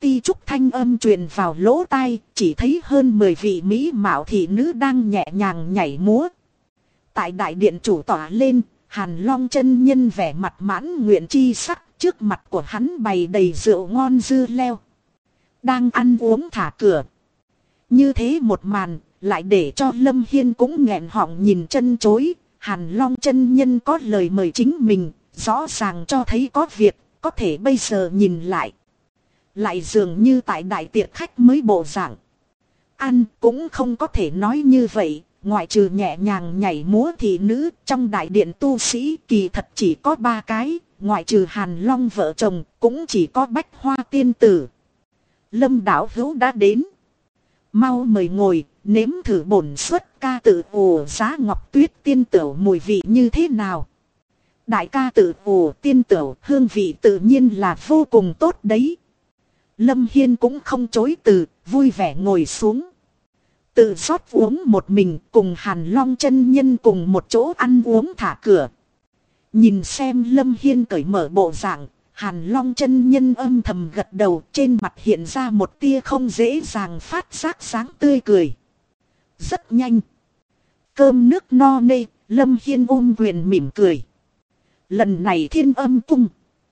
ti trúc thanh âm truyền vào lỗ tai, chỉ thấy hơn 10 vị mỹ mạo thị nữ đang nhẹ nhàng nhảy múa. Tại đại điện chủ tọa lên, Hàn Long chân nhân vẻ mặt mãn nguyện chi sắc, trước mặt của hắn bày đầy rượu ngon dưa leo. Đang ăn uống thả cửa. Như thế một màn, lại để cho Lâm Hiên cũng nghẹn họng nhìn chân chối. Hàn Long chân nhân có lời mời chính mình, rõ ràng cho thấy có việc, có thể bây giờ nhìn lại. Lại dường như tại đại tiệc khách mới bộ dạng. Ăn cũng không có thể nói như vậy, ngoại trừ nhẹ nhàng nhảy múa thị nữ, trong đại điện tu sĩ kỳ thật chỉ có 3 cái, ngoại trừ Hàn Long vợ chồng, cũng chỉ có Bách Hoa tiên tử. Lâm đạo hữu đã đến. Mau mời ngồi, nếm thử bổn xuất ca tự ủ giá ngọc tuyết tiên tửu mùi vị như thế nào. Đại ca tự ủ tiên tửu hương vị tự nhiên là vô cùng tốt đấy. Lâm Hiên cũng không chối từ, vui vẻ ngồi xuống. Tự rót uống một mình, cùng Hàn Long chân nhân cùng một chỗ ăn uống thả cửa. Nhìn xem Lâm Hiên cởi mở bộ dạng, Hàn Long chân nhân âm thầm gật đầu, trên mặt hiện ra một tia không dễ dàng phát giác sáng tươi cười. Rất nhanh. Cơm nước no nê, Lâm Hiên ôm quyền mỉm cười. Lần này Thiên Âm cung.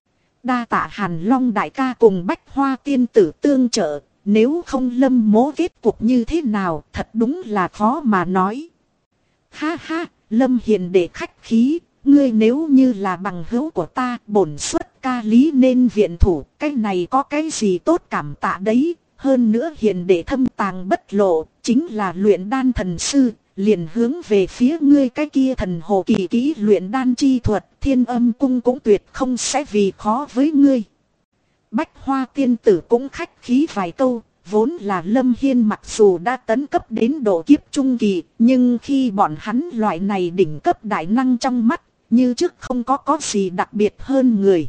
Đa tạ Hàn Long đại ca cùng Bách Hoa tiên tử tương trợ, nếu không Lâm mố kết cục như thế nào thật đúng là khó mà nói. Ha ha, Lâm hiền để khách khí, ngươi nếu như là bằng hữu của ta, bổn xuất ca lý nên viện thủ, cái này có cái gì tốt cảm tạ đấy. Hơn nữa hiền để thâm tàng bất lộ, chính là luyện đan thần sư, liền hướng về phía ngươi cái kia thần hồ kỳ kỹ luyện đan chi thuật, Thiên Âm cung cũng tuyệt không sẽ vì khó với ngươi. Bách Hoa tiên tử cũng khách khí vài câu, vốn là Lâm Hiên mặc dù đã tấn cấp đến độ kiếp trung kỳ, nhưng khi bọn hắn loại này đỉnh cấp đại năng trong mắt, như trước không có gì đặc biệt hơn người.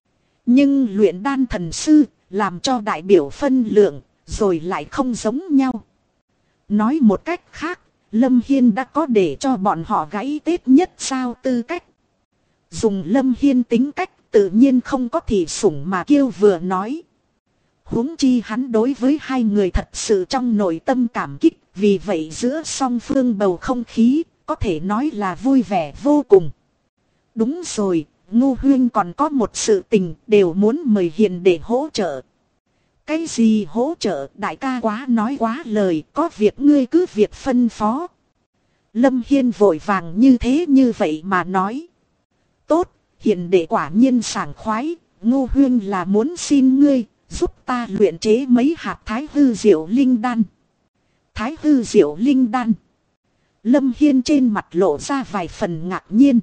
Nhưng luyện đan thần sư, làm cho đại biểu phân lượng, rồi lại không giống nhau. Nói một cách khác, Lâm Hiên đã có để cho bọn họ gãy tết nhất sao tư cách. Dùng Lâm Hiên tính cách tự nhiên không có thị sủng mà kêu vừa nói. Huống chi hắn đối với hai người thật sự trong nội tâm cảm kích, vì vậy giữa song phương bầu không khí, có thể nói là vui vẻ vô cùng. Đúng rồi, Ngô Huyên còn có một sự tình đều muốn mời hiền để hỗ trợ. Cái gì hỗ trợ, đại ca quá nói quá lời, có việc ngươi cứ việc phân phó. Lâm Hiên vội vàng như thế như vậy mà nói. Tốt, hiền đệ quả nhiên sảng khoái, Ngô Huyên là muốn xin ngươi, giúp ta luyện chế mấy hạt thái hư diệu linh đan. Thái hư diệu linh đan. Lâm Hiên trên mặt lộ ra vài phần ngạc nhiên.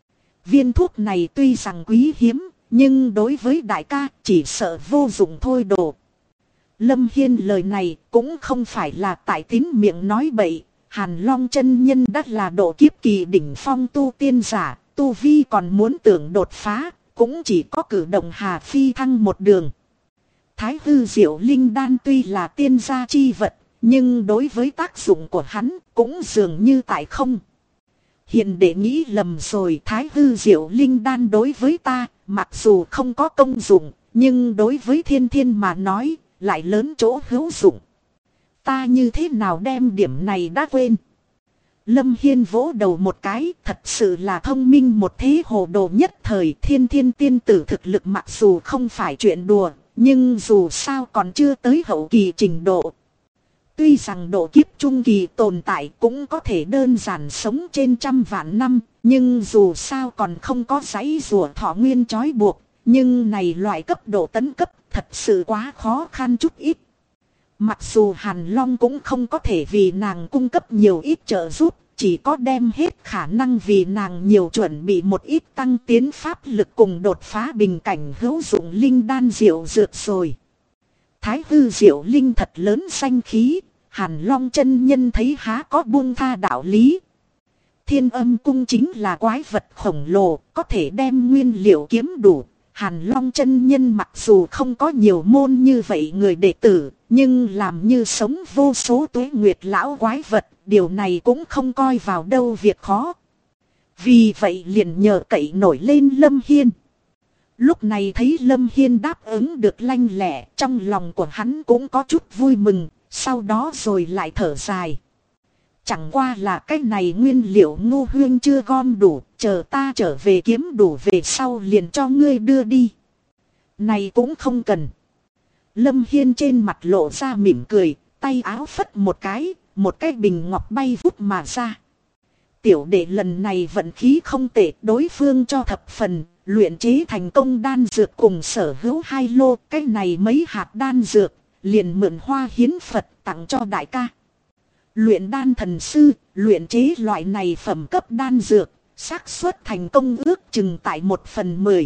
Viên thuốc này tuy rằng quý hiếm, nhưng đối với đại ca chỉ sợ vô dụng thôi đồ. Lâm Hiên lời này cũng không phải là tại tín miệng nói bậy. Hàn Long chân nhân đắt là độ kiếp kỳ đỉnh phong tu tiên giả, tu vi còn muốn tưởng đột phá, cũng chỉ có cử động hà phi thăng một đường. Thái hư diệu linh đan tuy là tiên gia chi vật, nhưng đối với tác dụng của hắn cũng dường như tại không. Hiện để nghĩ lầm rồi, thái hư diệu linh đan đối với ta, mặc dù không có công dụng, nhưng đối với thiên thiên mà nói, lại lớn chỗ hữu dụng. Ta như thế nào đem điểm này đã quên. Lâm Hiên vỗ đầu một cái, thật sự là thông minh một thế hồ đồ nhất thời. Thiên thiên tiên tử thực lực mặc dù không phải chuyện đùa, nhưng dù sao còn chưa tới hậu kỳ trình độ. Tuy rằng độ kiếp trung kỳ tồn tại cũng có thể đơn giản sống trên 100 vạn năm, nhưng dù sao còn không có giấy rùa thọ nguyên trói buộc. Nhưng này loại cấp độ tấn cấp thật sự quá khó khăn chút ít. Mặc dù Hàn Long cũng không có thể vì nàng cung cấp nhiều ít trợ giúp, chỉ có đem hết khả năng vì nàng nhiều chuẩn bị một ít tăng tiến pháp lực cùng đột phá bình cảnh hữu dụng linh đan diệu dược rồi. Thái hư diệu linh thật lớn danh khí, Hàn Long chân nhân thấy há có buông tha đạo lý. Thiên Âm cung chính là quái vật khổng lồ, có thể đem nguyên liệu kiếm đủ. Hàn Long chân nhân mặc dù không có nhiều môn như vậy người đệ tử, nhưng làm như sống vô số tuế nguyệt lão quái vật, điều này cũng không coi vào đâu việc khó. Vì vậy liền nhờ cậy nổi lên Lâm Hiên. Lúc này thấy Lâm Hiên đáp ứng được lanh lẹ, trong lòng của hắn cũng có chút vui mừng, sau đó rồi lại thở dài. Chẳng qua là cái này nguyên liệu Ngô Huyên chưa gom đủ, chờ ta trở về kiếm đủ về sau liền cho ngươi đưa đi. Này cũng không cần. Lâm Hiên trên mặt lộ ra mỉm cười, tay áo phất một cái bình ngọc bay vút mà ra. Tiểu đệ lần này vận khí không tệ, đối phương cho thập phần, luyện chế thành công đan dược cùng sở hữu 2 lô, cái này mấy hạt đan dược, liền mượn hoa hiến Phật tặng cho đại ca. Luyện đan thần sư, luyện chế loại này phẩm cấp đan dược, xác suất thành công ước chừng tại 1/10.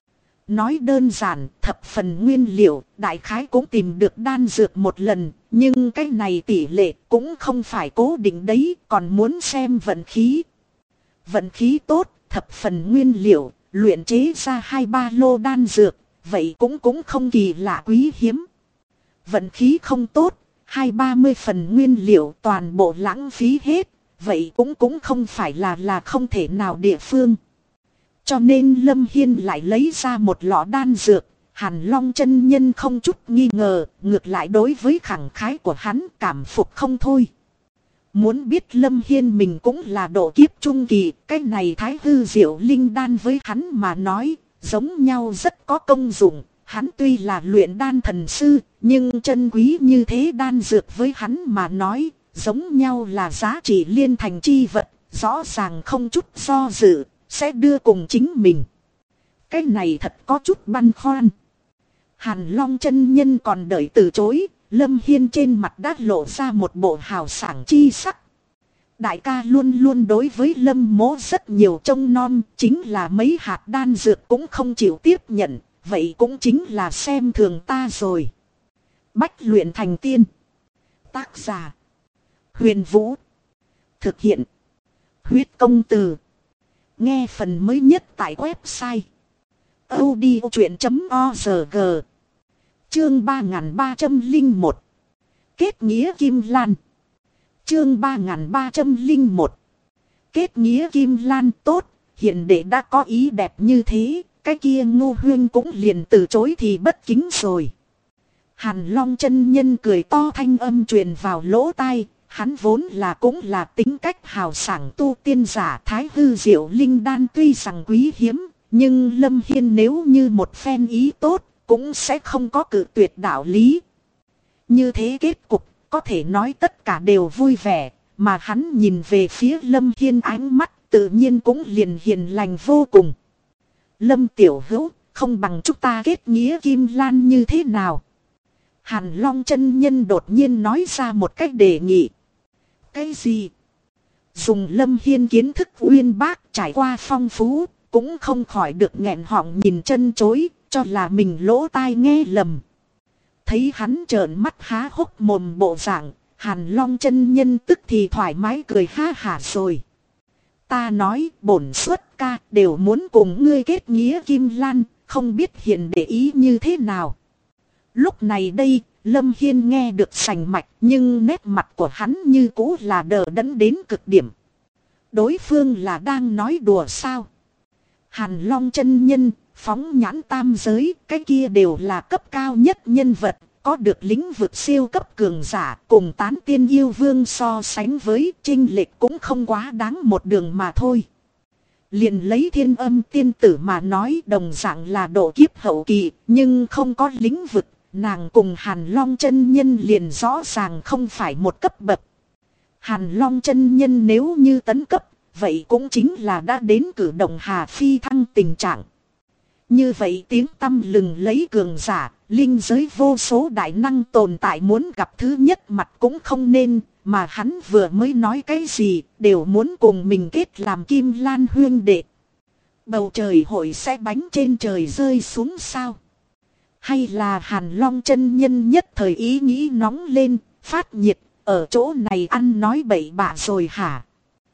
Nói đơn giản, thập phần nguyên liệu, đại khái cũng tìm được đan dược một lần, nhưng cái này tỷ lệ cũng không phải cố định đấy, còn muốn xem vận khí. Vận khí tốt, thập phần nguyên liệu, luyện chế ra 2-3 lô đan dược, vậy cũng không kỳ lạ quý hiếm. Vận khí không tốt, 20-30 phần nguyên liệu toàn bộ lãng phí hết, vậy cũng không phải là không thể nào địa phương. Cho nên Lâm Hiên lại lấy ra một lọ đan dược, Hàn Long chân nhân không chút nghi ngờ, ngược lại đối với khẳng khái của hắn cảm phục không thôi. Muốn biết Lâm Hiên mình cũng là độ kiếp trung kỳ, cái này thái hư diệu linh đan với hắn mà nói, giống nhau rất có công dụng. Hắn tuy là luyện đan thần sư, nhưng chân quý như thế đan dược với hắn mà nói, giống nhau là giá trị liên thành chi vật, rõ ràng không chút do dự, sẽ đưa cùng chính mình. Cái này thật có chút băn khoăn. Hàn Long chân nhân còn đợi từ chối, Lâm Hiên trên mặt đã lộ ra một bộ hào sảng chi sắc. Đại ca luôn luôn đối với Lâm mỗ rất nhiều trông nom, chính là mấy hạt đan dược cũng không chịu tiếp nhận, vậy cũng chính là xem thường ta rồi. Bách luyện thành tiên. Tác giả: Huyền Vũ. Thực hiện: Huyết Công Từ. Nghe phần mới nhất tại website audiochuyện.org. Chương 3301. Kết nghĩa Kim Lan. Chương 3301. Kết nghĩa Kim Lan tốt, hiện đệ đã có ý đẹp như thế, cái kia Ngô Huyên cũng liền từ chối thì bất kính rồi. Hàn Long chân nhân cười to, thanh âm truyền vào lỗ tai, hắn vốn là cũng là tính cách hào sảng tu tiên giả. Thái hư diệu linh đan tuy rằng quý hiếm, nhưng Lâm Hiên nếu như một phen ý tốt, cũng sẽ không có cự tuyệt đạo lý. Như thế kết cục, có thể nói tất cả đều vui vẻ, mà hắn nhìn về phía Lâm Hiên ánh mắt tự nhiên cũng liền hiền lành vô cùng. Lâm tiểu hữu, không bằng chúng ta kết nghĩa Kim Lan như thế nào? Hàn Long chân nhân đột nhiên nói ra một cách đề nghị. Cái gì? Dùng Lâm Hiên kiến thức uyên bác trải qua phong phú, cũng không khỏi được nghẹn họng nhìn chân chối, cho là mình lỗ tai nghe lầm. Thấy hắn trợn mắt há hốc mồm bộ dạng, Hàn Long chân nhân tức thì thoải mái cười ha hả rồi. Ta nói bổn xuất ca đều muốn cùng ngươi kết nghĩa Kim Lan, không biết hiện để ý như thế nào. Lúc này đây, Lâm Hiên nghe được sành mạch, nhưng nét mặt của hắn như cũ là đờ đẫn đến cực điểm. Đối phương là đang nói đùa sao? Hàn Long chân nhân, phóng nhãn tam giới, cái kia đều là cấp cao nhất nhân vật, có được lĩnh vực siêu cấp cường giả, cùng tán tiên yêu vương so sánh với, chênh lệch cũng không quá đáng một đường mà thôi. Liền lấy Thiên Âm tiên tử mà nói, đồng dạng là độ kiếp hậu kỳ, nhưng không có lĩnh vực, nàng cùng Hàn Long chân nhân liền rõ ràng không phải một cấp bậc. Hàn Long chân nhân nếu như tấn cấp, vậy cũng chính là đã đến cử động hà phi thăng tình trạng. Như vậy tiếng tăm lừng lấy cường giả, linh giới vô số đại năng tồn tại muốn gặp thứ nhất mặt cũng không nên, mà hắn vừa mới nói cái gì, đều muốn cùng mình kết làm Kim Lan huyên đệ. Bầu trời hội sẽ bánh trên trời rơi xuống sao? Hay là Hàn Long chân nhân nhất thời ý nghĩ nóng lên, phát nhiệt, ở chỗ này ăn nói bậy bạ rồi hả?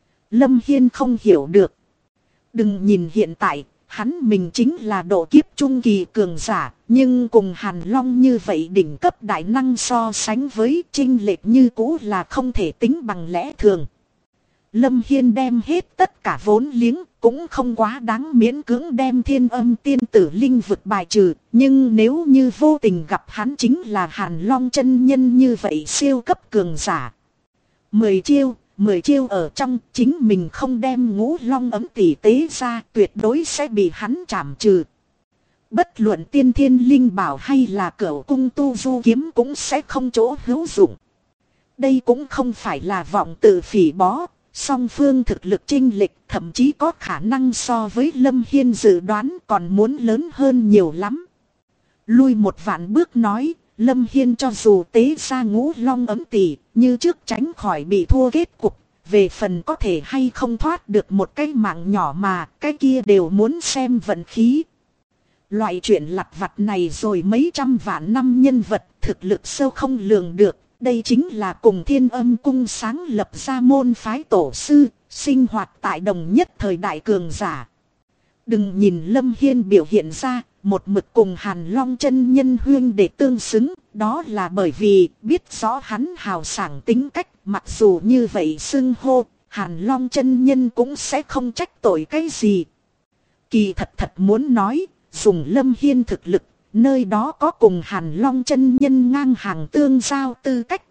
Lâm Hiên không hiểu được. Đừng nhìn hiện tại, hắn mình chính là độ kiếp trung kỳ cường giả, nhưng cùng Hàn Long như vậy đỉnh cấp đại năng so sánh với chênh lệch như cũ là không thể tính bằng lẽ thường. Lâm Hiên đem hết tất cả vốn liếng, cũng không quá đáng miễn cưỡng đem Thiên Âm tiên tử linh vực bài trừ. Nhưng nếu như vô tình gặp hắn chính là Hàn Long chân nhân như vậy siêu cấp cường giả. 10 chiêu ở trong, chính mình không đem Ngũ Long ấm tỷ tế ra, tuyệt đối sẽ bị hắn trảm trừ. Bất luận tiên thiên linh bảo hay là cửu cung tu du kiếm cũng sẽ không chỗ hữu dụng. Đây cũng không phải là vọng tự phỉ bó, song phương thực lực chênh lệch thậm chí có khả năng so với Lâm Hiên dự đoán còn muốn lớn hơn nhiều lắm. Lui một vạn bước nói, Lâm Hiên cho dù tế ra Ngũ Long ấm tỷ, như trước tránh khỏi bị thua kết cục. Về phần có thể hay không thoát được một cái mạng nhỏ mà, cái kia đều muốn xem vận khí. Loại chuyện lặt vặt này rồi mấy trăm vạn năm nhân vật thực lực sâu không lường được. Đây chính là cùng Thiên Âm cung sáng lập ra môn phái tổ sư, sinh hoạt tại đồng nhất thời đại cường giả. Đừng nhìn Lâm Hiên biểu hiện ra, một mực cùng Hàn Long chân nhân huyên để tương xứng, đó là bởi vì biết rõ hắn hào sảng tính cách, mặc dù như vậy xưng hô, Hàn Long chân nhân cũng sẽ không trách tội cái gì. Kỳ thật muốn nói, dùng Lâm Hiên thực lực, nơi đó có cùng Hàn Long chân nhân ngang hàng tương giao tư cách.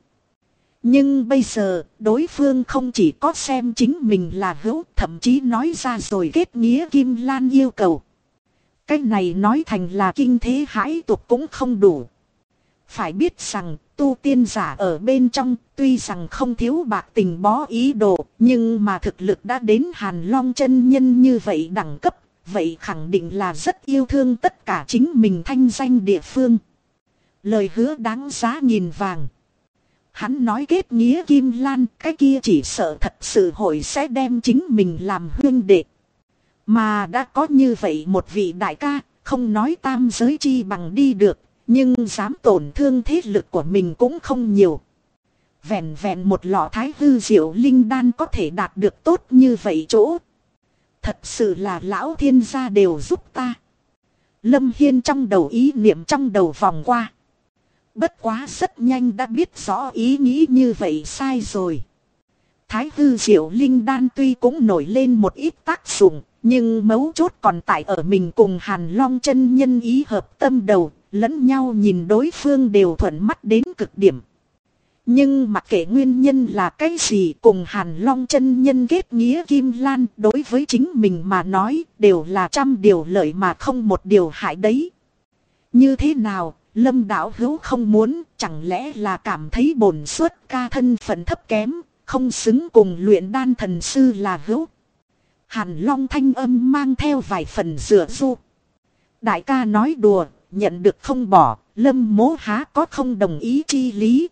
Nhưng bây giờ, đối phương không chỉ có xem chính mình là hữu, thậm chí nói ra rồi kết nghĩa Kim Lan yêu cầu. Cái này nói thành là kinh thế hãi tục cũng không đủ. Phải biết rằng, tu tiên giả ở bên trong, tuy rằng không thiếu bạc tình bó ý đồ, nhưng mà thực lực đã đến Hàn Long chân nhân như vậy đẳng cấp. Vậy khẳng định là rất yêu thương tất cả chính mình thanh danh địa phương. Lời hứa đáng giá nghìn vàng. Hắn nói kết nghĩa Kim Lan, cái kia chỉ sợ thật sự hội sẽ đem chính mình làm huynh đệ. Mà đã có như vậy một vị đại ca, không nói tam giới chi bằng đi được, nhưng dám tổn thương thế lực của mình cũng không nhiều. Vẹn vẹn một lọ thái hư diệu linh đan có thể đạt được tốt như vậy chỗ. Thật sự là lão thiên gia đều giúp ta. Lâm Hiên trong đầu ý niệm trong đầu vòng qua. Bất quá rất nhanh đã biết rõ ý nghĩ như vậy sai rồi. Thái hư diệu linh đan tuy cũng nổi lên một ít tác dụng, nhưng mấu chốt còn tại ở mình cùng Hàn Long chân nhân ý hợp tâm đầu, lẫn nhau nhìn đối phương đều thuận mắt đến cực điểm. Nhưng mặc kệ nguyên nhân là cái gì, cùng Hàn Long chân nhân kết nghĩa Kim Lan đối với chính mình mà nói đều là trăm điều lợi mà không một điều hại đấy. Như thế nào, Lâm đạo hữu không muốn, chẳng lẽ là cảm thấy bổn xuất ca thân phận thấp kém, không xứng cùng luyện đan thần sư là hữu. Hàn Long thanh âm mang theo vài phần rửa ru. Đại ca nói đùa, nhận được không bỏ, Lâm mố há có không đồng ý chi lý.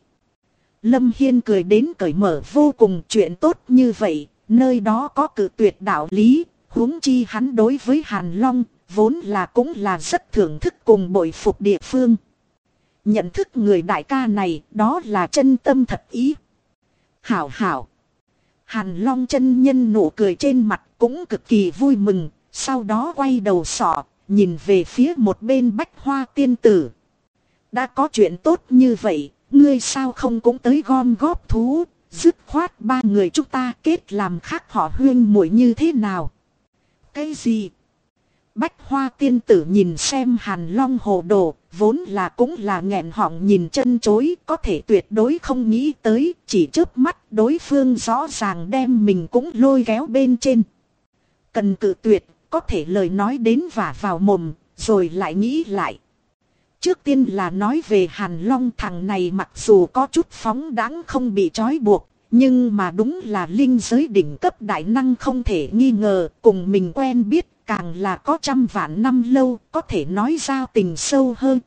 Lâm Hiên cười đến cởi mở vô cùng, chuyện tốt như vậy, nơi đó có cự tuyệt đạo lý, huống chi hắn đối với Hàn Long, vốn là cũng là rất thưởng thức cùng bội phục địa phương. Nhận thức người đại ca này, đó là chân tâm thật ý. Hảo hảo. Hàn Long chân nhân nụ cười trên mặt cũng cực kỳ vui mừng, sau đó quay đầu sọ, nhìn về phía một bên Bách Hoa tiên tử. Đã có chuyện tốt như vậy, ngươi sao không cũng tới gom góp thú, dứt khoát ba người chúng ta kết làm khác họ huyên muội như thế nào? Cái gì? Bách Hoa tiên tử nhìn xem Hàn Long hồ đồ, vốn là cũng là nghẹn họng nhìn chân chối, có thể tuyệt đối không nghĩ tới, chỉ chớp mắt đối phương rõ ràng đem mình cũng lôi kéo bên trên. Cần cự tuyệt, có thể lời nói đến vả vào mồm, rồi lại nghĩ lại. Trước tiên là nói về Hàn Long, thằng này mặc dù có chút phóng đãng không bị trói buộc, nhưng mà đúng là linh giới đỉnh cấp đại năng không thể nghi ngờ, cùng mình quen biết, càng là có trăm vạn năm lâu, có thể nói giao tình sâu hơn.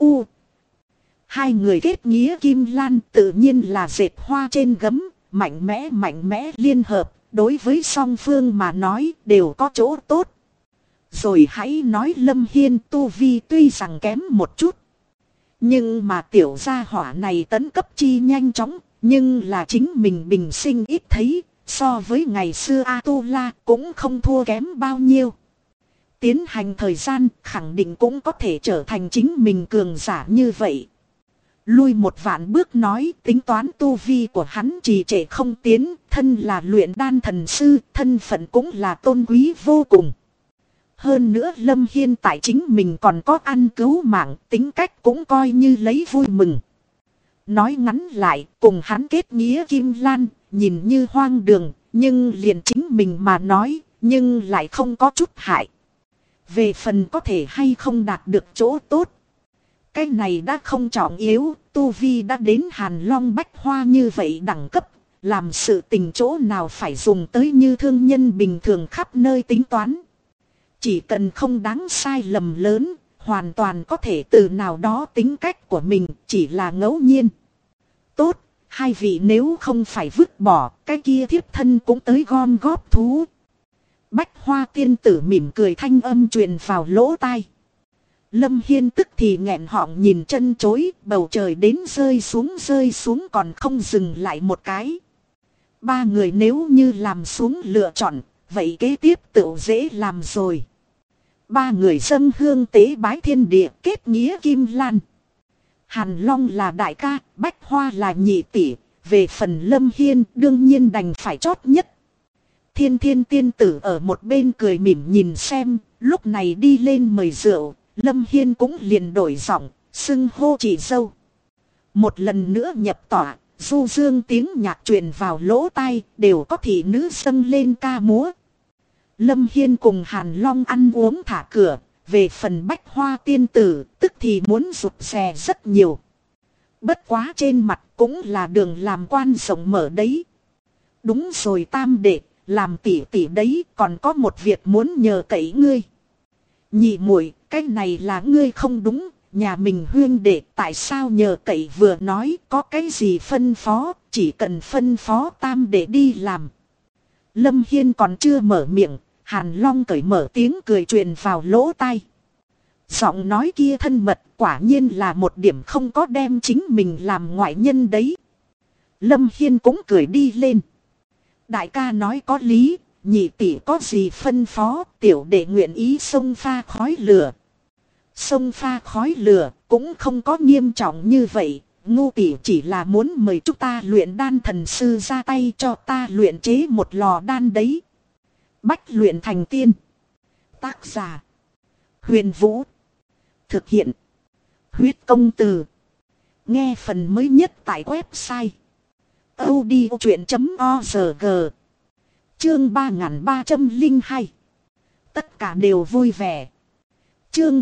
Hai người kết nghĩa Kim Lan tự nhiên là dệt hoa trên gấm, mạnh mẽ liên hợp, đối với song phương mà nói đều có chỗ tốt. Rồi hãy nói Lâm Hiên tu vi tuy rằng kém một chút, nhưng mà tiểu gia hỏa này tấn cấp chi nhanh chóng, nhưng là chính mình bình sinh ít thấy, so với ngày xưa A-tu-la cũng không thua kém bao nhiêu. Tiến hành thời gian khẳng định cũng có thể trở thành chính mình cường giả như vậy. Lui một vạn bước nói tính toán tu vi của hắn trì trệ không tiến, thân là luyện đan thần sư, thân phận cũng là tôn quý vô cùng. Hơn nữa Lâm Hiên tại chính mình còn có ăn cứu mạng, tính cách cũng coi như lấy vui mừng. Nói ngắn lại, cùng hắn kết nghĩa Kim Lan, nhìn như hoang đường, nhưng liền chính mình mà nói, nhưng lại không có chút hại. Về phần có thể hay không đạt được chỗ tốt, cái này đã không trọng yếu, tu vi đã đến Hàn Long Bách Hoa như vậy đẳng cấp, làm sự tình chỗ nào phải dùng tới như thương nhân bình thường khắp nơi tính toán. Chỉ cần không đáng sai lầm lớn, hoàn toàn có thể từ nào đó tính cách của mình chỉ là ngẫu nhiên. Tốt, hai vị nếu không phải vứt bỏ, cái kia thiếp thân cũng tới gom góp thú. Bách Hoa tiên tử mỉm cười thanh âm truyền vào lỗ tai. Lâm Hiên tức thì nghẹn họng nhìn chân chối, bầu trời đến rơi xuống còn không dừng lại một cái. Ba người nếu như làm xuống lựa chọn, vậy kế tiếp tự dễ làm rồi. Ba người dâng hương tế bái thiên địa, kết nghĩa Kim Lan. Hàn Long là đại ca, Bách Hoa là nhị tỷ, về phần Lâm Hiên đương nhiên đành phải chót nhất. Thiên Thiên tiên tử ở một bên cười mỉm nhìn xem, lúc này đi lên mời rượu, Lâm Hiên cũng liền đổi giọng, xưng hô chị dâu. Một lần nữa nhập tỏa, du dương tiếng nhạc truyền vào lỗ tai, đều có thị nữ dâng lên ca múa. Lâm Hiên cùng Hàn Long ăn uống thả cửa, về phần Bách Hoa tiên tử, tức thì muốn rụt rè rất nhiều. Bất quá trên mặt cũng là đường làm quan rộng mở đấy. Đúng rồi tam đệ, làm tỷ tỷ đấy, còn có một việc muốn nhờ cậy ngươi. Nhị muội, cái này là ngươi không đúng, nhà mình huyên đệ tại sao nhờ cậy vừa nói có cái gì phân phó, chỉ cần phân phó tam đệ đi làm. Lâm Hiên còn chưa mở miệng, Hàn Long cởi mở tiếng cười truyền vào lỗ tai. Giọng nói kia thân mật quả nhiên là một điểm không có đem chính mình làm ngoại nhân đấy. Lâm Hiên cũng cười đi lên. Đại ca nói có lý, nhị tỷ có gì phân phó, tiểu đệ nguyện ý xông pha khói lửa. Xông pha khói lửa cũng không có nghiêm trọng như vậy, ngu tỷ chỉ là muốn mời chúng ta luyện đan thần sư ra tay cho ta luyện chế một lò đan đấy. Bách luyện thành tiên. Tác giả Huyền Vũ. Thực hiện Huyết Công Từ. Nghe phần mới nhất tại website audiochuyện.org. Chương 3302. Tất cả đều vui vẻ. Chương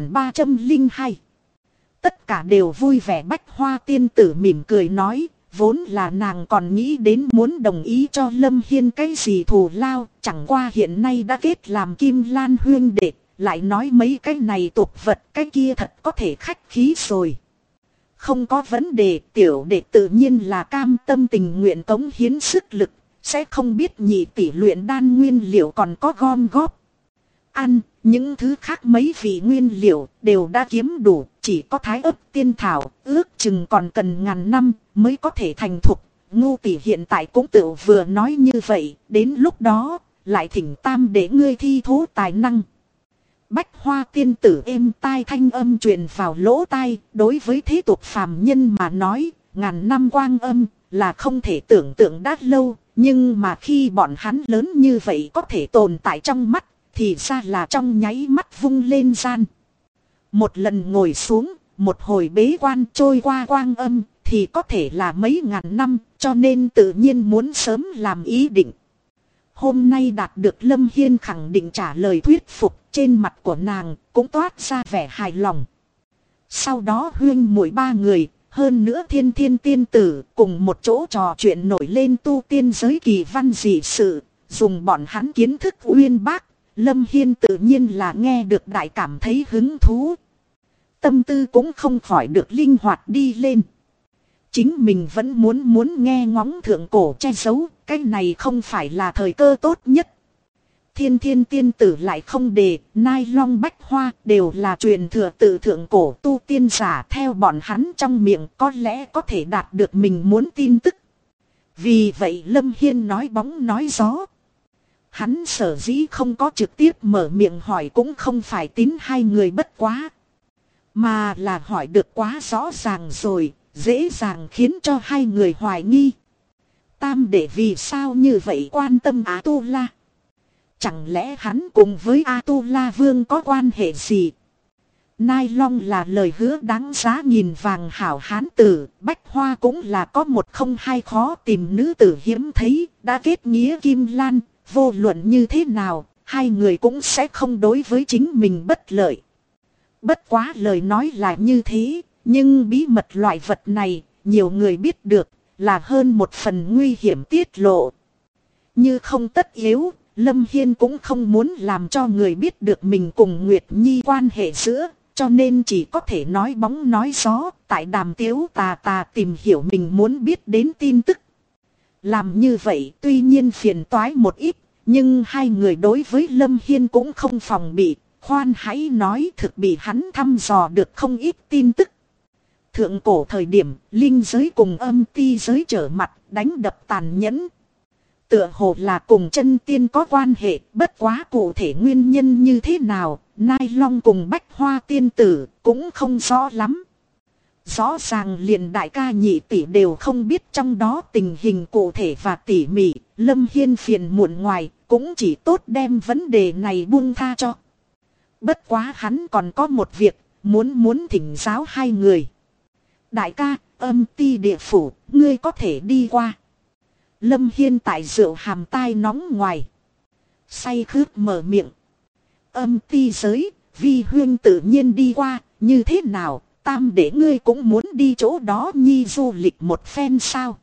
3302. Tất cả đều vui vẻ. Bách Hoa tiên tử mỉm cười nói, vốn là nàng còn nghĩ đến muốn đồng ý cho Lâm Hiên cái gì thù lao, chẳng qua hiện nay đã kết làm Kim Lan huyên đệ, lại nói mấy cái này tục vật cái kia thật có thể khách khí rồi. Không có vấn đề, tiểu đệ tự nhiên là cam tâm tình nguyện cống hiến sức lực, sẽ không biết nhị tỷ luyện đan nguyên liệu còn có gom góp. Ăn, những thứ khác mấy vị nguyên liệu đều đã kiếm đủ, chỉ có thái ấp tiên thảo, ước chừng còn cần ngàn năm mới có thể thành thục. Ngu tỷ hiện tại cũng tự vừa nói như vậy, đến lúc đó, lại thỉnh tam để ngươi thi thố tài năng. Bách Hoa tiên tử êm tai thanh âm truyền vào lỗ tai, đối với thế tục phàm nhân mà nói, ngàn năm quang âm là không thể tưởng tượng đã lâu, nhưng mà khi bọn hắn lớn như vậy có thể tồn tại trong mắt, thì ra là trong nháy mắt vung lên gian. Một lần ngồi xuống, một hồi bế quan trôi qua quang âm, thì có thể là mấy ngàn năm, cho nên tự nhiên muốn sớm làm ý định. Hôm nay đạt được Lâm Hiên khẳng định trả lời thuyết phục, trên mặt của nàng cũng toát ra vẻ hài lòng. Sau đó huyên muội ba người, hơn nữa Thiên Thiên tiên tử, cùng một chỗ trò chuyện nổi lên tu tiên giới kỳ văn dị sự, dùng bọn hắn kiến thức uyên bác, Lâm Hiên tự nhiên là nghe được đại cảm thấy hứng thú. Tâm tư cũng không khỏi được linh hoạt đi lên. Chính mình vẫn muốn nghe ngóng thượng cổ che giấu, cái này không phải là thời cơ tốt nhất. Thiên Thiên tiên tử lại không đề, Nai Long Bách Hoa đều là truyền thừa tự thượng cổ tu tiên giả, theo bọn hắn trong miệng có lẽ có thể đạt được mình muốn tin tức. Vì vậy Lâm Hiên nói bóng nói gió. Hắn sở dĩ không có trực tiếp mở miệng hỏi cũng không phải tín hai người bất quá, Mà là hỏi được quá rõ ràng rồi, dễ dàng khiến cho hai người hoài nghi. Tam đệ vì sao như vậy quan tâm A-tu-la? Chẳng lẽ hắn cùng với A-tu-la vương có quan hệ gì? Nai Long là lời hứa đáng giá nghìn vàng hảo hán tử, Bách Hoa cũng là có một không hai khó tìm nữ tử hiếm thấy, đã kết nghĩa Kim Lan, vô luận như thế nào, hai người cũng sẽ không đối với chính mình bất lợi. Bất quá lời nói là như thế, nhưng bí mật loại vật này, nhiều người biết được, là hơn một phần nguy hiểm tiết lộ. Như không tất yếu, Lâm Hiên cũng không muốn làm cho người biết được mình cùng Nguyệt Nhi quan hệ giữa, cho nên chỉ có thể nói bóng nói gió, tại Đàm Tiếu tà tìm hiểu mình muốn biết đến tin tức. Làm như vậy tuy nhiên phiền toái một ít, nhưng hai người đối với Lâm Hiên cũng không phòng bị, khoan hãy nói thực bị hắn thăm dò được không ít tin tức. Thượng cổ thời điểm, linh giới cùng âm ti giới trở mặt, đánh đập tàn nhẫn. Tựa hồ là cùng chân tiên có quan hệ, bất quá cụ thể nguyên nhân như thế nào, Nai Long cùng Bách Hoa tiên tử cũng không rõ lắm. Rõ ràng liền đại ca nhị tỷ đều không biết trong đó tình hình cụ thể và tỉ mỉ, Lâm Hiên phiền muộn ngoài, cũng chỉ tốt đem vấn đề này buông tha cho. Bất quá hắn còn có một việc, muốn thỉnh giáo hai người. Đại ca, âm ti địa phủ, ngươi có thể đi qua. Lâm Hiên tại rượu hàm tai nóng ngoài. Say khướt mở miệng. Âm ti giới, vi huyên tự nhiên đi qua, như thế nào, tam để ngươi cũng muốn đi chỗ đó nhi du lịch một phen sao.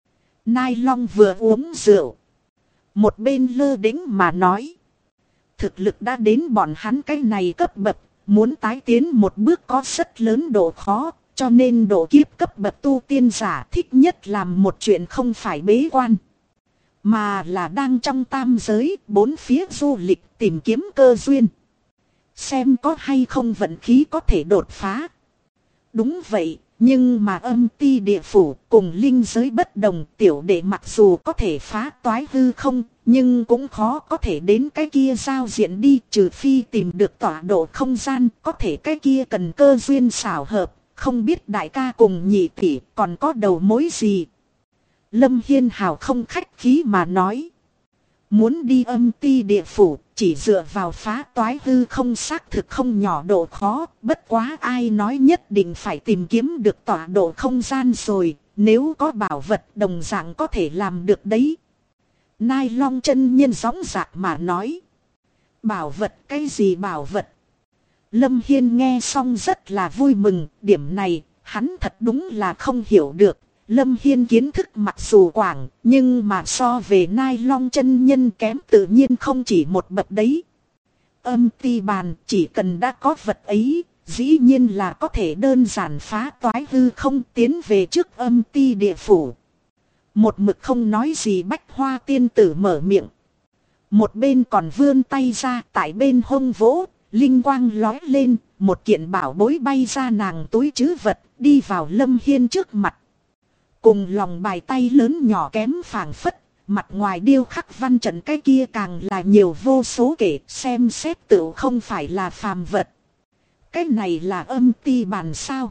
Nai Long vừa uống rượu. Một bên lơ đĩnh mà nói. Thực lực đã đến bọn hắn cái này cấp bậc, muốn tái tiến một bước có rất lớn độ khó. Cho nên độ kiếp cấp bậc tu tiên giả thích nhất làm một chuyện không phải bế quan. Mà là đang trong tam giới, bốn phía du lịch tìm kiếm cơ duyên. Xem có hay không vận khí có thể đột phá. Đúng vậy, nhưng mà âm ti địa phủ cùng linh giới bất đồng, tiểu đệ mặc dù có thể phá toái hư không, nhưng cũng khó có thể đến cái kia giao diện đi, trừ phi tìm được tọa độ không gian, có thể cái kia cần cơ duyên xảo hợp. Không biết đại ca cùng nhị tỷ còn có đầu mối gì. Lâm Hiên hào không khách khí mà nói. Muốn đi âm ti địa phủ, chỉ dựa vào phá toái hư không xác thực không nhỏ độ khó. Bất quá ai nói nhất định phải tìm kiếm được tọa độ không gian rồi. Nếu có bảo vật đồng dạng có thể làm được đấy. Nai Long chân nhân gióng dạc mà nói. Bảo vật, cái gì bảo vật? Lâm Hiên nghe xong rất là vui mừng, điểm này, hắn thật đúng là không hiểu được. Lâm Hiên kiến thức mặc dù quảng, nhưng mà so về Nai Long chân nhân kém tự nhiên không chỉ một bậc đấy. Âm ti bàn chỉ cần đã có vật ấy, dĩ nhiên là có thể đơn giản phá toái hư không tiến về trước âm ti địa phủ. Một mực không nói gì Bách Hoa tiên tử mở miệng. Một bên còn vươn tay ra tại bên hông vỗ. Linh quang lói lên, một kiện bảo bối bay ra nàng túi trữ vật, đi vào Lâm Hiên trước mặt. Cùng lòng bài tay lớn nhỏ kém phảng phất, mặt ngoài điêu khắc văn trận cái kia càng là nhiều vô số kể, xem xét tự không phải là phàm vật. Cái này là âm ti bàn sao?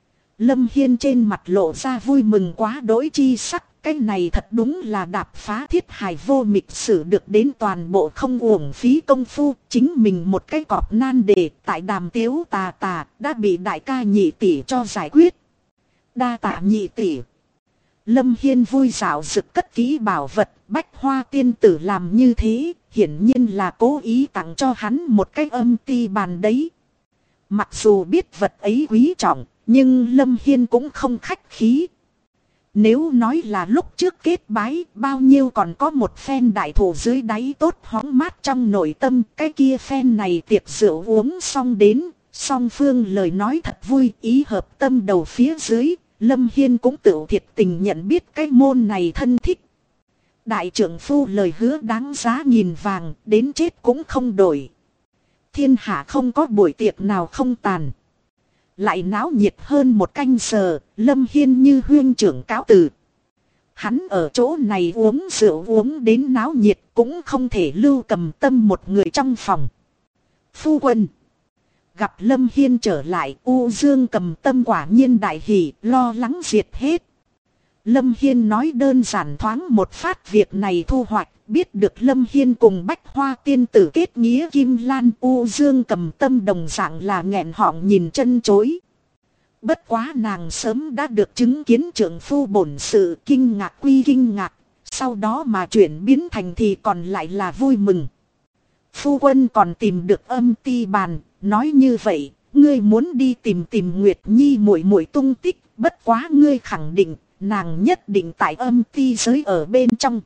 Lâm Hiên trên mặt lộ ra vui mừng quá đỗi chi sắc. Cái này thật đúng là đạp phá thiết hài vô mịch sử được đến toàn bộ không uổng phí công phu. Chính mình một cái cọp nan đề tại Đàm Tiếu tà đã bị đại ca nhị tỷ cho giải quyết. Đa tạ nhị tỷ. Lâm Hiên vui dạo rực cất kỹ bảo vật. Bách Hoa tiên tử làm như thế, hiển nhiên là cố ý tặng cho hắn một cái âm ti bàn đấy. Mặc dù biết vật ấy quý trọng, nhưng Lâm Hiên cũng không khách khí. Nếu nói là lúc trước kết bái, bao nhiêu còn có một phen đại thủ dưới đáy tốt hóng mát trong nội tâm. Cái kia phen này tiệc rượu uống xong đến, song phương lời nói thật vui, ý hợp tâm đầu phía dưới. Lâm Hiên cũng tự thiệt tình nhận biết cái môn này thân thích. Đại trưởng phu lời hứa đáng giá nghìn vàng, đến chết cũng không đổi. Thiên hạ không có buổi tiệc nào không tàn. Lại náo nhiệt hơn một canh giờ, Lâm Hiên như huyên trưởng cáo từ. Hắn ở chỗ này uống rượu uống đến náo nhiệt cũng không thể lưu cầm tâm một người trong phòng. Phu quân. gặp Lâm Hiên trở lại, U Dương Cầm Tâm quả nhiên đại hỉ, lo lắng diệt hết. Lâm Hiên nói đơn giản thoáng một phát việc này thu hoạch, biết được Lâm Hiên cùng Bách Hoa tiên tử kết nghĩa Kim Lan, U Dương Cầm Tâm đồng dạng là nghẹn họng nhìn chân chối. Bất quá nàng sớm đã được chứng kiến trượng phu bổn sự, kinh ngạc quy kinh ngạc, sau đó mà chuyển biến thành thì còn lại là vui mừng. Phu quân còn tìm được Âm Ti bàn, nói như vậy, ngươi muốn đi tìm Nguyệt Nhi muội muội tung tích, bất quá ngươi khẳng định, nàng nhất định tại Âm Ti giới ở bên trong.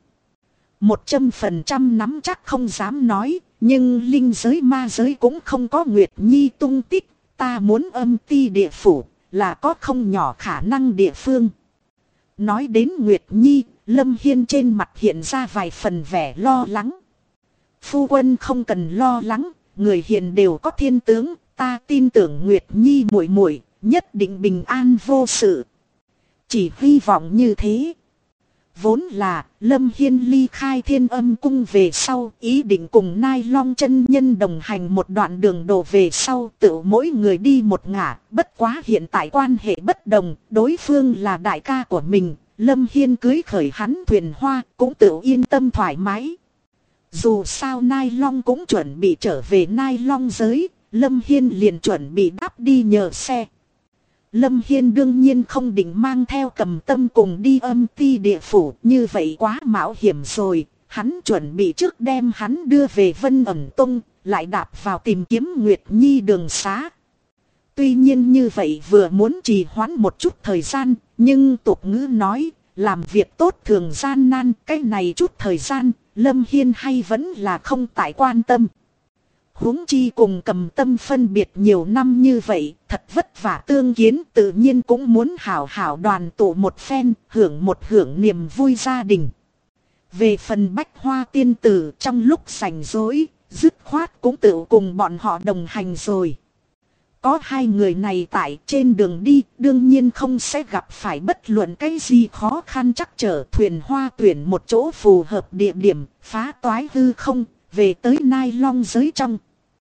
100% nắm chắc không dám nói, nhưng linh giới ma giới cũng không có Nguyệt Nhi tung tích, ta muốn Âm Ti địa phủ, là có không nhỏ khả năng địa phương. Nói đến Nguyệt Nhi, Lâm Hiên trên mặt hiện ra vài phần vẻ lo lắng. Phu quân không cần lo lắng, người hiền đều có thiên tướng, ta tin tưởng Nguyệt Nhi muội muội nhất định bình an vô sự. Chỉ hy vọng như thế. Vốn là Lâm Hiên ly khai Thiên Âm cung về sau, ý định cùng Nai Long chân nhân đồng hành một đoạn đường đổ về sau, tự mỗi người đi một ngả. Bất quá hiện tại quan hệ bất đồng, đối phương là đại ca của mình, Lâm Hiên cưới khởi hắn thuyền hoa, cũng tự yên tâm thoải mái. Dù sao Nai Long cũng chuẩn bị trở về Nai Long giới, Lâm Hiên liền chuẩn bị đáp đi nhờ xe. Lâm Hiên đương nhiên không định mang theo Cầm Tâm cùng đi Âm Ti địa phủ, như vậy quá mạo hiểm rồi. Hắn chuẩn bị trước đem hắn đưa về Vân Ẩn Tông, lại đạp vào tìm kiếm Nguyệt Nhi đường xá. Tuy nhiên như vậy vừa muốn trì hoãn một chút thời gian, nhưng tục ngữ nói, làm việc tốt thường gian nan, cái này chút thời gian, Lâm Hiên hay vẫn là không tại quan tâm. Huống chi cùng Cầm Tâm phân biệt nhiều năm như vậy, thật vất vả tương kiến, tự nhiên cũng muốn hảo hảo đoàn tụ một phen, hưởng niềm vui gia đình. Về phần Bách Hoa tiên tử, trong lúc rảnh rỗi, dứt khoát cũng tự cùng bọn họ đồng hành rồi. Có hai người này tại trên đường đi, đương nhiên không sẽ gặp phải bất luận cái gì khó khăn chắc trở. Thuyền hoa tuyển một chỗ phù hợp địa điểm, phá toái hư không, về tới Nai Long giới trong.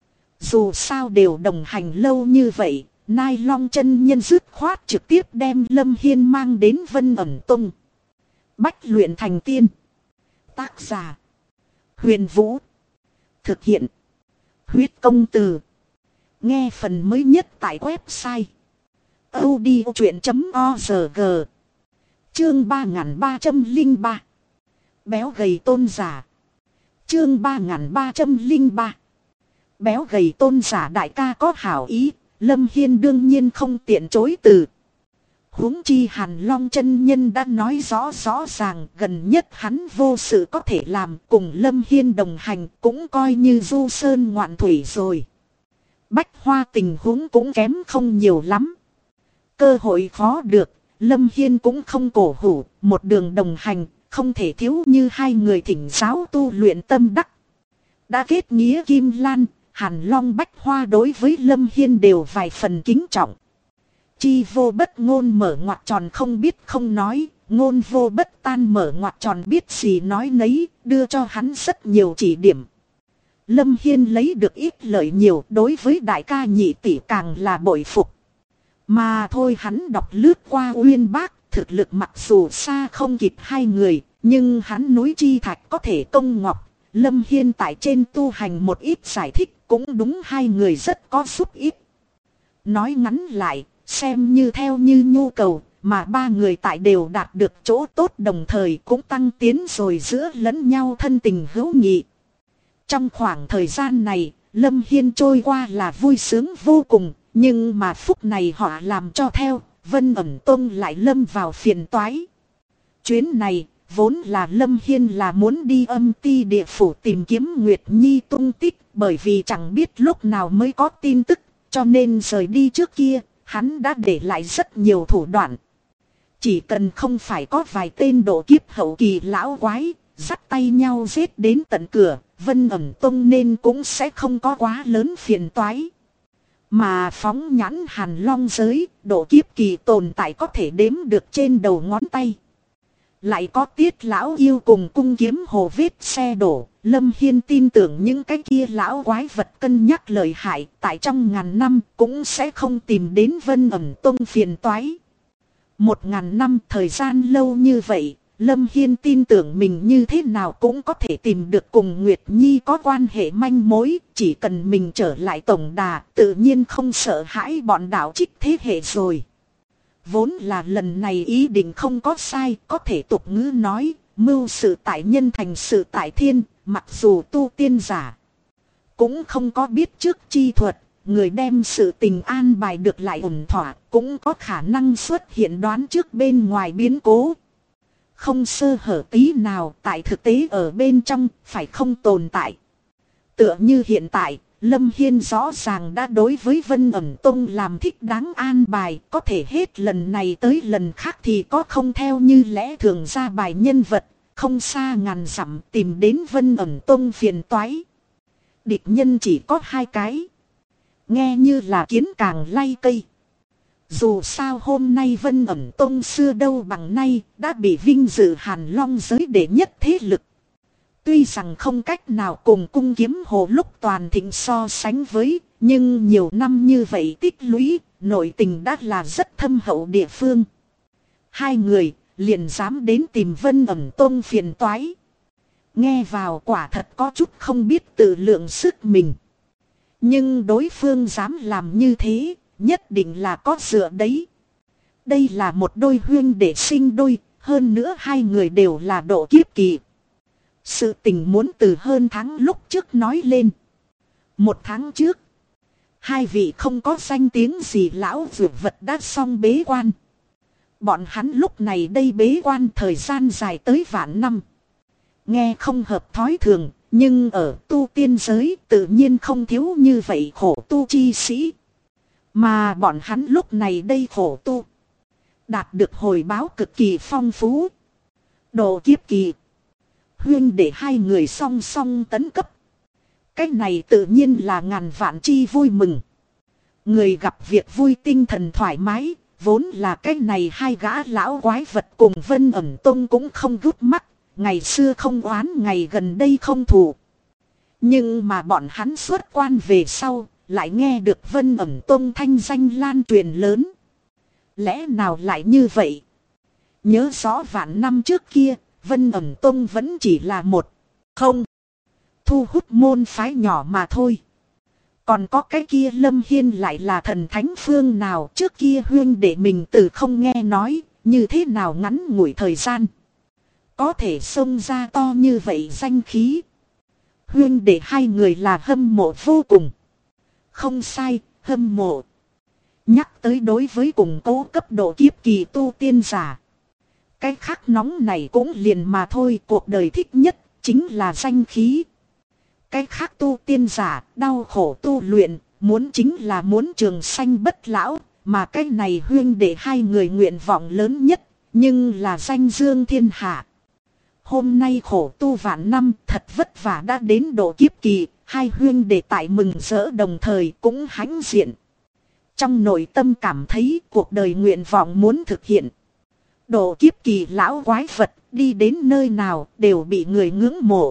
Dù sao đều đồng hành lâu như vậy, Nai Long chân nhân dứt khoát trực tiếp đem Lâm Hiên mang đến Vân Ẩn Tông. Bách luyện thành tiên. Tác giả: Huyền Vũ. Thực hiện: Huyết Công Từ. Nghe phần mới nhất tại website audiochuyện.org. Chương 3303. Béo gầy tôn giả. Chương 3303. Béo gầy tôn giả đại ca có hảo ý, Lâm Hiên đương nhiên không tiện chối từ. Huống chi Hàn Long chân nhân đã nói rõ ràng, gần nhất hắn vô sự có thể làm, cùng Lâm Hiên đồng hành cũng coi như du sơn ngoạn thủy rồi. Bách Hoa tình huống cũng kém không nhiều lắm. Cơ hội khó được, Lâm Hiên cũng không cổ hủ, một đường đồng hành, không thể thiếu như hai người thỉnh giáo tu luyện tâm đắc. Đã kết nghĩa Kim Lan, Hàn Long Bách Hoa đối với Lâm Hiên đều vài phần kính trọng. Chi vô bất ngôn mở ngoặc tròn không biết không nói, ngôn vô bất tan mở ngoặc tròn biết gì nói nấy, đưa cho hắn rất nhiều chỉ điểm. Lâm Hiên lấy được ít lợi nhiều, đối với đại ca nhị tỷ càng là bội phục. Mà thôi, hắn đọc lướt qua Uyên Bác, thực lực mặc dù xa không kịp hai người, nhưng hắn núi chi thạch có thể công ngọc. Lâm Hiên tại trên tu hành một ít giải thích, cũng đúng hai người rất có giúp ích. Nói ngắn lại, xem như theo như nhu cầu, mà ba người tại đều đạt được chỗ tốt, đồng thời cũng tăng tiến rồi giữa lẫn nhau thân tình hữu nghị. Trong khoảng thời gian này, Lâm Hiên trôi qua là vui sướng vô cùng, nhưng mà phút này họ làm cho theo, Vân Ẩn Tông lại lâm vào phiền toái. Chuyến này, vốn là Lâm Hiên là muốn đi Âm Ti địa phủ tìm kiếm Nguyệt Nhi tung tích, bởi vì chẳng biết lúc nào mới có tin tức, cho nên rời đi trước kia, hắn đã để lại rất nhiều thủ đoạn. Chỉ cần không phải có vài tên độ kiếp hậu kỳ lão quái, dắt tay nhau giết đến tận cửa, Vân Ẩn Tông nên cũng sẽ không có quá lớn phiền toái. Mà phóng nhãn Hàn Long giới, độ kiếp kỳ tồn tại có thể đếm được trên đầu ngón tay. Lại có Tiết lão yêu cùng cung kiếm hồ vết xe đổ. Lâm Hiên tin tưởng những cái kia lão quái vật cân nhắc lợi hại. Tại trong ngàn năm cũng sẽ không tìm đến Vân Ẩn Tông phiền toái. 1000 năm thời gian lâu như vậy. Lâm Hiên tin tưởng mình như thế nào cũng có thể tìm được cùng Nguyệt Nhi có quan hệ manh mối. Chỉ cần mình trở lại tổng đà, tự nhiên không sợ hãi bọn đạo trích thế hệ rồi. Vốn là lần này ý định không có sai, có thể tục ngữ nói, mưu sự tại nhân thành sự tại thiên, mặc dù tu tiên giả. Cũng không có biết trước chi thuật, người đem sự tình an bài được lại ổn thỏa, cũng có khả năng xuất hiện đoán trước bên ngoài biến cố. Không sơ hở tí nào tại thực tế ở bên trong phải không tồn tại. Tựa như hiện tại, Lâm Hiên rõ ràng đã đối với Vân Ẩn Tông làm thích đáng an bài. Có thể hết lần này tới lần khác thì có không theo như lẽ thường ra bài nhân vật. Không xa ngàn dặm tìm đến Vân Ẩn Tông phiền toái. Địch nhân chỉ có 2 cái. Nghe như là kiến càng lay cây. Dù sao hôm nay Vân Ẩn Tông xưa đâu bằng nay đã bị vinh dự Hàn Long giới đệ nhất thế lực. Tuy rằng không cách nào cùng cung kiếm hồ lúc toàn thịnh so sánh với, nhưng nhiều năm như vậy tích lũy, nội tình đã là rất thâm hậu địa phương. 2 người liền dám đến tìm Vân Ẩn Tông phiền toái. Nghe vào quả thật có chút không biết tự lượng sức mình. Nhưng đối phương dám làm như thế, nhất định là có dựa đấy. Đây là một đôi huyên đệ sinh đôi, hơn nữa 2 người đều là độ kiếp kỳ. Sự tình muốn từ hơn tháng lúc trước nói lên. 1 tháng trước, 2 vị không có danh tiếng gì lão dược vật đã xong bế quan. Bọn hắn lúc này đây bế quan thời gian dài tới vạn năm. Nghe không hợp thói thường, nhưng ở tu tiên giới tự nhiên không thiếu như vậy khổ tu chi sĩ. Mà bọn hắn lúc này đây khổ tu, đạt được hồi báo cực kỳ phong phú. Độ kiếp kỳ, huyên để 2 người song song tấn cấp. Cái này tự nhiên là ngàn vạn chi vui mừng. Người gặp việc vui tinh thần thoải mái, vốn là cái này 2 gã lão quái vật cùng Vân Ẩn Tông cũng không gút mắt. Ngày xưa không oán, ngày gần đây không thù. Nhưng mà bọn hắn xuất quan về sau, lại nghe được Vân Ẩn Tông thanh danh lan truyền lớn. Lẽ nào lại như vậy? Nhớ rõ vạn năm trước kia, Vân Ẩn Tông vẫn chỉ là một không thu hút môn phái nhỏ mà thôi. Còn có cái kia Lâm Hiên lại là thần thánh phương nào, trước kia huyên để mình từ không nghe nói, như thế nào ngắn ngủi thời gian có thể xông ra to như vậy danh khí. Huyên để 2 người là hâm mộ vô cùng. Không sai, hâm mộ. Nhắc tới đối với cùng cố cấp độ kiếp kỳ tu tiên giả, cái khác nóng này cũng liền mà thôi. Cuộc đời thích nhất chính là danh khí. Cái khác tu tiên giả đau khổ tu luyện, muốn chính là muốn trường sanh bất lão. Mà cái này huyên để 2 người nguyện vọng lớn nhất, nhưng là danh dương thiên hạ. Hôm nay khổ tu vạn năm thật vất vả đã đến độ kiếp kỳ, 2 huyên để tại mừng rỡ đồng thời cũng hãnh diện. Trong nội tâm cảm thấy cuộc đời nguyện vọng muốn thực hiện. Độ kiếp kỳ lão quái vật đi đến nơi nào đều bị người ngưỡng mộ.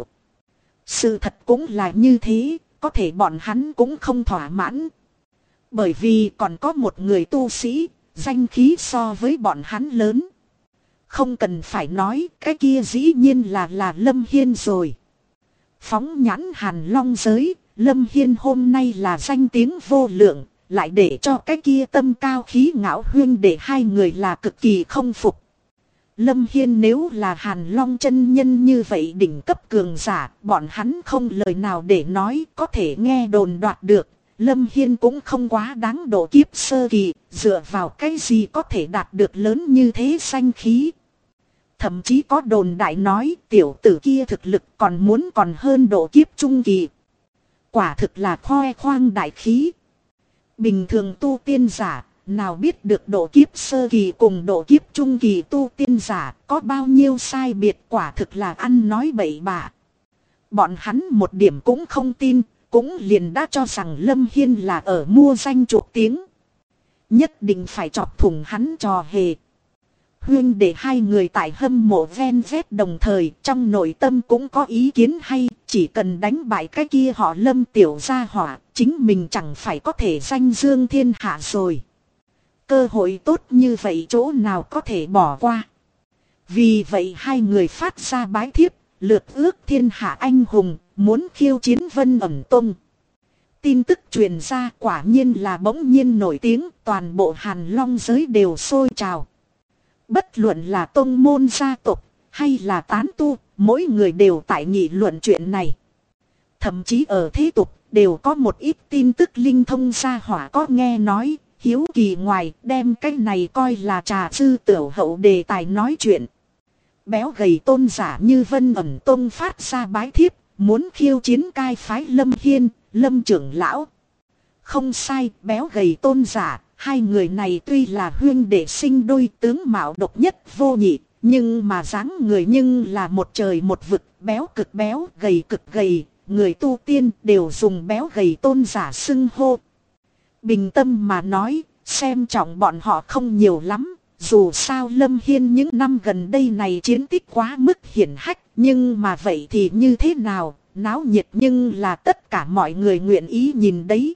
Sự thật cũng là như thế, có thể bọn hắn cũng không thỏa mãn. Bởi vì còn có một người tu sĩ, danh khí so với bọn hắn lớn. Không cần phải nói, cái kia dĩ nhiên là Lâm Hiên rồi. Phóng nhãn Hàn Long giới, Lâm Hiên hôm nay là danh tiếng vô lượng, lại để cho cái kia tâm cao khí ngạo huyên để 2 người là cực kỳ không phục. Lâm Hiên nếu là Hàn Long chân nhân như vậy đỉnh cấp cường giả, bọn hắn không lời nào để nói, có thể nghe đồn đoạt được. Lâm Hiên cũng không quá đáng độ kiếp sơ kỳ, dựa vào cái gì có thể đạt được lớn như thế danh khí. Thậm chí có đồn đại nói tiểu tử kia thực lực còn hơn độ kiếp trung kỳ. Quả thực là khoe khoang đại khí. Bình thường tu tiên giả, nào biết được độ kiếp sơ kỳ cùng độ kiếp trung kỳ tu tiên giả có bao nhiêu sai biệt, quả thực là ăn nói bậy bạ. Bọn hắn một điểm cũng không tin, cũng liền đã cho rằng Lâm Hiên là ở mua danh chuộc tiếng. Nhất định phải chọc thủng hắn trò hề. Huynh đệ hai người tại hâm mộ ven vét đồng thời trong nội tâm cũng có ý kiến hay, chỉ cần đánh bại cái kia họ Lâm tiểu gia hỏa, chính mình chẳng phải có thể danh dương thiên hạ rồi. Cơ hội tốt như vậy chỗ nào có thể bỏ qua. Vì vậy hai người phát ra bái thiếp, lược ước thiên hạ anh hùng, muốn khiêu chiến Vân Ẩn Tông. Tin tức truyền ra quả nhiên là bỗng nhiên nổi tiếng, toàn bộ Hàn Long giới đều sôi trào. Bất luận là tông môn gia tộc hay là tán tu, mỗi người đều tại nghị luận chuyện này. Thậm chí ở thế tục đều có một ít tin tức linh thông gia hỏa có nghe nói, hiếu kỳ ngoài đem cái này coi là trà sư tiểu hậu đề tài nói chuyện. Béo gầy tôn giả như Vân Ẩn Tông phát ra bái thiếp, muốn khiêu chiến cai phái Lâm Hiên, Lâm trưởng lão. Không sai, béo gầy tôn giả, hai người này tuy là huynh đệ sinh đôi, tướng mạo độc nhất vô nhị, nhưng mà dáng người nhưng là một trời một vực, béo cực béo, gầy cực gầy, người tu tiên đều dùng béo gầy tôn giả xưng hô. Bình tâm mà nói, xem trọng bọn họ không nhiều lắm, dù sao Lâm Hiên những năm gần đây này chiến tích quá mức hiển hách, nhưng mà vậy thì như thế nào, náo nhiệt nhưng là tất cả mọi người nguyện ý nhìn đấy.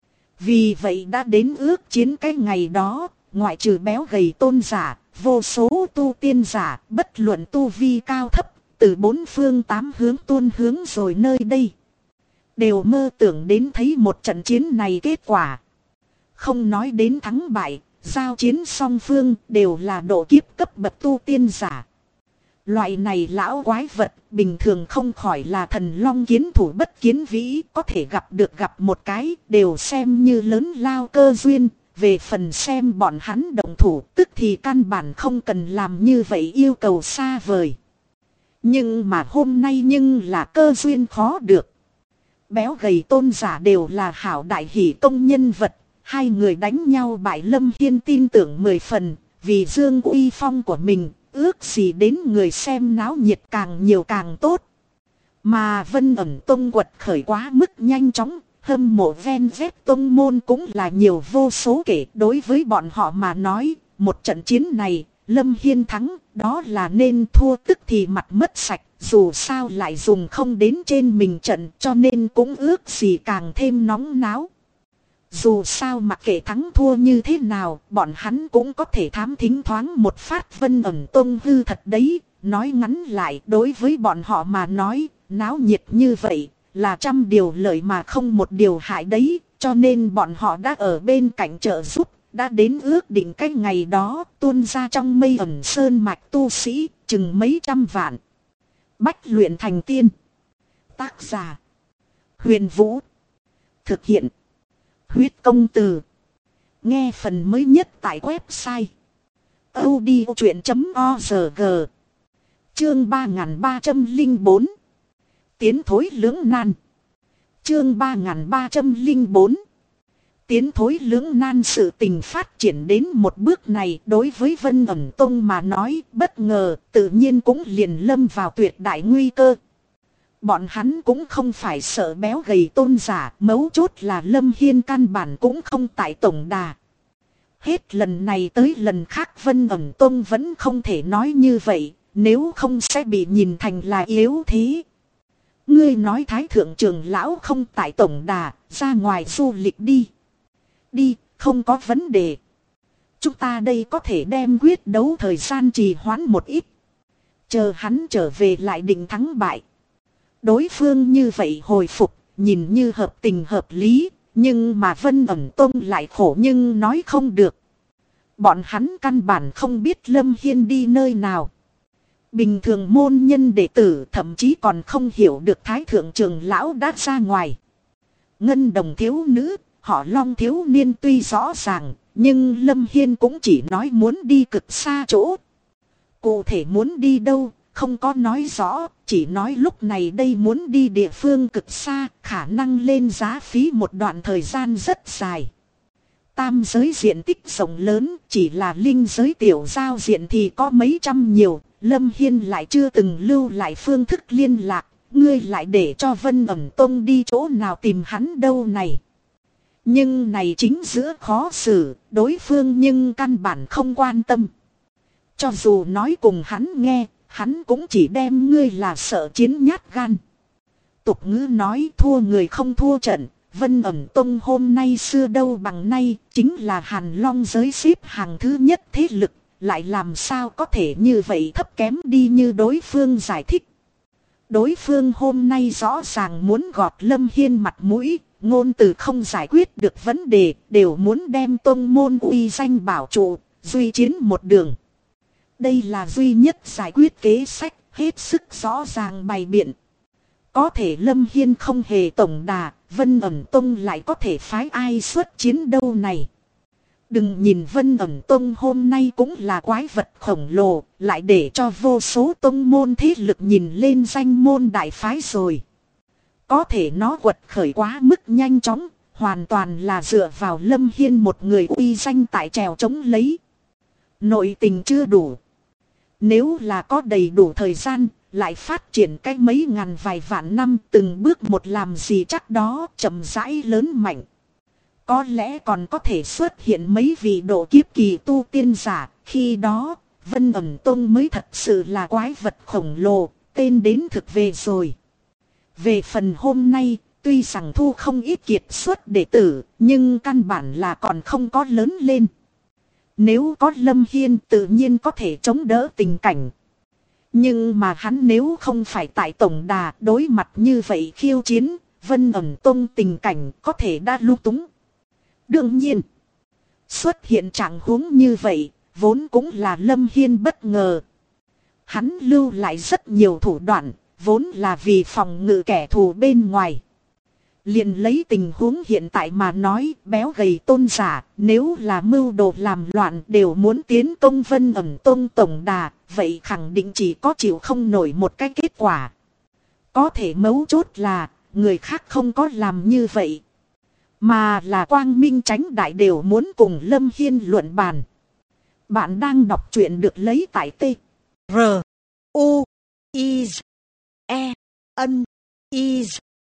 Vì vậy đã đến ước chiến cái ngày đó, ngoại trừ béo gầy tôn giả, vô số tu tiên giả, bất luận tu vi cao thấp, từ bốn phương tám hướng tuôn hướng rồi nơi đây. Đều mơ tưởng đến thấy một trận chiến này kết quả. Không nói đến thắng bại, giao chiến song phương đều là độ kiếp cấp bậc tu tiên giả. Loại này lão quái vật bình thường không khỏi là thần long kiến thủ bất kiến vĩ, có thể gặp một cái đều xem như lớn lao cơ duyên. Về phần xem bọn hắn động thủ tức thì căn bản không cần làm như vậy yêu cầu xa vời. Nhưng mà hôm nay nhưng là cơ duyên khó được. Béo gầy tôn giả đều là hảo đại hỷ công nhân vật. Hai người đánh nhau bại Lâm Hiên tin tưởng 10 phần, vì dương uy phong của mình, ước gì đến người xem náo nhiệt càng nhiều càng tốt. Mà Vân Ẩn Tông quật khởi quá mức nhanh chóng, hâm mộ ven vét tông môn cũng là nhiều vô số kể. Đối với bọn họ mà nói, một trận chiến này, Lâm Hiên thắng, đó là nên thua tức thì mặt mất sạch, dù sao lại dùng không đến trên mình trận cho nên cũng ước gì càng thêm nóng náo. Dù sao mặc kệ thắng thua như thế nào, bọn hắn cũng có thể thám thính thoáng một phát Vân Ẩn Tông hư thật đấy. Nói ngắn lại, đối với bọn họ mà nói, náo nhiệt như vậy, là trăm điều lợi mà không một điều hại đấy. Cho nên bọn họ đã ở bên cạnh trợ giúp, đã đến ước định cái ngày đó, tuôn ra trong mây ẩn sơn mạch tu sĩ, chừng mấy trăm vạn. Bách luyện thành tiên. Tác giả: Huyền Vũ. Thực hiện: Huyết Công Từ. Nghe phần mới nhất tại website audiochuyện.org. Chương 3304. Tiến thối lưỡng nan. Chương 3304. Tiến thối lưỡng nan. Sự tình phát triển đến một bước này đối với Vân Ẩn Tông mà nói bất ngờ, tự nhiên cũng liền lâm vào tuyệt đại nguy cơ. Bọn hắn cũng không phải sợ béo gầy tôn giả, mấu chốt là Lâm Hiên căn bản cũng không tại tổng đà. Hết lần này tới lần khác Vân Ẩn Tông vẫn không thể nói như vậy, nếu không sẽ bị nhìn thành là yếu thế. Ngươi nói Thái Thượng trưởng lão không tại tổng đà, ra ngoài du lịch đi. Đi, không có vấn đề. Chúng ta đây có thể đem quyết đấu thời gian trì hoãn một ít. Chờ hắn trở về lại định thắng bại. Đối phương như vậy hồi phục, nhìn như hợp tình hợp lý, nhưng mà Vân Ẩn Tông lại khổ nhưng nói không được. Bọn hắn căn bản không biết Lâm Hiên đi nơi nào. Bình thường môn nhân đệ tử thậm chí còn không hiểu được Thái Thượng trưởng lão đã ra ngoài. Ngân Đồng thiếu nữ, họ Long thiếu niên tuy rõ ràng, nhưng Lâm Hiên cũng chỉ nói muốn đi cực xa chỗ. Cụ thể muốn đi đâu, không có nói rõ, chỉ nói lúc này đây muốn đi địa phương cực xa, khả năng lên giá phí một đoạn thời gian rất dài. Tam giới diện tích rộng lớn, chỉ là linh giới tiểu giao diện thì có mấy trăm nhiều, Lâm Hiên lại chưa từng lưu lại phương thức liên lạc, ngươi lại để cho Vân Ẩn Tông đi chỗ nào tìm hắn đâu này. Nhưng này chính giữa khó xử, đối phương nhưng căn bản không quan tâm. Cho dù nói cùng hắn nghe, hắn cũng chỉ đem ngươi là sợ chiến nhát gan. Tục ngữ nói thua người không thua trận. Vân ẩn tông hôm nay xưa đâu bằng nay, chính là Hàn Long giới xếp hàng thứ nhất thế lực, lại làm sao có thể như vậy thấp kém đi như đối phương giải thích. Đối phương hôm nay rõ ràng muốn gọt Lâm Hiên mặt mũi, ngôn từ không giải quyết được vấn đề, đều muốn đem tông môn uy danh bảo trụ, duy chiến một đường. Đây là duy nhất giải quyết kế sách, hết sức rõ ràng bày biện. Có thể Lâm Hiên không hề tổng đà, Vân ẩn tông lại có thể phái ai xuất chiến đâu này. Đừng nhìn Vân ẩn tông hôm nay cũng là quái vật khổng lồ, lại để cho vô số tông môn thế lực nhìn lên danh môn đại phái rồi. Có thể nó quật khởi quá mức nhanh chóng, hoàn toàn là dựa vào Lâm Hiên một người uy danh tại trèo chống lấy. Nội tình chưa đủ. Nếu là có đầy đủ thời gian, lại phát triển cách mấy ngàn vài vạn năm từng bước một làm gì chắc đó chậm rãi lớn mạnh. Có lẽ còn có thể xuất hiện mấy vị độ kiếp kỳ tu tiên giả, khi đó Vân ẩn tông mới thật sự là quái vật khổng lồ, tên đến thực về rồi. Về phần hôm nay, tuy rằng thu không ít kiệt xuất đệ tử, nhưng căn bản là còn không có lớn lên. Nếu có Lâm Hiên tự nhiên có thể chống đỡ tình cảnh. Nhưng mà hắn nếu không phải tại tổng đà đối mặt như vậy khiêu chiến, Vân ẩn tông tình cảnh có thể đã lung túng. Đương nhiên, xuất hiện trạng huống như vậy, vốn cũng là Lâm Hiên bất ngờ. Hắn lưu lại rất nhiều thủ đoạn, vốn là vì phòng ngự kẻ thù bên ngoài. Liền lấy tình huống hiện tại mà nói, béo gầy tôn giả, nếu là mưu đồ làm loạn đều muốn tiến công Vân ẩn tông tổng đà, vậy khẳng định chỉ có chịu không nổi một cái kết quả. Có thể mấu chốt là, người khác không có làm như vậy. Mà là quang minh chánh đại đều muốn cùng Lâm Hiên luận bàn. Bạn đang đọc truyện được lấy tại T. R. U. I. E. N. I.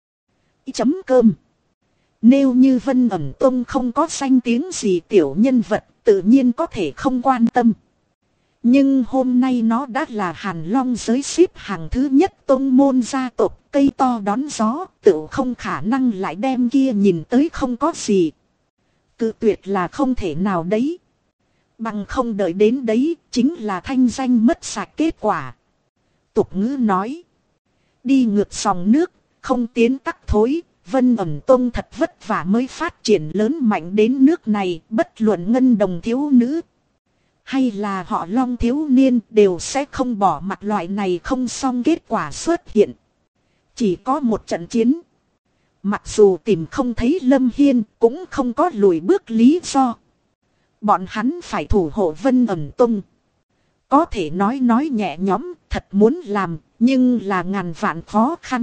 Chấm cơm. Nếu như Vân ẩn tông không có danh tiếng gì tiểu nhân vật, tự nhiên có thể không quan tâm. Nhưng hôm nay nó đã là Hàn Long giới xếp hàng thứ nhất tông môn gia tộc, cây to đón gió, tự không khả năng lại đem kia nhìn tới không có gì. Cự tuyệt là không thể nào đấy. Bằng không đợi đến đấy, chính là thanh danh mất sạch kết quả. Tục ngữ nói, đi ngược dòng nước, không tiến tắc thối. Vân ẩn tông thật vất vả mới phát triển lớn mạnh đến nước này, bất luận ngân đồng thiếu nữ hay là họ Long thiếu niên đều sẽ không bỏ mặt loại này không xong kết quả xuất hiện. Chỉ có một trận chiến. Mặc dù tìm không thấy Lâm Hiên cũng không có lùi bước lý do. Bọn hắn phải thủ hộ Vân ẩn tông. Có thể nói nhẹ nhõm, thật muốn làm, nhưng là ngàn vạn khó khăn.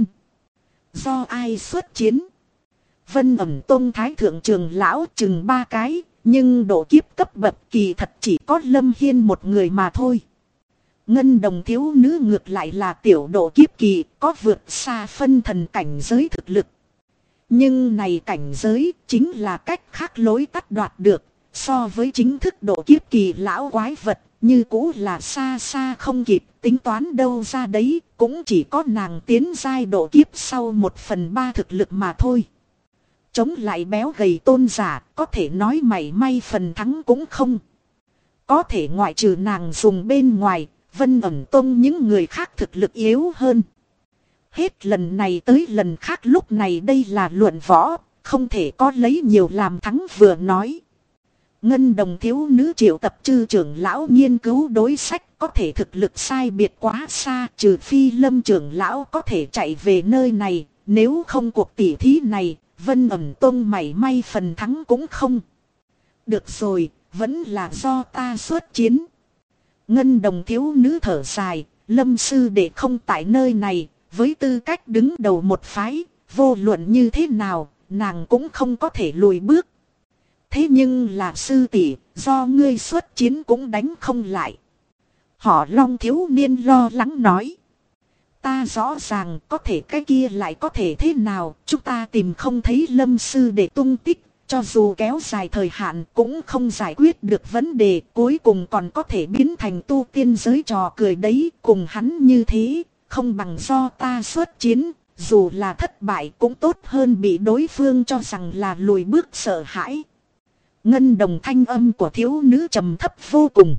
Do ai xuất chiến? Vân ẩn tông thái thượng trường lão chừng 3 cái, nhưng độ kiếp cấp bậc kỳ thật chỉ có Lâm Hiên một người mà thôi. Ngân đồng thiếu nữ ngược lại là tiểu độ kiếp kỳ, có vượt xa phân thần cảnh giới thực lực. Nhưng này cảnh giới chính là cách khác lối tắt đoạt được, so với chính thức độ kiếp kỳ lão quái vật, như cũ là xa xa không kịp, tính toán đâu ra đấy, cũng chỉ có nàng tiến giai độ kiếp sau 1/3 thực lực mà thôi. Chống lại béo gầy tôn giả, có thể nói mảy may phần thắng cũng không. Có thể ngoại trừ nàng dùng bên ngoài, Vân ẩn tông những người khác thực lực yếu hơn. Hết lần này tới lần khác lúc này đây là luận võ, không thể có lấy nhiều làm thắng vừa nói. Ngân đồng thiếu nữ triệu tập chư trưởng lão nghiên cứu đối sách, có thể thực lực sai biệt quá xa, trừ phi Lâm trưởng lão có thể chạy về nơi này, nếu không cuộc tỉ thí này, Vân ẩn tông mảy may phần thắng cũng không. Được rồi, vẫn là do ta xuất chiến. Ngân đồng thiếu nữ thở dài, Lâm sư đệ không tại nơi này, với tư cách đứng đầu một phái, vô luận như thế nào, nàng cũng không có thể lùi bước. Thế nhưng là sư tỷ, do ngươi xuất chiến cũng đánh không lại. Họ Long thiếu niên lo lắng nói. Ta rõ ràng có thể cái kia lại có thể thế nào, chúng ta tìm không thấy Lâm sư để tung tích, Cho dù kéo dài thời hạn cũng không giải quyết được vấn đề, cuối cùng còn có thể biến thành tu tiên giới trò cười đấy. Cùng hắn như thế, không bằng do ta xuất chiến, dù là thất bại cũng tốt hơn bị đối phương cho rằng là lùi bước sợ hãi. Ngân đồng thanh âm của thiếu nữ trầm thấp vô cùng.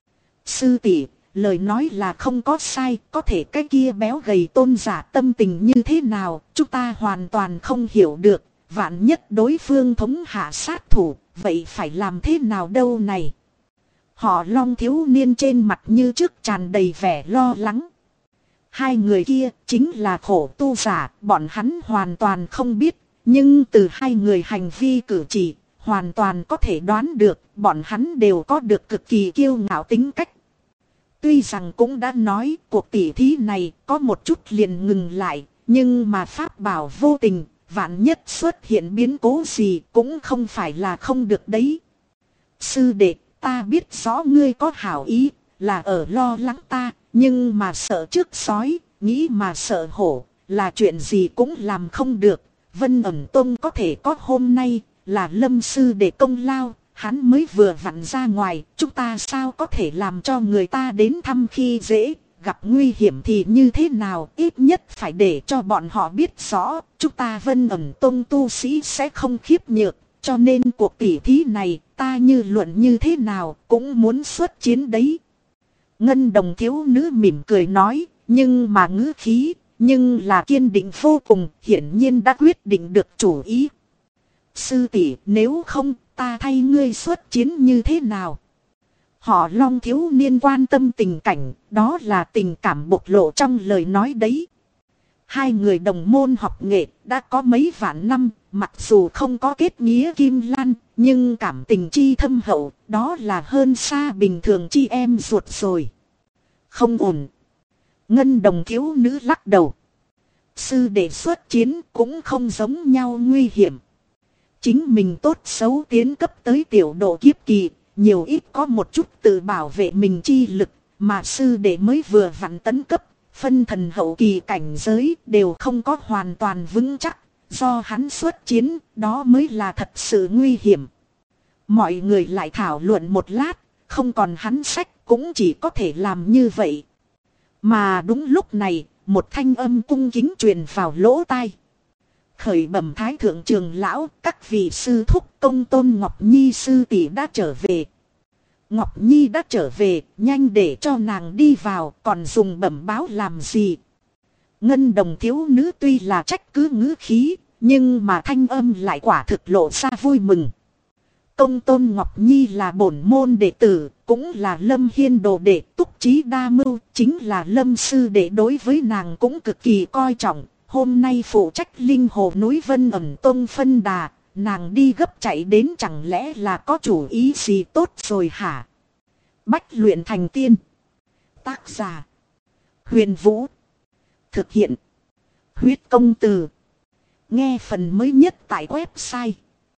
Sư tỷ, lời nói là không có sai, có thể cái kia béo gầy tôn giả tâm tình như thế nào, chúng ta hoàn toàn không hiểu được. Vạn nhất đối phương thống hạ sát thủ, vậy phải làm thế nào đâu này? Họ Long thiếu niên trên mặt như trước tràn đầy vẻ lo lắng. Hai người kia chính là khổ tu giả, bọn hắn hoàn toàn không biết. Nhưng từ hai người hành vi cử chỉ, hoàn toàn có thể đoán được, bọn hắn đều có được cực kỳ kiêu ngạo tính cách. Tuy rằng cũng đã nói cuộc tỉ thí này có một chút liền ngừng lại, nhưng mà pháp bảo vô tình, vạn nhất xuất hiện biến cố gì cũng không phải là không được đấy. Sư đệ, ta biết rõ ngươi có hảo ý, là ở lo lắng ta, nhưng mà sợ trước sói, nghĩ mà sợ hổ, là chuyện gì cũng làm không được. Vân ẩn tông có thể có hôm nay, là Lâm sư đệ công lao, hắn mới vừa vặn ra ngoài, chúng ta sao có thể làm cho người ta đến thăm khi dễ. Gặp nguy hiểm thì như thế nào, ít nhất phải để cho bọn họ biết rõ, chúng ta Vân ẩn tông tu sĩ sẽ không khiếp nhược, cho nên cuộc tỉ thí này, ta như luận như thế nào, cũng muốn xuất chiến đấy. Ngân đồng thiếu nữ mỉm cười nói, nhưng mà ngữ khí, nhưng là kiên định vô cùng, hiển nhiên đã quyết định được chủ ý. Sư tỷ, nếu không, ta thay ngươi xuất chiến như thế nào? Họ Long thiếu niên quan tâm tình cảnh, đó là tình cảm bộc lộ trong lời nói đấy. Hai người đồng môn học nghệ đã có mấy vạn năm, mặc dù không có kết nghĩa kim lan, nhưng cảm tình chi thâm hậu, đó là hơn xa bình thường chi em ruột rồi. Không ổn. Ngân đồng thiếu nữ lắc đầu. Sư đệ xuất chiến cũng không giống nhau nguy hiểm. Chính mình tốt xấu tiến cấp tới tiểu độ kiếp kỳ, nhiều ít có một chút tự bảo vệ mình chi lực, mà sư đệ mới vừa vặn tấn cấp, phân thần hậu kỳ cảnh giới đều không có hoàn toàn vững chắc, do hắn xuất chiến, đó mới là thật sự nguy hiểm. Mọi người lại thảo luận một lát, không còn hắn sách cũng chỉ có thể làm như vậy. Mà đúng lúc này, một thanh âm cung kính truyền vào lỗ tai. Khởi bẩm thái thượng trường lão, các vị sư thúc công tôn Ngọc Nhi sư tỷ đã trở về. Ngọc Nhi đã trở về, nhanh để cho nàng đi vào, còn dùng bẩm báo làm gì? Ngân đồng thiếu nữ tuy là trách cứ ngữ khí, nhưng mà thanh âm lại quả thực lộ ra vui mừng. Công tôn Ngọc Nhi là bổn môn đệ tử, cũng là Lâm Hiên đồ đệ, túc trí đa mưu, chính là Lâm sư đệ, đối với nàng cũng cực kỳ coi trọng. Hôm nay phụ trách linh hồ núi Vân ẩn tông phân đà, nàng đi gấp chạy đến chẳng lẽ là có chủ ý gì tốt rồi hả? Bách luyện thành tiên. Tác giả: Huyền Vũ. Thực hiện: Huyết Công Từ. Nghe phần mới nhất tại website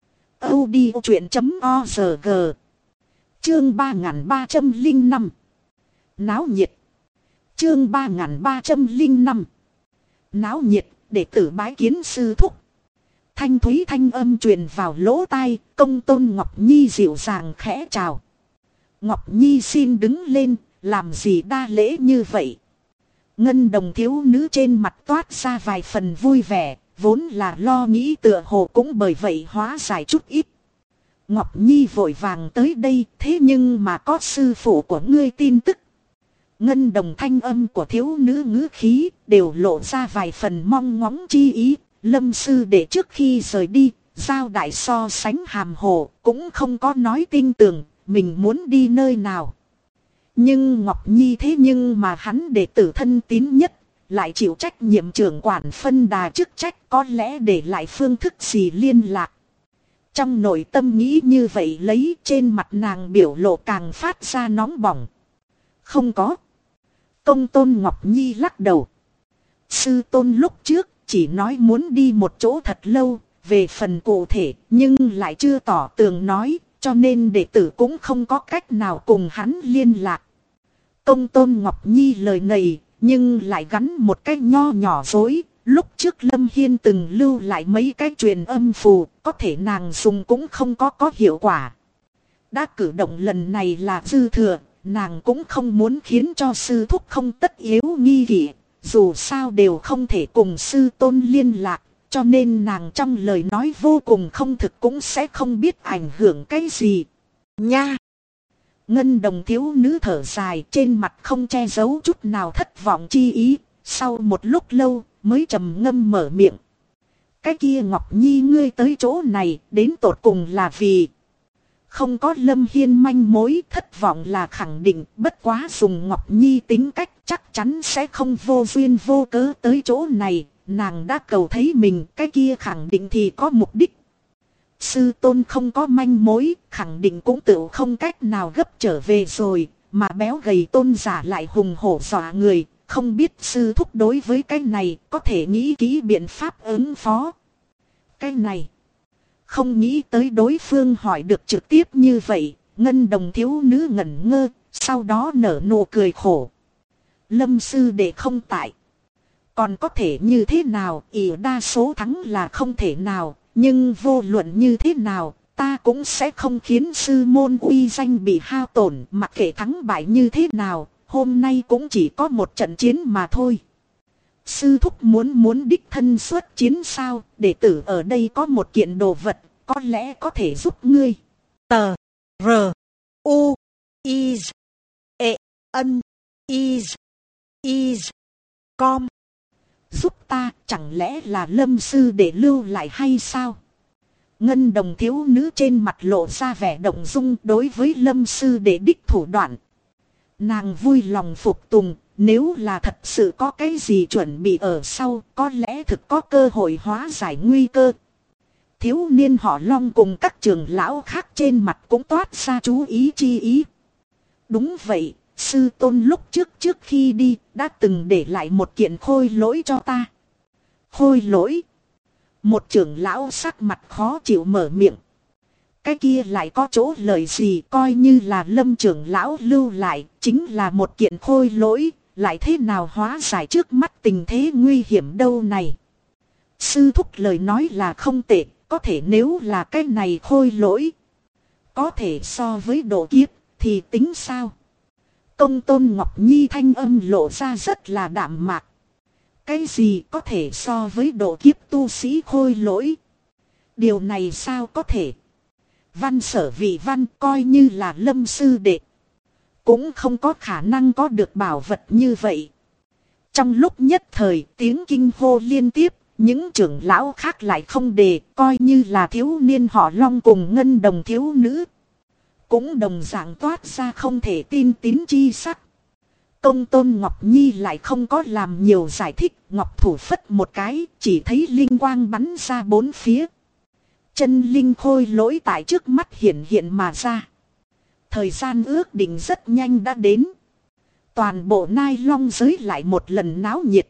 audiochuyện.org. Chương 3305. Náo nhiệt. Chương 3305. Náo nhiệt, đệ tử bái kiến sư thúc. Thanh thúy thanh âm truyền vào lỗ tai, công tôn Ngọc Nhi dịu dàng khẽ chào. Ngọc Nhi xin đứng lên, làm gì đa lễ như vậy? Ngân đồng thiếu nữ trên mặt toát ra vài phần vui vẻ, vốn là lo nghĩ tựa hồ cũng bởi vậy hóa giải chút ít. Ngọc Nhi vội vàng tới đây, thế nhưng mà có sư phụ của ngươi tin tức. Ngân đồng thanh âm của thiếu nữ ngữ khí đều lộ ra vài phần mong ngóng chi ý. Lâm sư đệ trước khi rời đi, giao đại so sánh hàm hồ, cũng không có nói tin tưởng mình muốn đi nơi nào. Nhưng Ngọc Nhi thế nhưng mà hắn đệ tử thân tín nhất, lại chịu trách nhiệm trưởng quản phân đà chức trách, có lẽ để lại phương thức gì liên lạc. Trong nội tâm nghĩ như vậy lấy, trên mặt nàng biểu lộ càng phát ra nóng bỏng. Không có. Công tôn Ngọc Nhi lắc đầu. Sư tôn lúc trước chỉ nói muốn đi một chỗ thật lâu, về phần cụ thể nhưng lại chưa tỏ tường nói, cho nên đệ tử cũng không có cách nào cùng hắn liên lạc. Công tôn Ngọc Nhi lời này nhưng lại gắn một cái nho nhỏ dối. Lúc trước Lâm Hiên từng lưu lại mấy cái truyền âm phù, có thể nàng dùng cũng không có hiệu quả. Đã cử động lần này là dư thừa, nàng cũng không muốn khiến cho sư thúc không tất yếu nghi kỵ, dù sao đều không thể cùng sư tôn liên lạc, cho nên nàng trong lời nói vô cùng không thực cũng sẽ không biết ảnh hưởng cái gì. Nha! Ngân đồng thiếu nữ thở dài, trên mặt không che giấu chút nào thất vọng chi ý, sau một lúc lâu mới trầm ngâm mở miệng. Cái kia Ngọc Nhi ngươi tới chỗ này đến tột cùng là vì... Không có Lâm Hiên manh mối, thất vọng là khẳng định, bất quá dùng Ngọc Nhi tính cách chắc chắn sẽ không vô duyên vô cớ tới chỗ này, nàng đã cầu thấy mình, cái kia khẳng định thì có mục đích. Sư tôn không có manh mối, khẳng định cũng tự không cách nào gấp trở về rồi, mà béo gầy tôn giả lại hùng hổ dọa người, không biết sư thúc đối với cái này có thể nghĩ kỹ biện pháp ứng phó. Cái này... Không nghĩ tới đối phương hỏi được trực tiếp như vậy, ngân đồng thiếu nữ ngẩn ngơ, sau đó nở nụ cười khổ. Lâm sư đệ không tại. Còn có thể như thế nào, ỷ đa số thắng là không thể nào, nhưng vô luận như thế nào, ta cũng sẽ không khiến sư môn uy danh bị hao tổn, mặc kệ thắng bại như thế nào, hôm nay cũng chỉ có một trận chiến mà thôi. Sư thúc muốn đích thân xuất chiến sao, đệ tử ở đây có một kiện đồ vật, có lẽ có thể giúp ngươi. Tờ R U I E N I Com. Giúp ta, chẳng lẽ là Lâm sư để lưu lại hay sao? Ngân đồng thiếu nữ trên mặt lộ ra vẻ động dung đối với Lâm sư để đích thủ đoạn. Nàng vui lòng phục tùng. Nếu là thật sự có cái gì chuẩn bị ở sau, có lẽ thực có cơ hội hóa giải nguy cơ. Thiếu niên họ Long cùng các trưởng lão khác trên mặt cũng toát ra chú ý chi ý. Đúng vậy, sư tôn lúc trước khi đi, đã từng để lại một kiện khôi lỗi cho ta. Khôi lỗi? Một trưởng lão sắc mặt khó chịu mở miệng. Cái kia lại có chỗ lời gì, coi như là Lâm trưởng lão lưu lại, chính là một kiện khôi lỗi. Lại thế nào hóa giải trước mắt tình thế nguy hiểm đâu này. Sư thúc lời nói là không tệ, có thể nếu là cái này khôi lỗi. Có thể so với độ kiếp, thì tính sao? Công tôn Ngọc Nhi thanh âm lộ ra rất là đạm mạc. Cái gì có thể so với độ kiếp tu sĩ khôi lỗi? Điều này sao có thể? Văn sở vị văn coi như là Lâm sư đệ. Cũng không có khả năng có được bảo vật như vậy. Trong lúc nhất thời tiếng kinh hô liên tiếp, những trưởng lão khác lại không đề, coi như là thiếu niên họ Long cùng ngân đồng thiếu nữ. Cũng đồng dạng toát ra không thể tin tín chi sắc. Công tôn Ngọc Nhi lại không có làm nhiều giải thích, Ngọc thủ phất một cái, chỉ thấy linh quang bắn ra bốn phía. Chân linh khôi lỗi tại trước mắt hiện hiện mà ra. Thời gian ước định rất nhanh đã đến. Toàn bộ Nai Long giới lại một lần náo nhiệt.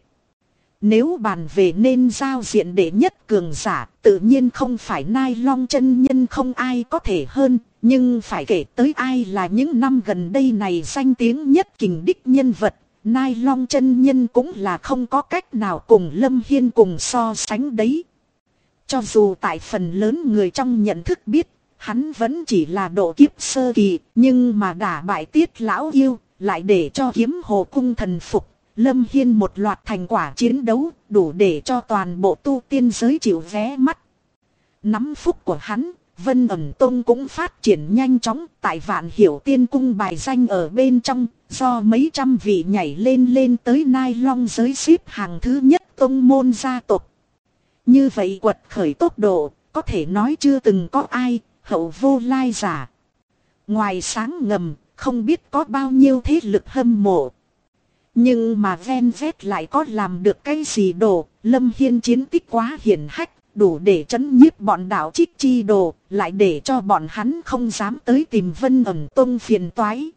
Nếu bàn về nên giao diện đệ nhất cường giả, tự nhiên không phải Nai Long chân nhân không ai có thể hơn. Nhưng phải kể tới ai là những năm gần đây này danh tiếng nhất kình đích nhân vật. Nai Long chân nhân cũng là không có cách nào cùng Lâm Hiên cùng so sánh đấy. Cho dù tại phần lớn người trong nhận thức biết, hắn vẫn chỉ là độ kiếp sơ kỳ, nhưng mà đả bại Tiết lão yêu, lại để cho Kiếm Hồ cung thần phục. Lâm Hiên một loạt thành quả chiến đấu, đủ để cho toàn bộ tu tiên giới chịu vé mắt. Nắm phúc của hắn, Vân Ẩn Tông cũng phát triển nhanh chóng, tại Vạn Hiểu Tiên cung bài danh ở bên trong, do mấy trăm vị nhảy lên tới Nai Long giới xếp hàng thứ nhất tông môn gia tộc. Như vậy quật khởi tốc độ, có thể nói chưa từng có ai, hậu vô lai giả. Ngoài sáng ngầm, không biết có bao nhiêu thế lực hâm mộ. Nhưng mà ven vét lại có làm được cái gì đồ, Lâm Hiên chiến tích quá hiển hách, đủ để trấn nhiếp bọn đạo trích chi đồ, lại để cho bọn hắn không dám tới tìm Vân Ẩn Tông phiền toái.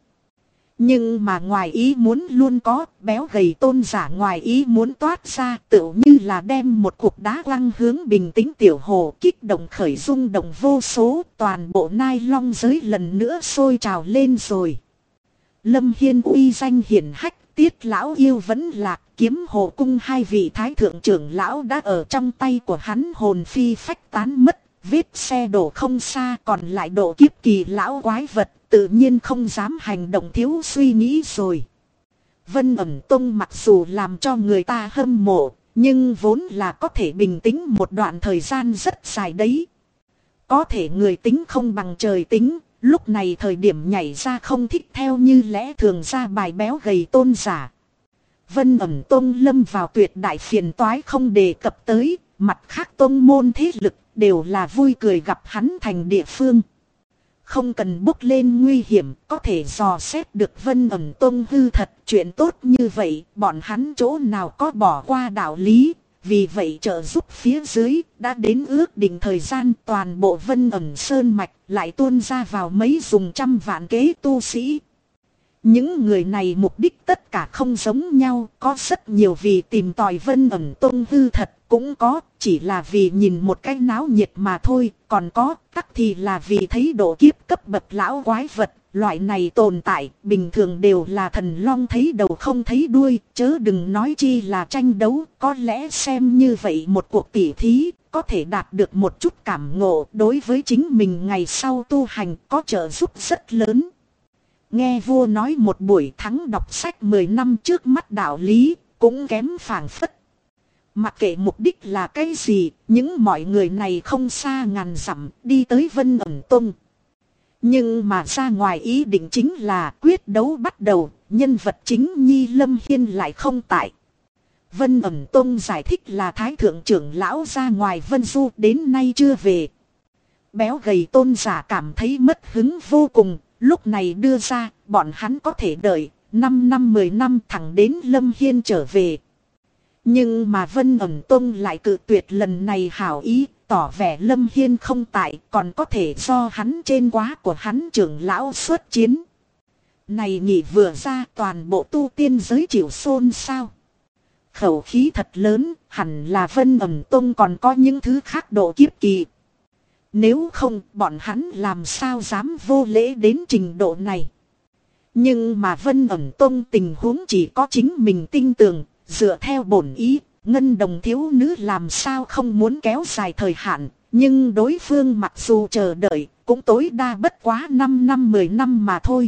Nhưng mà ngoài ý muốn luôn có, béo gầy tôn giả ngoài ý muốn toát ra, tựu như là đem một cục đá quăng hướng bình tĩnh tiểu hồ, kích động khởi rung động vô số, toàn bộ Nai Long giới lần nữa sôi trào lên rồi. Lâm Hiên uy danh hiển hách, Tiết lão yêu vẫn lạc, Kiếm Hồ cung hai vị thái thượng trưởng lão đã ở trong tay của hắn hồn phi phách tán mất, Vết xe đổ không xa, còn lại độ kiếp kỳ lão quái vật, tự nhiên không dám hành động thiếu suy nghĩ rồi. Vân Ẩm Tông mặc dù làm cho người ta hâm mộ, nhưng vốn là có thể bình tĩnh một đoạn thời gian rất dài đấy. Có thể người tính không bằng trời tính, lúc này thời điểm nhảy ra không thích theo như lẽ thường ra bài béo gầy tôn giả. Vân Ẩm Tông lâm vào tuyệt đại phiền toái không đề cập tới, mặt khác tông môn thế lực đều là vui cười gặp hắn thành địa phương. Không cần bốc lên nguy hiểm, có thể dò xét được Vân Ẩm Tông hư thật, chuyện tốt như vậy, bọn hắn chỗ nào có bỏ qua đạo lý. Vì vậy trợ giúp phía dưới, đã đến ước định thời gian toàn bộ Vân Ẩm Sơn Mạch lại tuôn ra vào mấy dùng trăm vạn kế tu sĩ. Những người này mục đích tất cả không giống nhau, có rất nhiều vì tìm tòi Vân Ẩm Tông hư thật, cũng có, chỉ là vì nhìn một cái náo nhiệt mà thôi, còn có, tắc thì là vì thấy độ kiếp cấp bậc lão quái vật, loại này tồn tại, bình thường đều là thần long thấy đầu không thấy đuôi, chớ đừng nói chi là tranh đấu, có lẽ xem như vậy một cuộc tỉ thí, có thể đạt được một chút cảm ngộ đối với chính mình ngày sau tu hành có trợ giúp rất lớn. Nghe vua nói một buổi thắng đọc sách 10 năm trước mắt đạo lý, cũng kém phảng phất. Mặc kệ mục đích là cái gì, những mọi người này không xa ngàn dặm đi tới Vân Ẩm Tông. Nhưng mà ra ngoài ý định chính là quyết đấu bắt đầu, nhân vật chính Nhi Lâm Hiên lại không tại. Vân Ẩm Tông giải thích là Thái Thượng trưởng lão ra ngoài Vân Du đến nay chưa về. Béo gầy tôn giả cảm thấy mất hứng vô cùng, lúc này đưa ra, bọn hắn có thể đợi, 5 năm 10 năm thẳng đến Lâm Hiên trở về. Nhưng mà Vân Ẩm Tông lại cự tuyệt lần này hảo ý, tỏ vẻ Lâm Hiên không tại, còn có thể do hắn trên quá của hắn trưởng lão xuất chiến. Này nhỉ vừa ra toàn bộ tu tiên giới chịu xôn xao. Khẩu khí thật lớn, hẳn là Vân Ẩm Tông còn có những thứ khác độ kiếp kỳ. Nếu không, bọn hắn làm sao dám vô lễ đến trình độ này. Nhưng mà Vân Ẩm Tông tình huống chỉ có chính mình tin tưởng, dựa theo bổn ý, Ngân Đồng thiếu nữ làm sao không muốn kéo dài thời hạn, nhưng đối phương mặc dù chờ đợi, cũng tối đa bất quá 5 năm 10 năm mà thôi.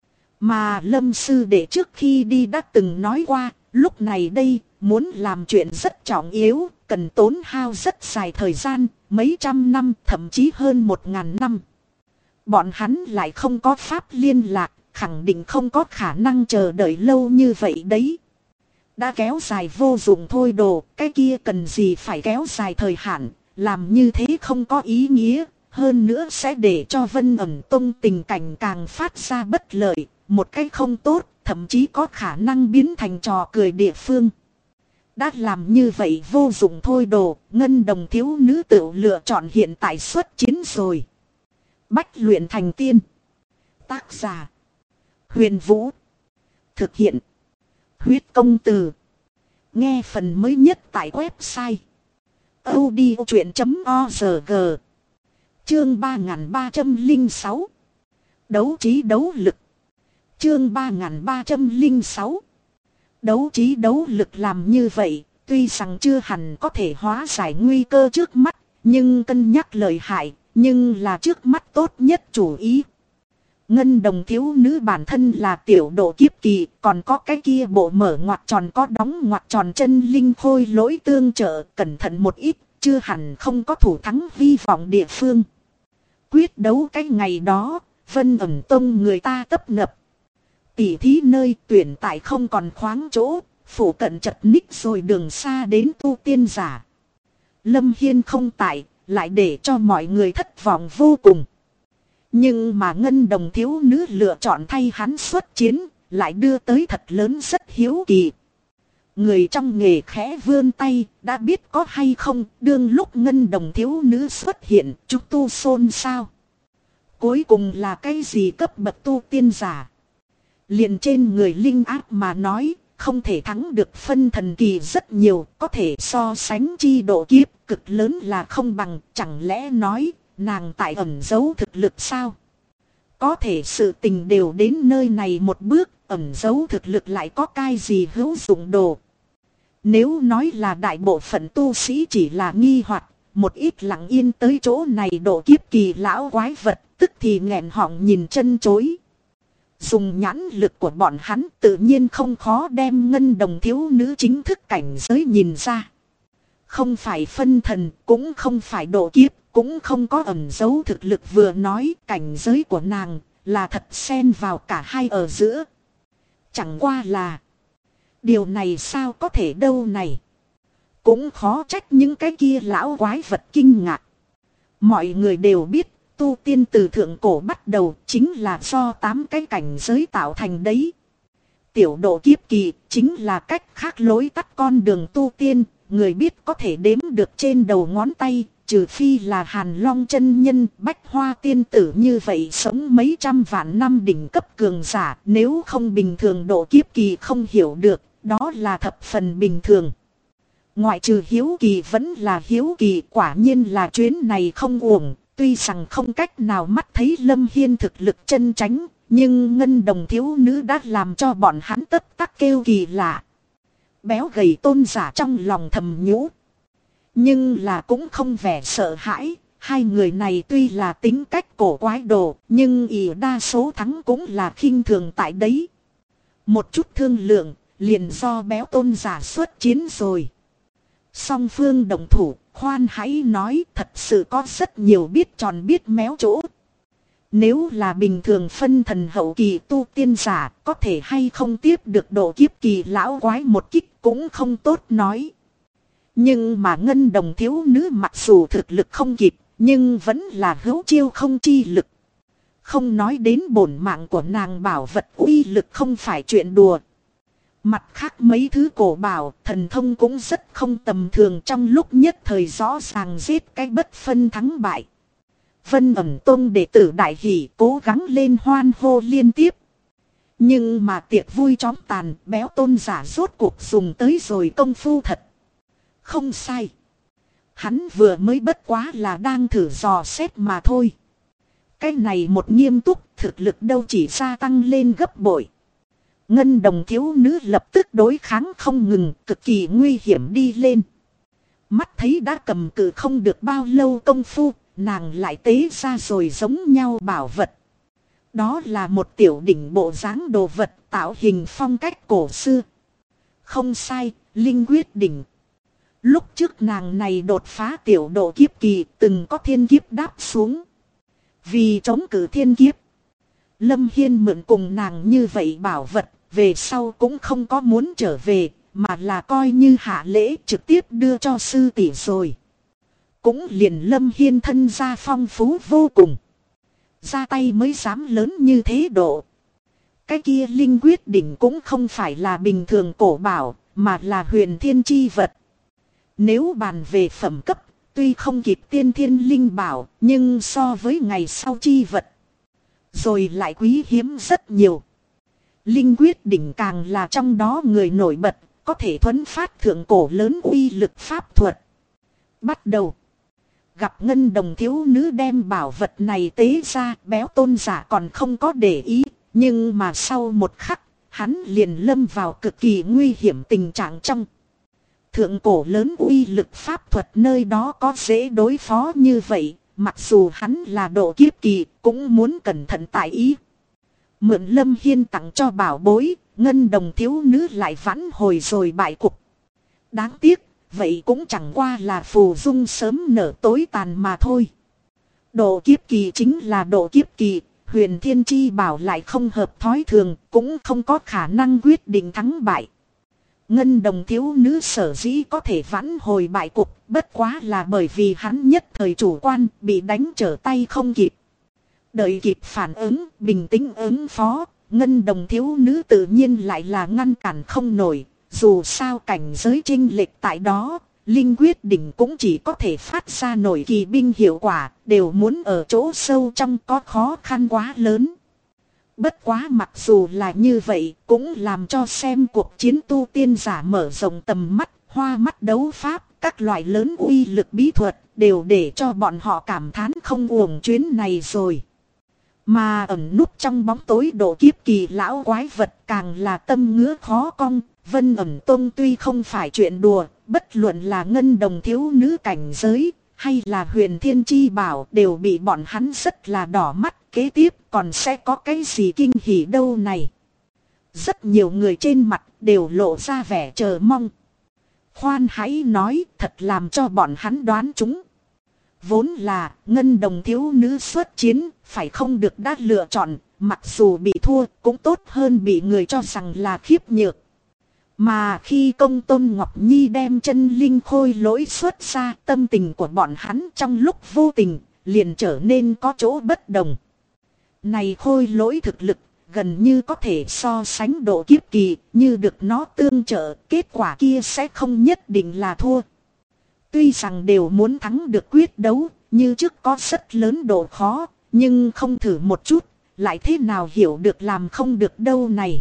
Mà Lâm sư đệ trước khi đi đã từng nói qua, lúc này đây, muốn làm chuyện rất trọng yếu, cần tốn hao rất dài thời gian, mấy trăm năm, thậm chí hơn 1000 năm. Bọn hắn lại không có pháp liên lạc, khẳng định không có khả năng chờ đợi lâu như vậy đấy. Đã kéo dài vô dụng thôi đồ, cái kia cần gì phải kéo dài thời hạn, làm như thế không có ý nghĩa, hơn nữa sẽ để cho Vân Ẩm Tông tình cảnh càng phát ra bất lợi, một cách không tốt, thậm chí có khả năng biến thành trò cười địa phương. Đã làm như vậy vô dụng thôi đồ, Ngân Đồng thiếu nữ tự lựa chọn hiện tại xuất chiến rồi. Bách luyện thành tiên. Tác giả Huyền Vũ. Thực hiện Huyết Công Từ. Nghe phần mới nhất tại website audiochuyện.org. Chương 3306. Đấu trí đấu lực. Chương 3306. Đấu trí đấu lực làm như vậy, tuy rằng chưa hẳn có thể hóa giải nguy cơ trước mắt, nhưng cân nhắc lợi hại, nhưng là trước mắt tốt nhất chủ ý. Ngân Đồng thiếu nữ bản thân là tiểu độ kiếp kỳ, còn có cái kia bộ mở ngoặc tròn có đóng ngoặc tròn chân linh khôi lỗi tương trợ, cẩn thận một ít, chưa hẳn không có thủ thắng hy vọng địa phương. Quyết đấu cái ngày đó, Vân Ẩm Tông người ta tấp nập. Tỉ thí nơi tuyển tại không còn khoáng chỗ, phủ cận chật ních rồi đường xa đến tu tiên giả. Lâm Hiên không tại, lại để cho mọi người thất vọng vô cùng. Nhưng mà Ngân Đồng thiếu nữ lựa chọn thay hắn xuất chiến, lại đưa tới thật lớn rất hiếu kỳ. Người trong nghề khẽ vươn tay, đã biết có hay không, đương lúc Ngân Đồng thiếu nữ xuất hiện, chúng tu xôn xao. Cuối cùng là cái gì cấp bậc tu tiên giả? Liền trên người linh áp mà nói, không thể thắng được phân thần kỳ rất nhiều, có thể so sánh chi độ kiếp cực lớn là không bằng, chẳng lẽ nói nàng tại ẩn giấu thực lực sao? Có thể sự tình đều đến nơi này một bước, ẩn giấu thực lực lại có cái gì hữu dụng đồ? Nếu nói là đại bộ phận tu sĩ chỉ là nghi hoặc, một ít lặng yên tới chỗ này độ kiếp kỳ lão quái vật, tức thì nghẹn họng nhìn chân chối. Dùng nhãn lực của bọn hắn tự nhiên không khó đem ngân đồng thiếu nữ chính thức cảnh giới nhìn ra. Không phải phân thần, cũng không phải độ kiếp, cũng không có ẩn giấu thực lực, vừa nói cảnh giới của nàng là thật xen vào cả hai ở giữa. Chẳng qua là điều này sao có thể đâu này. Cũng khó trách những cái kia lão quái vật kinh ngạc. Mọi người đều biết tu tiên từ thượng cổ bắt đầu chính là do 8 cái cảnh giới tạo thành đấy. Tiểu độ kiếp kỳ chính là cách khác lối tắt con đường tu tiên, người biết có thể đếm được trên đầu ngón tay, trừ phi là Hàn Long chân nhân, Bách Hoa tiên tử như vậy sống mấy trăm vạn năm đỉnh cấp cường giả, nếu không bình thường độ kiếp kỳ không hiểu được, đó là thập phần bình thường. Ngoại trừ hiếu kỳ vẫn là hiếu kỳ, quả nhiên là chuyến này không uổng, tuy rằng không cách nào mắt thấy Lâm Hiên thực lực chân chánh, nhưng ngân đồng thiếu nữ đã làm cho bọn hắn tất tắc kêu kỳ lạ. Béo gầy tôn giả trong lòng thầm nhủ. Nhưng là cũng không vẻ sợ hãi, hai người này tuy là tính cách cổ quái đồ, nhưng ỷ đa số thắng cũng là khinh thường tại đấy. Một chút thương lượng, liền do béo tôn giả xuất chiến rồi. Song phương đồng thủ, khoan hãy nói, thật sự có rất nhiều biết tròn biết méo chỗ. Nếu là bình thường phân thần hậu kỳ tu tiên giả, có thể hay không tiếp được độ kiếp kỳ lão quái một kích cũng không tốt nói. Nhưng mà ngân đồng thiếu nữ mặc dù thực lực không kịp, nhưng vẫn là hữu chiêu không chi lực. Không nói đến bổn mạng của nàng bảo vật uy lực không phải chuyện đùa. Mặt khác mấy thứ cổ bảo, thần thông cũng rất không tầm thường, trong lúc nhất thời rõ ràng giết cái bất phân thắng bại. Vân ẩm tôn đệ tử đại hỷ cố gắng lên hoan hô liên tiếp. Nhưng mà tiệc vui chóng tàn, béo tôn giả rốt cuộc dùng tới rồi công phu thật. Không sai. Hắn vừa mới bất quá là đang thử dò xét mà thôi. Cái này một nghiêm túc, thực lực đâu chỉ gia tăng lên gấp bội. Ngân đồng thiếu nữ lập tức đối kháng không ngừng, cực kỳ nguy hiểm đi lên. Mắt thấy đã cầm cự không được bao lâu công phu, nàng lại tế ra rồi giống nhau bảo vật. Đó là một tiểu đỉnh bộ dáng đồ vật tạo hình phong cách cổ xưa. Không sai, linh quyết đỉnh. Lúc trước nàng này đột phá tiểu độ kiếp kỳ, từng có thiên kiếp đáp xuống. Vì chống cự thiên kiếp, Lâm Hiên mượn cùng nàng như vậy bảo vật, về sau cũng không có muốn trở về, mà là coi như hạ lễ trực tiếp đưa cho sư tỷ rồi. Cũng liền Lâm Hiên thân gia phong phú vô cùng, ra tay mới dám lớn như thế độ. Cái kia linh quyết đỉnh cũng không phải là bình thường cổ bảo, mà là huyền thiên chi vật. Nếu bàn về phẩm cấp, tuy không kịp tiên thiên linh bảo, nhưng so với ngày sau chi vật, rồi lại quý hiếm rất nhiều. Linh quyết đỉnh càng là trong đó người nổi bật, có thể thuấn phát thượng cổ lớn uy lực pháp thuật. Bắt đầu, gặp ngân đồng thiếu nữ đem bảo vật này tế ra, béo tôn giả còn không có để ý, nhưng mà sau một khắc, hắn liền lâm vào cực kỳ nguy hiểm tình trạng trong. Thượng cổ lớn uy lực pháp thuật nơi đó có dễ đối phó như vậy, mặc dù hắn là độ kiếp kỳ, cũng muốn cẩn thận tại ý. Mượn Lâm Hiên tặng cho bảo bối, ngân đồng thiếu nữ lại vãn hồi rồi bại cục. Đáng tiếc, vậy cũng chẳng qua là phù dung sớm nở tối tàn mà thôi. Độ kiếp kỳ chính là độ kiếp kỳ, huyền thiên chi bảo lại không hợp thói thường, cũng không có khả năng quyết định thắng bại. Ngân đồng thiếu nữ sở dĩ có thể vãn hồi bại cục, bất quá là bởi vì hắn nhất thời chủ quan, bị đánh trở tay không kịp. Đợi kịp phản ứng, bình tĩnh ứng phó, ngân đồng thiếu nữ tự nhiên lại là ngăn cản không nổi. Dù sao cảnh giới chênh lệch tại đó, linh quyết đỉnh cũng chỉ có thể phát ra nổi kỳ binh hiệu quả, đều muốn ở chỗ sâu trong có khó khăn quá lớn. Bất quá mặc dù là như vậy, cũng làm cho xem cuộc chiến tu tiên giả mở rộng tầm mắt, hoa mắt đấu pháp, các loại lớn uy lực bí thuật, đều để cho bọn họ cảm thán không uổng chuyến này rồi. Mà ẩn núp trong bóng tối độ kiếp kỳ lão quái vật càng là tâm ngứa khó cong. Vân ẩn tôn tuy không phải chuyện đùa, bất luận là ngân đồng thiếu nữ cảnh giới, hay là Huyền Thiên Chi Bảo đều bị bọn hắn rất là đỏ mắt, kế tiếp còn sẽ có cái gì kinh hỉ đâu này. Rất nhiều người trên mặt đều lộ ra vẻ chờ mong. Khoan hãy nói, thật làm cho bọn hắn đoán chúng. Vốn là ngân đồng thiếu nữ xuất chiến, phải không được đã lựa chọn, mặc dù bị thua cũng tốt hơn bị người cho rằng là khiếp nhược. Mà khi Công Tôn Ngọc Nhi đem chân linh khôi lỗi xuất ra, tâm tình của bọn hắn trong lúc vô tình liền trở nên có chỗ bất đồng. Này khôi lỗi thực lực gần như có thể so sánh độ kiếp kỳ, như được nó tương trợ, kết quả kia sẽ không nhất định là thua. Tuy rằng đều muốn thắng được quyết đấu, như trước có rất lớn độ khó, nhưng không thử một chút, lại thế nào hiểu được làm không được đâu này.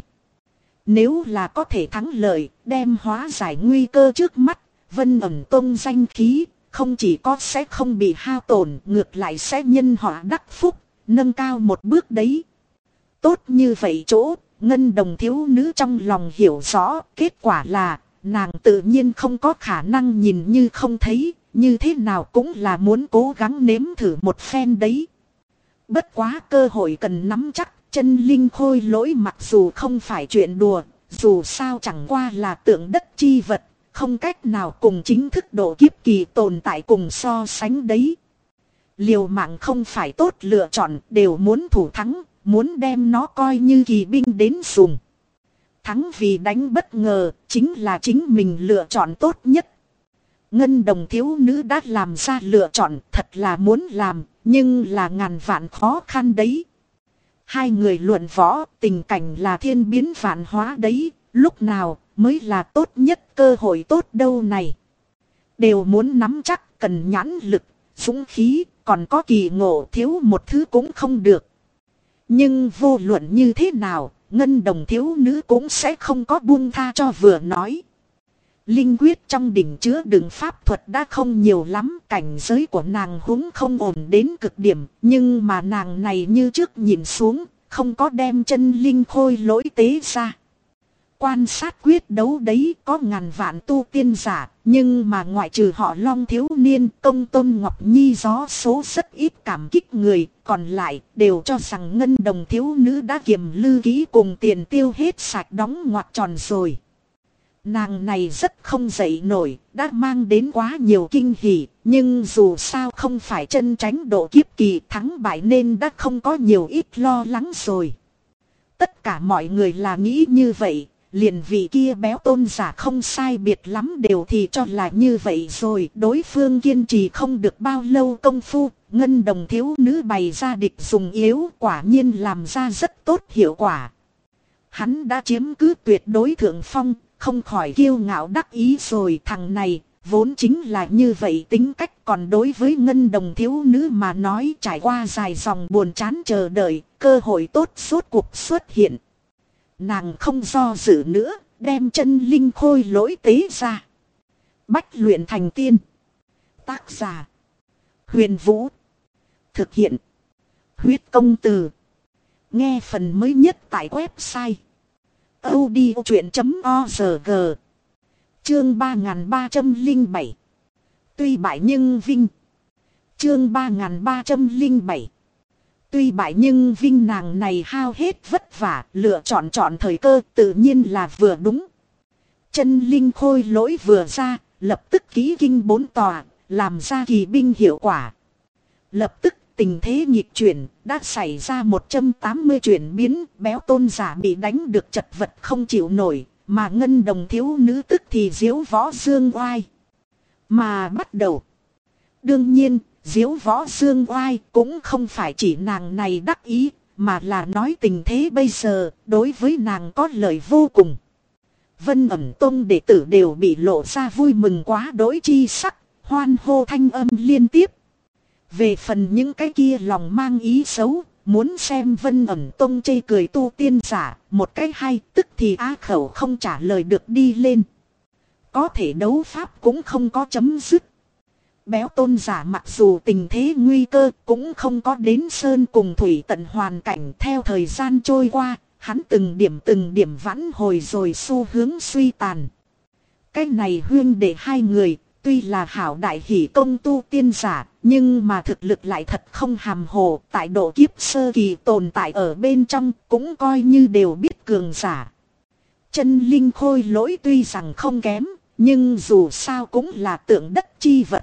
Nếu là có thể thắng lợi, đem hóa giải nguy cơ trước mắt, Vân Ẩn Tông danh khí, không chỉ có sẽ không bị hao tổn, ngược lại sẽ nhân họa đắc phúc, nâng cao một bước đấy. Tốt như vậy chỗ, ngân đồng thiếu nữ trong lòng hiểu rõ, kết quả là, nàng tự nhiên không có khả năng nhìn như không thấy, như thế nào cũng là muốn cố gắng nếm thử một phen đấy. Bất quá cơ hội cần nắm chắc, chân linh khôi lỗi mặc dù không phải chuyện đùa, dù sao chẳng qua là tượng đất chi vật, không cách nào cùng chính thức độ kiếp kỳ tồn tại cùng so sánh đấy. Liều mạng không phải tốt lựa chọn, đều muốn thủ thắng, muốn đem nó coi như kỳ binh đến dùng. Thắng vì đánh bất ngờ, chính là chính mình lựa chọn tốt nhất. Ngân đồng thiếu nữ đã làm ra lựa chọn, thật là muốn làm, nhưng là ngàn vạn khó khăn đấy. Hai người luận võ, tình cảnh là thiên biến vạn hóa đấy, lúc nào mới là tốt nhất cơ hội tốt đâu này. Đều muốn nắm chắc, cần nhãn lực, dũng khí, còn có kỳ ngộ, thiếu một thứ cũng không được. Nhưng vô luận như thế nào, ngân đồng thiếu nữ cũng sẽ không có buông tha cho vừa nói. Linh quyết trong đỉnh chứa đựng pháp thuật đã không nhiều lắm, cảnh giới của nàng huống không ổn đến cực điểm, nhưng mà nàng này như trước nhìn xuống, không có đem chân linh khôi lỗi tế ra. Quan sát quyết đấu đấy có ngàn vạn tu tiên giả, nhưng mà ngoại trừ họ Long thiếu niên, Công Tôn Ngọc Nhi gió số rất ít cảm kích người, còn lại đều cho rằng ngân đồng thiếu nữ đã kiềm lư ký cùng tiền tiêu hết sạch đóng ngoặc tròn rồi. Nàng này rất không dậy nổi, đã mang đến quá nhiều kinh hỉ, nhưng dù sao không phải chân tránh độ kiếp kỳ, thắng bại nên đã không có nhiều ít lo lắng rồi. Tất cả mọi người là nghĩ như vậy, liền vị kia béo tôn giả không sai biệt lắm đều thì cho là như vậy rồi. Đối phương kiên trì không được bao lâu công phu, ngân đồng thiếu nữ bày ra địch dùng yếu, quả nhiên làm ra rất tốt hiệu quả. Hắn đã chiếm cứ tuyệt đối thượng phong, không khỏi kiêu ngạo đắc ý rồi. Thằng này vốn chính là như vậy tính cách, còn đối với ngân đồng thiếu nữ mà nói, trải qua dài dòng buồn chán chờ đợi, cơ hội tốt rốt cuộc xuất hiện. Nàng không do dự nữa, đem chân linh khôi lỗi tế ra. Bách luyện thành tiên. Tác giả: Huyền Vũ. Thực hiện: Huyết Công Từ. Nghe phần mới nhất tại website audiochuyện.org. Chương 3307. Tuy bại nhưng vinh. Chương 3307. Tuy bại nhưng vinh, nàng này hao hết vất vả, lựa chọn thời cơ tự nhiên là vừa đúng. Chân linh khôi lỗi vừa ra, lập tức ký kinh 4 tòa, làm ra kỳ binh hiệu quả. Lập tức tình thế nghịch chuyển, đã xảy ra 180 chuyển biến, béo tôn giả bị đánh được chật vật không chịu nổi, mà ngân đồng thiếu nữ tức thì diếu võ dương oai. Mà bắt đầu. Đương nhiên, diếu võ dương oai cũng không phải chỉ nàng này đắc ý, mà là nói tình thế bây giờ, đối với nàng có lợi vô cùng. Vân Ẩn Tông đệ tử đều bị lộ ra vui mừng quá đỗi chi sắc, hoan hô thanh âm liên tiếp. Về phần những cái kia lòng mang ý xấu, muốn xem Vân Ẩn Tông chê cười tu tiên giả, một cái hay tức thì á khẩu không trả lời được đi lên. Có thể đấu pháp cũng không có chấm dứt. Béo tôn giả mặc dù tình thế nguy cơ cũng không có đến sơn cùng thủy tận hoàn cảnh. Theo thời gian trôi qua, hắn từng điểm vãn hồi rồi xu hướng suy tàn. Cái này huyên để hai người tuy là hảo đại hỷ công tu tiên giả, nhưng mà thực lực lại thật không hàm hồ, tại độ kiếp sơ kỳ tồn tại ở bên trong cũng coi như đều biết cường giả. Chân linh khôi lỗi tuy rằng không kém, nhưng dù sao cũng là tượng đất chi vật.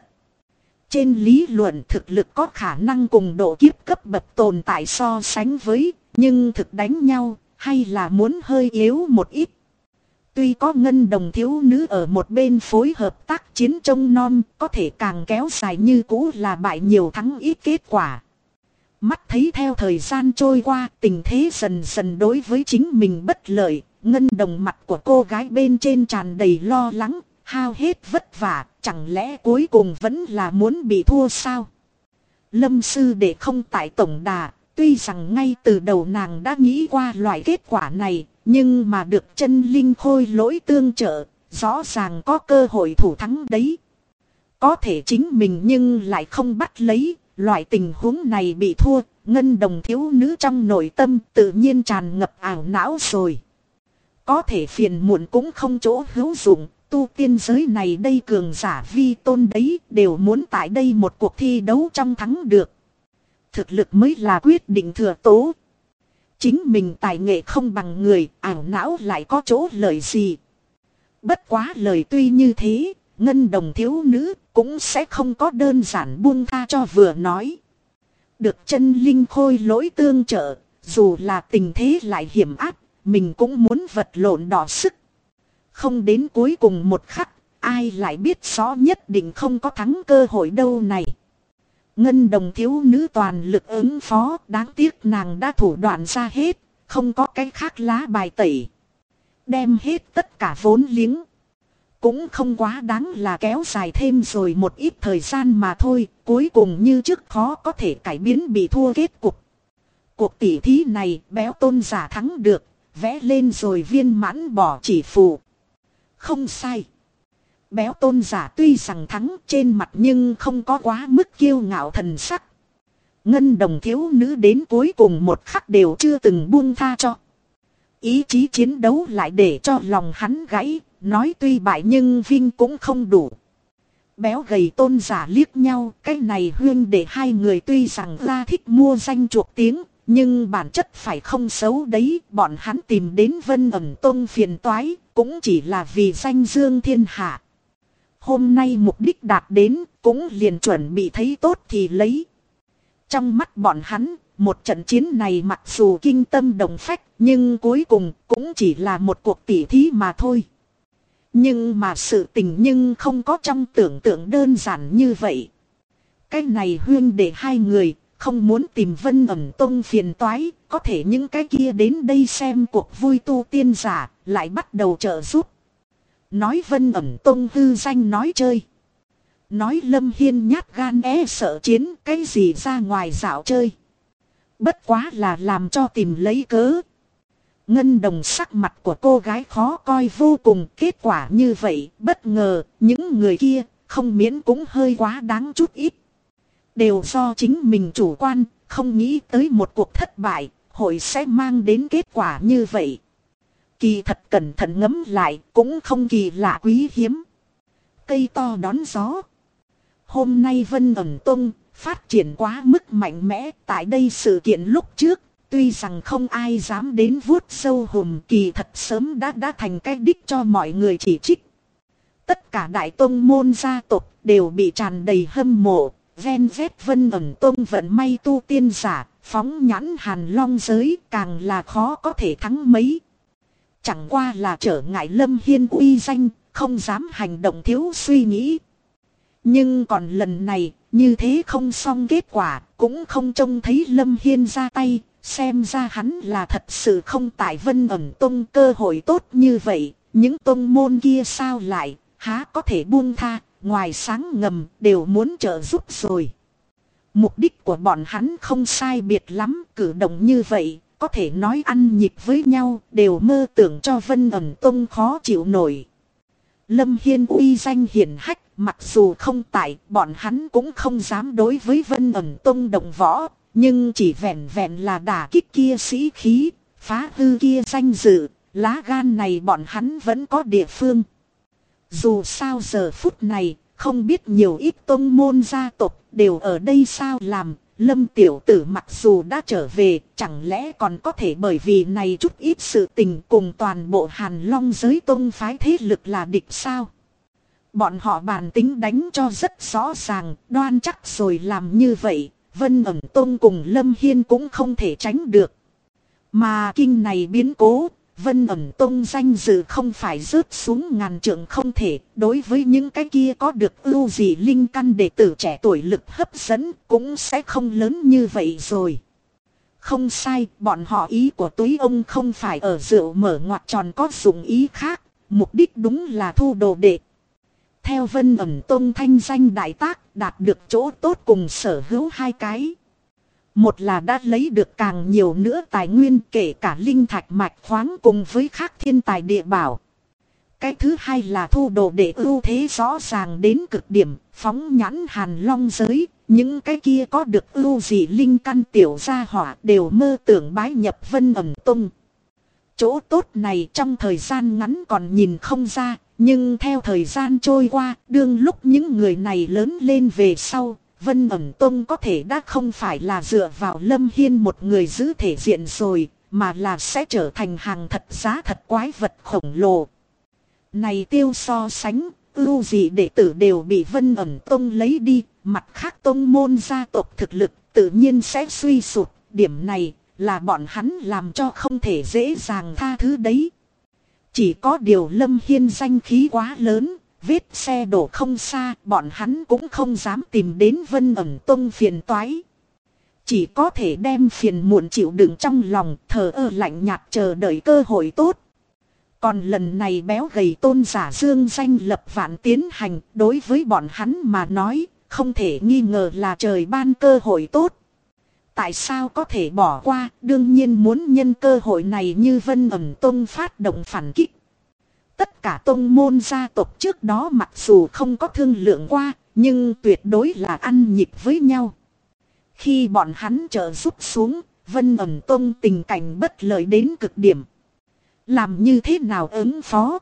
Trên lý luận thực lực có khả năng cùng độ kiếp cấp bậc tồn tại so sánh với, nhưng thực đánh nhau hay là muốn hơi yếu một ít. Tuy có ngân đồng thiếu nữ ở một bên phối hợp tác chiến trông nom, có thể càng kéo dài như cũ là bại nhiều thắng ít kết quả. Mắt thấy theo thời gian trôi qua, tình thế dần dần đối với chính mình bất lợi, ngân đồng mặt của cô gái bên trên tràn đầy lo lắng, hao hết vất vả, chẳng lẽ cuối cùng vẫn là muốn bị thua sao? Lâm sư đệ không tại tổng đà, tuy rằng ngay từ đầu nàng đã nghĩ qua loại kết quả này, nhưng mà được chân linh khôi lỗi tương trợ, rõ ràng có cơ hội thủ thắng đấy. Có thể chính mình nhưng lại không bắt lấy, loại tình huống này bị thua, ngân đồng thiếu nữ trong nội tâm tự nhiên tràn ngập ảo não rồi. Có thể phiền muộn cũng không chỗ hữu dụng, tu tiên giới này đây cường giả vi tôn đấy, đều muốn tại đây một cuộc thi đấu trong thắng được. Thực lực mới là quyết định thừa tố. Chính mình tài nghệ không bằng người, ảo não lại có chỗ lợi gì. Bất quá lời tuy như thế, ngân đồng thiếu nữ cũng sẽ không có đơn giản buông tha cho vừa nói. Được chân linh khôi lỗi tương trợ, dù là tình thế lại hiểm ác, mình cũng muốn vật lộn đỏ sức. Không đến cuối cùng một khắc, ai lại biết rõ nhất định không có thắng cơ hội đâu này. Ngân đồng thiếu nữ toàn lực ứng phó, đáng tiếc nàng đã thủ đoạn ra hết, không có cái khác lá bài tẩy. Đem hết tất cả vốn liếng. Cũng không quá đáng là kéo dài thêm rồi một ít thời gian mà thôi, cuối cùng như trước khó có thể cải biến bị thua kết cục. Cuộc tỉ thí này béo tôn giả thắng được, vẽ lên rồi viên mãn bỏ chỉ phù. Không sai. Béo tôn giả tuy rằng thắng trên mặt nhưng không có quá mức kiêu ngạo thần sắc. Ngân đồng thiếu nữ đến cuối cùng một khắc đều chưa từng buông tha cho. Ý chí chiến đấu lại để cho lòng hắn gãy, nói tuy bại nhưng vinh cũng không đủ. Béo gầy tôn giả liếc nhau, cái này huyên để hai người tuy rằng ra thích mua danh chuộc tiếng, nhưng bản chất phải không xấu đấy, bọn hắn tìm đến Vân Ẩn Tông phiền toái, cũng chỉ là vì danh dương thiên hạ. Hôm nay mục đích đạt đến, cũng liền chuẩn bị thấy tốt thì lấy. Trong mắt bọn hắn, một trận chiến này mặc dù kinh tâm động phách, nhưng cuối cùng cũng chỉ là một cuộc tỉ thí mà thôi. Nhưng mà sự tình nhưng không có trong tưởng tượng đơn giản như vậy. Cái này huyên để hai người không muốn tìm Vân Ẩn Tông phiền toái, có thể những cái kia đến đây xem cuộc vui tu tiên giả, lại bắt đầu trợ giúp. Nói Vân Ẩn Tông hư danh nói chơi. Nói Lâm Hiên nhát gan sợ chiến, cái gì ra ngoài dạo chơi. Bất quá là làm cho tìm lấy cớ. Ngân đồng sắc mặt của cô gái khó coi vô cùng, kết quả như vậy, bất ngờ, những người kia, không miễn cũng hơi quá đáng chút ít. Đều do chính mình chủ quan, không nghĩ tới một cuộc thất bại, hội sẽ mang đến kết quả như vậy. Kỳ thật cẩn thận ngẫm lại, cũng không kỳ lạ quý hiếm. Cây to đón gió. Hôm nay Vân Ẩn Tông phát triển quá mức mạnh mẽ, tại đây sự kiện lúc trước, tuy rằng không ai dám đến vuốt sâu hùm, kỳ thật sớm đã thành cái đích cho mọi người chỉ trích. Tất cả đại tông môn gia tộc đều bị tràn đầy hâm mộ, ven vét Vân Ẩn Tông vận may tu tiên giả, phóng nhãn Hàn Long giới càng là khó có thể thắng mấy. Chẳng qua là trở ngại Lâm Hiên uy danh, không dám hành động thiếu suy nghĩ. Nhưng còn lần này, như thế không xong kết quả, cũng không trông thấy Lâm Hiên ra tay, xem ra hắn là thật sự không tại Vân Ẩn Tông cơ hội tốt như vậy, những tông môn kia sao lại, há có thể buông tha, ngoài sáng ngầm đều muốn trợ giúp rồi. Mục đích của bọn hắn không sai biệt lắm, cử động như vậy, có thể nói ăn nhịp với nhau, đều mơ tưởng cho Vân Ẩn Tông khó chịu nổi. Lâm Hiên uy danh hiển hách, mặc dù không tại, bọn hắn cũng không dám đối với Vân Ẩn Tông động võ, nhưng chỉ vẹn vẹn là đả kích kia sĩ khí, phá hư kia danh dự, lá gan này bọn hắn vẫn có địa phương. Dù sao giờ phút này, không biết nhiều ít tông môn gia tộc đều ở đây sao làm. Lâm tiểu tử mặc dù đã trở về, chẳng lẽ còn có thể bởi vì này chút ít sự tình cùng toàn bộ Hàn Long giới tông phái thế lực là địch sao? Bọn họ bàn tính đánh cho rất rõ ràng, đoan chắc rồi làm như vậy, Vân Ẩn Tông cùng Lâm Hiên cũng không thể tránh được. Mà kinh này biến cố, Vân Ẩn Tông danh dự không phải rớt xuống ngàn trượng không thể, đối với những cái kia có được ưu dị linh căn đệ tử trẻ tuổi lực hấp dẫn cũng sẽ không lớn như vậy rồi. Không sai, bọn họ ý của túy ông không phải ở rượu mở ngoặt tròn có dụng ý khác, mục đích đúng là thu đồ đệ. Theo Vân Ẩn Tông thanh danh đại tác, đạt được chỗ tốt cùng sở hữu hai cái. Một là đã lấy được càng nhiều nữa tài nguyên, kể cả linh thạch mạch khoáng cùng với các thiên tài địa bảo. Cái thứ hai là thu đồ đệ ưu thế rõ ràng đến cực điểm, phóng nhãn Hàn Long giới, những cái kia có được ưu dị linh căn tiểu gia hỏa đều mơ tưởng bái nhập Vân Ẩn Tông. Chỗ tốt này trong thời gian ngắn còn nhìn không ra, nhưng theo thời gian trôi qua, đương lúc những người này lớn lên về sau, Vân Ẩn Tông có thể đã không phải là dựa vào Lâm Hiên một người giữ thể diện rồi, mà là sẽ trở thành hàng thật giá thật quái vật khổng lồ. Này tiêu so sánh, ưu dị đệ tử đều bị Vân Ẩn Tông lấy đi, mặt khác tông môn gia tộc thực lực tự nhiên sẽ suy sụp, điểm này là bọn hắn làm cho không thể dễ dàng tha thứ đấy. Chỉ có điều Lâm Hiên danh khí quá lớn, vết xe đổ không xa, bọn hắn cũng không dám tìm đến Vân Ẩn Tông phiền toái. Chỉ có thể đem phiền muộn chịu đựng trong lòng, thờ ơ lạnh nhạt chờ đợi cơ hội tốt. Còn lần này béo gầy tôn giả dương danh lập vạn tiến hành, đối với bọn hắn mà nói, không thể nghi ngờ là trời ban cơ hội tốt. Tại sao có thể bỏ qua, đương nhiên muốn nhân cơ hội này như Vân Ẩn Tông phát động phản kích. Tất cả tông môn gia tộc trước đó mặc dù không có thương lượng qua, nhưng tuyệt đối là ăn nhịp với nhau. Khi bọn hắn trợ giúp xuống, Vân Ẩn Tông tình cảnh bất lợi đến cực điểm. Làm như thế nào ứng phó?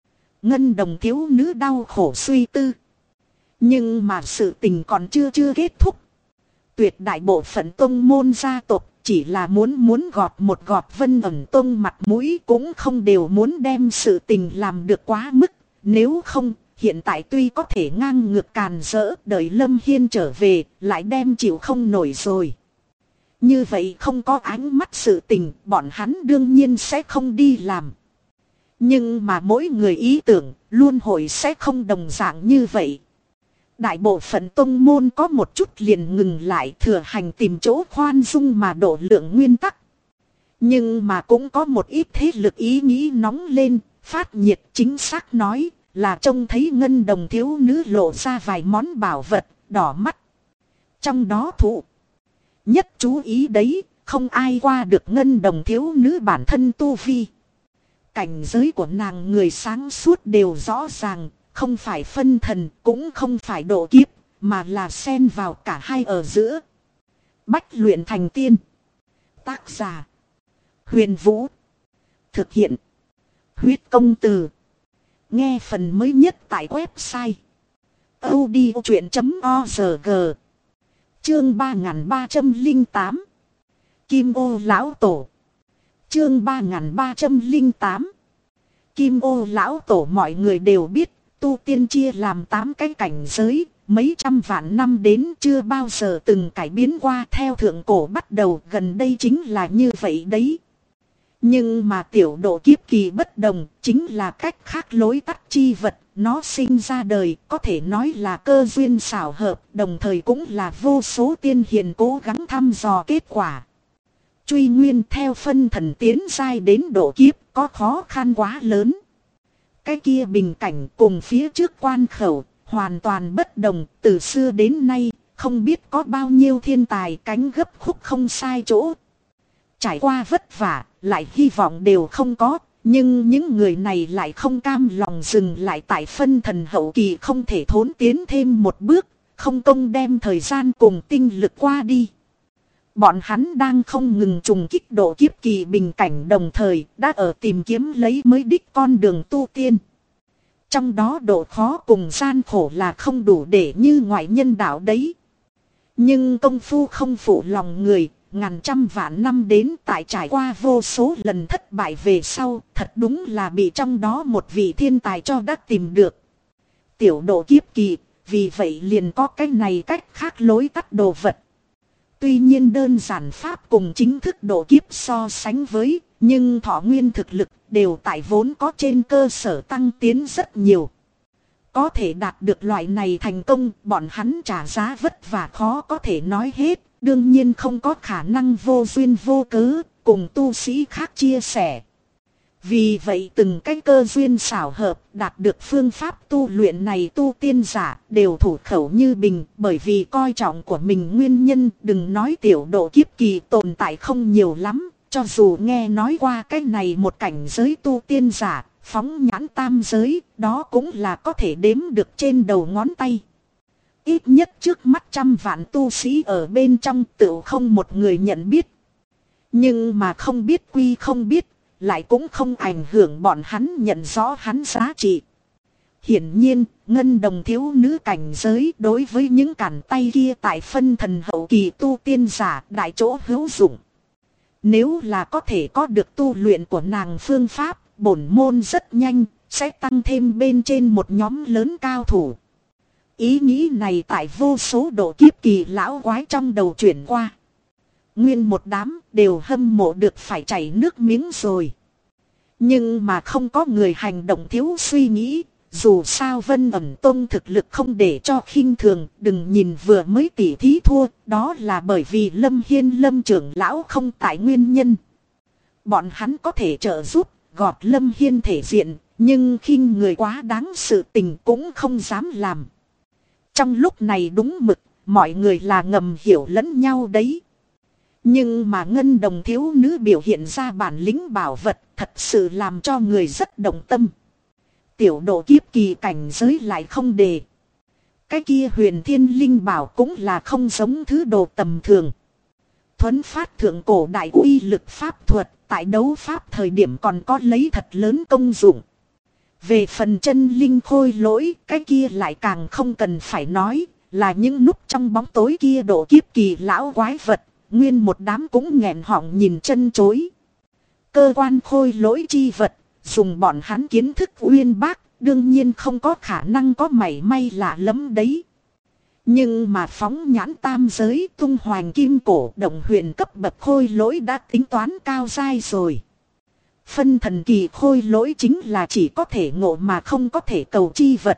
Ngân Đồng thiếu nữ đau khổ suy tư. Nhưng mà sự tình còn chưa kết thúc. Tuyệt đại bộ phận tông môn gia tộc chỉ là muốn gọt một gọt Vân Ẩn Tông mặt mũi, cũng không đều muốn đem sự tình làm được quá mức. Nếu không, hiện tại tuy có thể ngang ngược càn rỡ, đợi Lâm Hiên trở về, lại đem chịu không nổi rồi. Như vậy không có ánh mắt sự tình, bọn hắn đương nhiên sẽ không đi làm. Nhưng mà mỗi người ý tưởng, luôn hội sẽ không đồng dạng như vậy. Đại bộ phận tông môn có một chút liền ngừng lại, thừa hành tìm chỗ khoan dung mà độ lượng nguyên tắc. Nhưng mà cũng có một ít thế lực ý nghĩ nóng lên, phát nhiệt, chính xác nói là trông thấy Ngân Đồng thiếu nữ lộ ra vài món bảo vật, đỏ mắt. Trong đó thụ nhất chú ý đấy, không ai qua được Ngân Đồng thiếu nữ bản thân tu vi. Cảnh giới của nàng người sáng suốt đều rõ ràng, không phải phân thần, cũng không phải độ kiếp, mà là xen vào cả hai ở giữa. Bách luyện thành tiên. Tác giả: Huyền Vũ. Thực hiện: Huyết Công Từ. Nghe phần mới nhất tại website audiochuyện.org. Chương 3308. Kim ô lão tổ. Chương 3308. Kim ô lão tổ. Mọi người đều biết, tu tiên chia làm 8 cái cảnh giới, mấy trăm vạn năm đến chưa bao giờ từng cải biến qua, theo thượng cổ bắt đầu, gần đây chính là như vậy đấy. Nhưng mà tiểu độ kiếp kỳ bất đồng, chính là cách khác lối tắt chi vật, nó sinh ra đời, có thể nói là cơ duyên xảo hợp, đồng thời cũng là vô số tiên hiền cố gắng thăm dò kết quả. Truy nguyên theo phân thần tiến giai đến độ kiếp, có khó khăn quá lớn. Cái kia bình cảnh cùng phía trước quan khẩu, hoàn toàn bất đồng, từ xưa đến nay, không biết có bao nhiêu thiên tài cánh gấp khúc không sai chỗ. Trải qua vất vả, lại hy vọng đều không có, nhưng những người này lại không cam lòng dừng lại tại phân thần hậu kỳ, không thể thốn tiến thêm một bước, không công đem thời gian cùng tinh lực qua đi. Bọn hắn đang không ngừng trùng kích độ kiếp kỳ bình cảnh, đồng thời đã ở tìm kiếm lấy mới đích con đường tu tiên. Trong đó độ khó cùng gian khổ là không đủ để như ngoại nhân đạo đấy. Nhưng công phu không phụ lòng người, ngàn trăm vạn năm đến tại trải qua vô số lần thất bại về sau, thật đúng là bị trong đó một vị thiên tài cho đã tìm được. Tiểu độ kiếp kỳ, vì vậy liền có cái này cách khác lối tắt đồ vật. Tuy nhiên đơn giản pháp cùng chính thức độ kiếp so sánh với, nhưng thọ nguyên thực lực đều tại vốn có trên cơ sở tăng tiến rất nhiều. Có thể đạt được loại này thành công, bọn hắn trả giá vất vả khó có thể nói hết, đương nhiên không có khả năng vô duyên vô cớ, cùng tu sĩ khác chia sẻ. Vì vậy từng cái cơ duyên xảo hợp đạt được phương pháp tu luyện này tu tiên giả đều thủ khẩu như bình, bởi vì coi trọng của mình nguyên nhân. Đừng nói tiểu độ kiếp kỳ tồn tại không nhiều lắm, cho dù nghe nói qua cái này một cảnh giới tu tiên giả, phóng nhãn tam giới, đó cũng là có thể đếm được trên đầu ngón tay. Ít nhất trước mắt trăm vạn tu sĩ ở bên trong tự không một người nhận biết. Nhưng mà không biết quy không biết, lại cũng không ảnh hưởng bọn hắn nhận rõ hắn giá trị. Hiển nhiên, ngân đồng thiếu nữ cảnh giới đối với những cản tay kia tại phân thần hậu kỳ tu tiên giả đại chỗ hữu dụng. Nếu là có thể có được tu luyện của nàng phương pháp, bổn môn rất nhanh, sẽ tăng thêm bên trên một nhóm lớn cao thủ. Ý nghĩ này tại vô số độ kiếp kỳ lão quái trong đầu chuyển qua. Nguyên một đám đều hâm mộ được phải chảy nước miếng rồi. Nhưng mà không có người hành động thiếu suy nghĩ. Dù sao Vân Ẩn Tông thực lực không để cho khinh thường. Đừng nhìn vừa mới tỉ thí thua. Đó là bởi vì Lâm Hiên Lâm trưởng lão không tại nguyên nhân. Bọn hắn có thể trợ giúp gọt Lâm Hiên thể diện. Nhưng khinh người quá đáng sự tình cũng không dám làm. Trong lúc này đúng mực, mọi người là ngầm hiểu lẫn nhau đấy. Nhưng mà ngân đồng thiếu nữ biểu hiện ra bản lĩnh bảo vật thật sự làm cho người rất động tâm. Tiểu độ kiếp kỳ cảnh giới lại không đề. Cái kia huyền thiên linh bảo cũng là không giống thứ đồ tầm thường. Thuấn phát thượng cổ đại uy lực pháp thuật tại đấu pháp thời điểm còn có lấy thật lớn công dụng. Về phần chân linh khôi lỗi, cái kia lại càng không cần phải nói, là những núp trong bóng tối kia độ kiếp kỳ lão quái vật, nguyên một đám cũng nghẹn họng nhìn chân chối. Cơ quan khôi lỗi chi vật, dùng bọn hắn kiến thức uyên bác, đương nhiên không có khả năng có mảy may lạ lắm đấy. Nhưng mà phóng nhãn tam giới tung hoành kim cổ động huyền cấp bậc khôi lỗi đã tính toán cao dai rồi. Phân thần kỳ khôi lỗi chính là chỉ có thể ngộ mà không có thể cầu chi vật.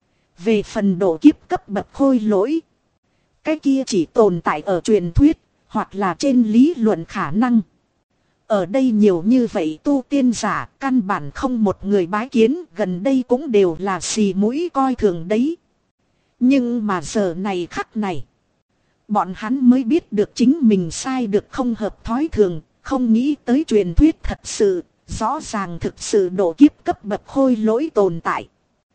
Về phần độ kiếp cấp bậc khôi lỗi, cái kia chỉ tồn tại ở truyền thuyết, hoặc là trên lý luận khả năng. Ở đây nhiều như vậy tu tiên giả, căn bản không một người bái kiến, gần đây cũng đều là xì mũi coi thường đấy. Nhưng mà giờ này khắc này, bọn hắn mới biết được chính mình sai được không hợp thói thường, không nghĩ tới truyền thuyết thật sự, rõ ràng thực sự độ kiếp cấp bậc khôi lỗi tồn tại.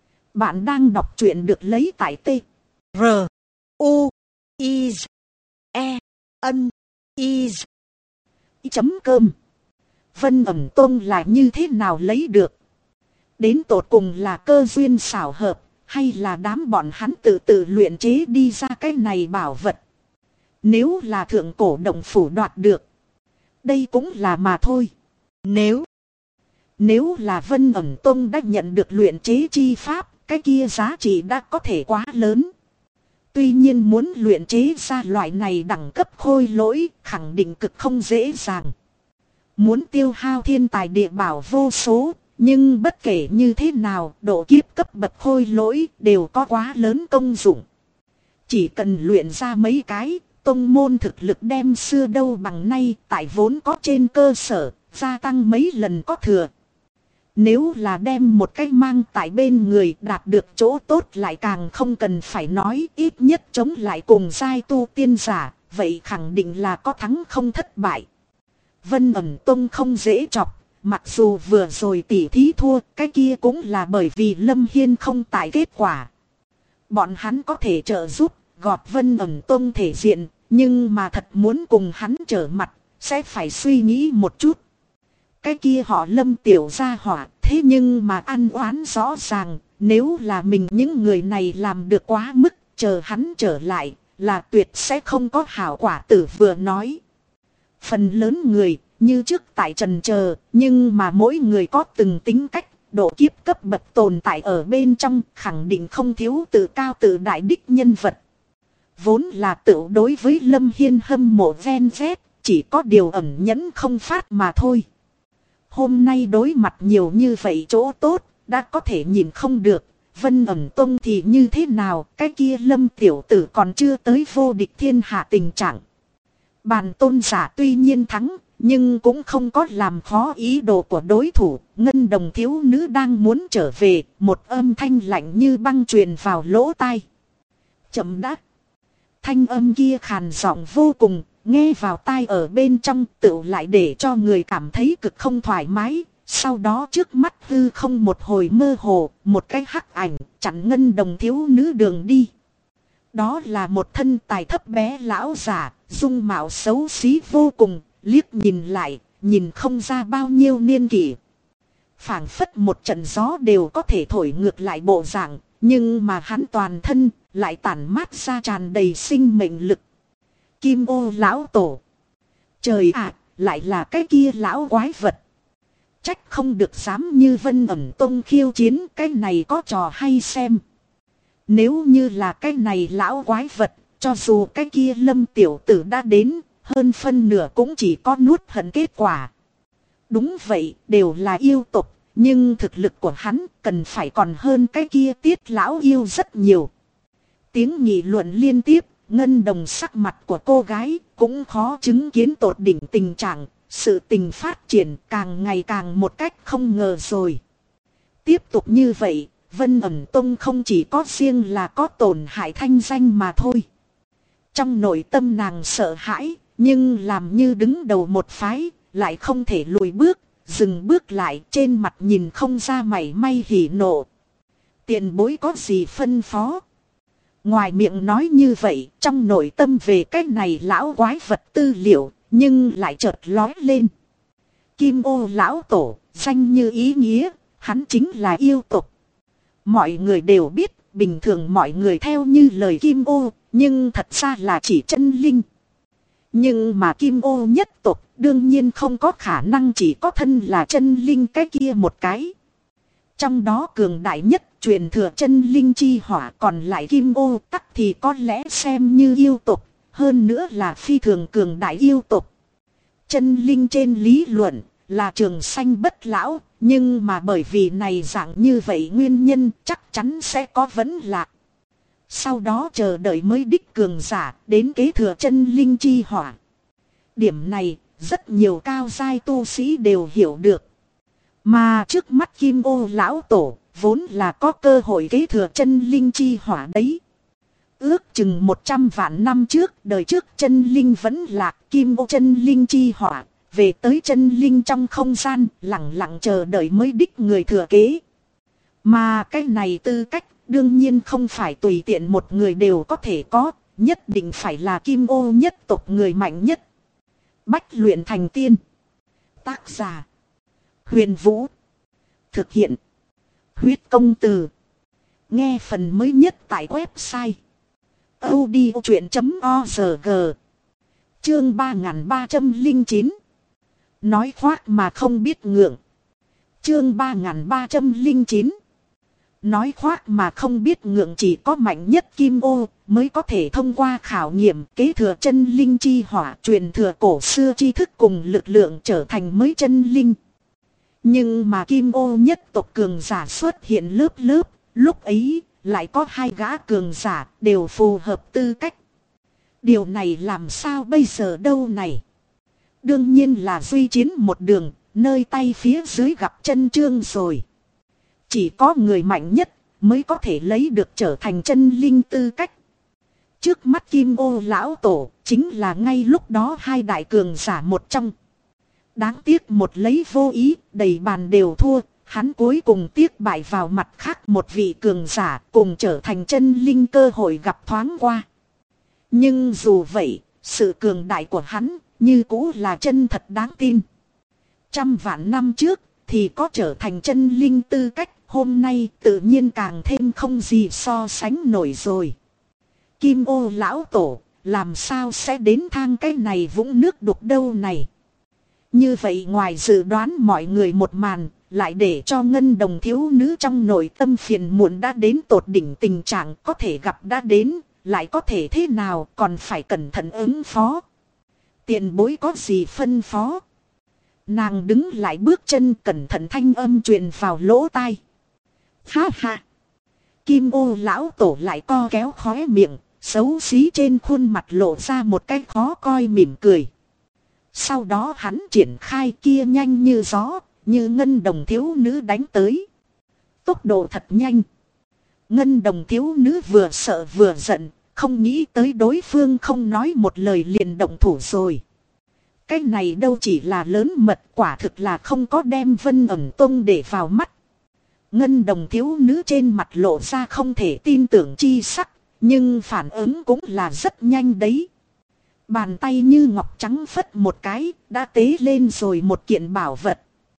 Bạn đang đọc truyện được lấy tại T. R. U. I. E. N. I. Chấm cơm. Vân Ẩn Tông là như thế nào lấy được? Đến tột cùng là cơ duyên xảo hợp, hay là đám bọn hắn tự luyện chế đi ra cái này bảo vật? Nếu là thượng cổ động phủ đoạt được, đây cũng là mà thôi. Nếu là Vân Ẩn Tông đã nhận được luyện chế chi pháp, cái kia giá trị đã có thể quá lớn. Tuy nhiên muốn luyện chế ra loại này đẳng cấp khôi lỗi, khẳng định cực không dễ dàng. Muốn tiêu hao thiên tài địa bảo vô số, nhưng bất kể như thế nào, độ kiếp cấp bậc khôi lỗi đều có quá lớn công dụng. Chỉ cần luyện ra mấy cái, tông môn thực lực đem xưa đâu bằng nay, tại vốn có trên cơ sở, gia tăng mấy lần có thừa. Nếu là đem một cái mang tại bên người đạt được chỗ tốt lại càng không cần phải nói, ít nhất chống lại cùng giai tu tiên giả, vậy khẳng định là có thắng không thất bại. Vân Ẩn Tông không dễ chọc, mặc dù vừa rồi tỉ thí thua, cái kia cũng là bởi vì Lâm Hiên không tại kết quả. Bọn hắn có thể trợ giúp, gọt Vân Ẩn Tông thể diện, nhưng mà thật muốn cùng hắn trở mặt, sẽ phải suy nghĩ một chút. Cái kia họ Lâm tiểu gia hỏa, Thế nhưng mà ăn oán rõ ràng, nếu là mình những người này làm được quá mức, chờ hắn trở lại, là tuyệt sẽ không có hảo quả. Tử vừa nói. Phần lớn người, như trước tại trần chờ, nhưng mà mỗi người có từng tính cách, độ kiếp cấp bậc tồn tại ở bên trong, khẳng định không thiếu tự cao tự đại đích nhân vật. Vốn là tự đối với Lâm Hiên hâm mộ ven vét, chỉ có điều ẩn nhẫn không phát mà thôi. Hôm nay đối mặt nhiều như vậy chỗ tốt, đã có thể nhìn không được. Vân ẩn tông thì như thế nào, cái kia Lâm tiểu tử còn chưa tới vô địch thiên hạ tình trạng. Bàn tôn giả tuy nhiên thắng, nhưng cũng không có làm khó ý đồ của đối thủ. Ngân đồng thiếu nữ đang muốn trở về, một âm thanh lạnh như băng truyền vào lỗ tai. Chậm đã. Thanh âm kia khàn giọng vô cùng, nghe vào tai ở bên trong tựu lại để cho người cảm thấy cực không thoải mái. Sau đó trước mắt hư không một hồi mơ hồ, một cái hắc ảnh chặn ngân đồng thiếu nữ đường đi. Đó là một thân tài thấp bé lão giả, dung mạo xấu xí vô cùng, liếc nhìn lại, nhìn không ra bao nhiêu niên kỷ. Phảng phất một trận gió đều có thể thổi ngược lại bộ dạng, nhưng mà hắn toàn thân lại tản mát ra tràn đầy sinh mệnh lực. Kim ô lão tổ. Trời ạ, lại là cái kia lão quái vật. Trách không được dám như Vân ẩn tông khiêu chiến, cái này có trò hay xem. Nếu như là cái này lão quái vật, cho dù cái kia Lâm tiểu tử đã đến, hơn phân nửa cũng chỉ có nuốt hận kết quả. Đúng vậy, đều là yêu tộc, nhưng thực lực của hắn cần phải còn hơn cái kia Tiết lão yêu rất nhiều. Tiếng nghị luận liên tiếp, ngân đồng sắc mặt của cô gái cũng khó chứng kiến tột đỉnh tình trạng, sự tình phát triển càng ngày càng một cách không ngờ rồi. Tiếp tục như vậy, Vân ẩn tông không chỉ có riêng là có tổn hại thanh danh mà thôi. Trong nội tâm nàng sợ hãi, nhưng làm như đứng đầu một phái, lại không thể lùi bước, dừng bước lại, trên mặt nhìn không ra mảy may hỉ nộ. Tiền bối có gì phân phó? Ngoài miệng nói như vậy, trong nội tâm về cái này lão quái vật tư liệu, nhưng lại chợt lói lên. Kim ô lão tổ, danh như ý nghĩa, hắn chính là yêu tộc. Mọi người đều biết, bình thường mọi người theo như lời Kim ô, nhưng thật ra là chỉ chân linh. Nhưng mà Kim ô nhất tộc đương nhiên không có khả năng chỉ có thân là chân linh cái kia một cái. Trong đó cường đại nhất truyền thừa chân linh chi hỏa, còn lại Kim ô tắc thì có lẽ xem như yêu tộc, hơn nữa là phi thường cường đại yêu tộc. Chân linh trên lý luận là trường sanh bất lão, nhưng mà bởi vì này dạng như vậy nguyên nhân chắc chắn sẽ có vấn lạc. Sau đó chờ đợi mới đích cường giả đến kế thừa chân linh chi hỏa. Điểm này rất nhiều cao giai tu sĩ đều hiểu được. Mà trước mắt Kim ô lão tổ vốn là có cơ hội kế thừa chân linh chi hỏa đấy. Ước chừng 100 vạn năm trước, đời trước chân linh vẫn lạc, Kim ô chân linh chi hỏa về tới chân linh trong không gian, lặng lặng chờ đợi mới đích người thừa kế. Mà cái này tư cách đương nhiên không phải tùy tiện một người đều có thể có, nhất định phải là Kim ô nhất tộc người mạnh nhất. Bách luyện thành tiên. Tác giả Huyền Vũ. Thực hiện Huyết Công Từ. Nghe phần mới nhất tại website audiochuyện.org. Chương 3309. Nói khoác mà không biết ngượng. Chương 3309. Nói khoác mà không biết ngượng, chỉ có mạnh nhất Kim ô mới có thể thông qua khảo nghiệm kế thừa chân linh chi hỏa, truyền thừa cổ xưa tri thức cùng lực lượng trở thành mới chân linh. Nhưng mà Kim ô nhất tộc cường giả xuất hiện lớp lớp, lúc ấy lại có 2 gã cường giả đều phù hợp tư cách. Điều này làm sao bây giờ đâu này? Đương nhiên là duy chiến một đường, nơi tay phía dưới gặp chân trương rồi. Chỉ có người mạnh nhất mới có thể lấy được trở thành chân linh tư cách. Trước mắt Kim ô lão tổ chính là ngay lúc đó 2 đại cường giả một trong. Đáng tiếc một lấy vô ý, đầy bàn đều thua. Hắn cuối cùng tiếc bại vào mặt khác một vị cường giả, cùng trở thành chân linh cơ hội gặp thoáng qua. Nhưng dù vậy, sự cường đại của hắn như cũ là chân thật đáng tin. 100 vạn năm trước, thì có trở thành chân linh tư cách, hôm nay tự nhiên càng thêm không gì so sánh nổi rồi. Kim ô lão tổ, làm sao sẽ đến thang cái này vũng nước đục đâu này? Như vậy ngoài dự đoán mọi người một màn, lại để cho ngân đồng thiếu nữ trong nội tâm phiền muộn đã đến tột đỉnh tình trạng có thể gặp đã đến, lại có thể thế nào còn phải cẩn thận ứng phó. Tiền bối có gì phân phó? Nàng đứng lại bước chân cẩn thận thanh âm truyền vào lỗ tai. Ha ha! Kim ô lão tổ lại co kéo khóe miệng, xấu xí trên khuôn mặt lộ ra một cái khó coi mỉm cười. Sau đó hắn triển khai kia nhanh như gió, như ngân đồng thiếu nữ đánh tới. Tốc độ thật nhanh. Ngân đồng thiếu nữ vừa sợ vừa giận, không nghĩ tới đối phương không nói một lời liền động thủ rồi. Cái này đâu chỉ là lớn mật, quả thực là không có đem Vân Ẩn Tông để vào mắt. Ngân đồng thiếu nữ trên mặt lộ ra không thể tin tưởng chi sắc, nhưng phản ứng cũng là rất nhanh đấy. Bàn tay như ngọc trắng phất một cái, đã tế lên rồi một kiện bảo vật.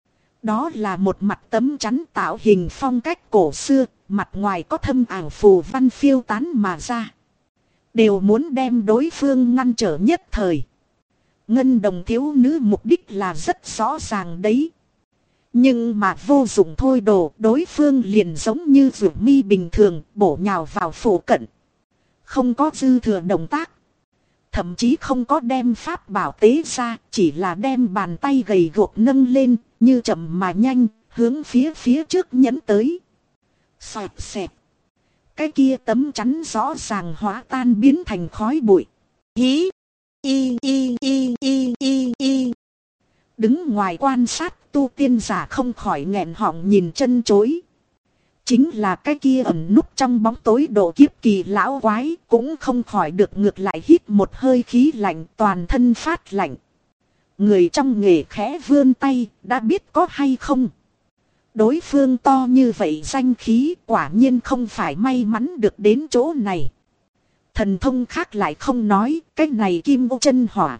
Đó là một mặt tấm chắn tạo hình phong cách cổ xưa, mặt ngoài có thâm ảo phù văn phiêu tán mà ra. Đều muốn đem đối phương ngăn trở nhất thời. Ngân đồng thiếu nữ mục đích là rất rõ ràng đấy. Nhưng mà vô dụng thôi đồ, đối phương liền giống như rượu mi bình thường bổ nhào vào phủ cận. Không có dư thừa động tác. Thậm chí không có đem pháp bảo tế ra, chỉ là đem bàn tay gầy guộc nâng lên, như chậm mà nhanh, hướng phía trước nhẫn tới. Xoẹt xẹt. Cái kia tấm chắn rõ ràng hóa tan biến thành khói bụi. Hí! Y y y y y y. Đứng ngoài quan sát, tu tiên giả không khỏi nghẹn họng nhìn chân chối. Chính là cái kia ẩn núp trong bóng tối độ kiếp kỳ lão quái, cũng không khỏi được ngược lại hít một hơi khí lạnh, toàn thân phát lạnh. Người trong nghề khẽ vươn tay, đã biết có hay không. Đối phương to như vậy danh khí, quả nhiên không phải may mắn được đến chỗ này. Thần thông khác lại không nói, cái này kim ô chân hỏa.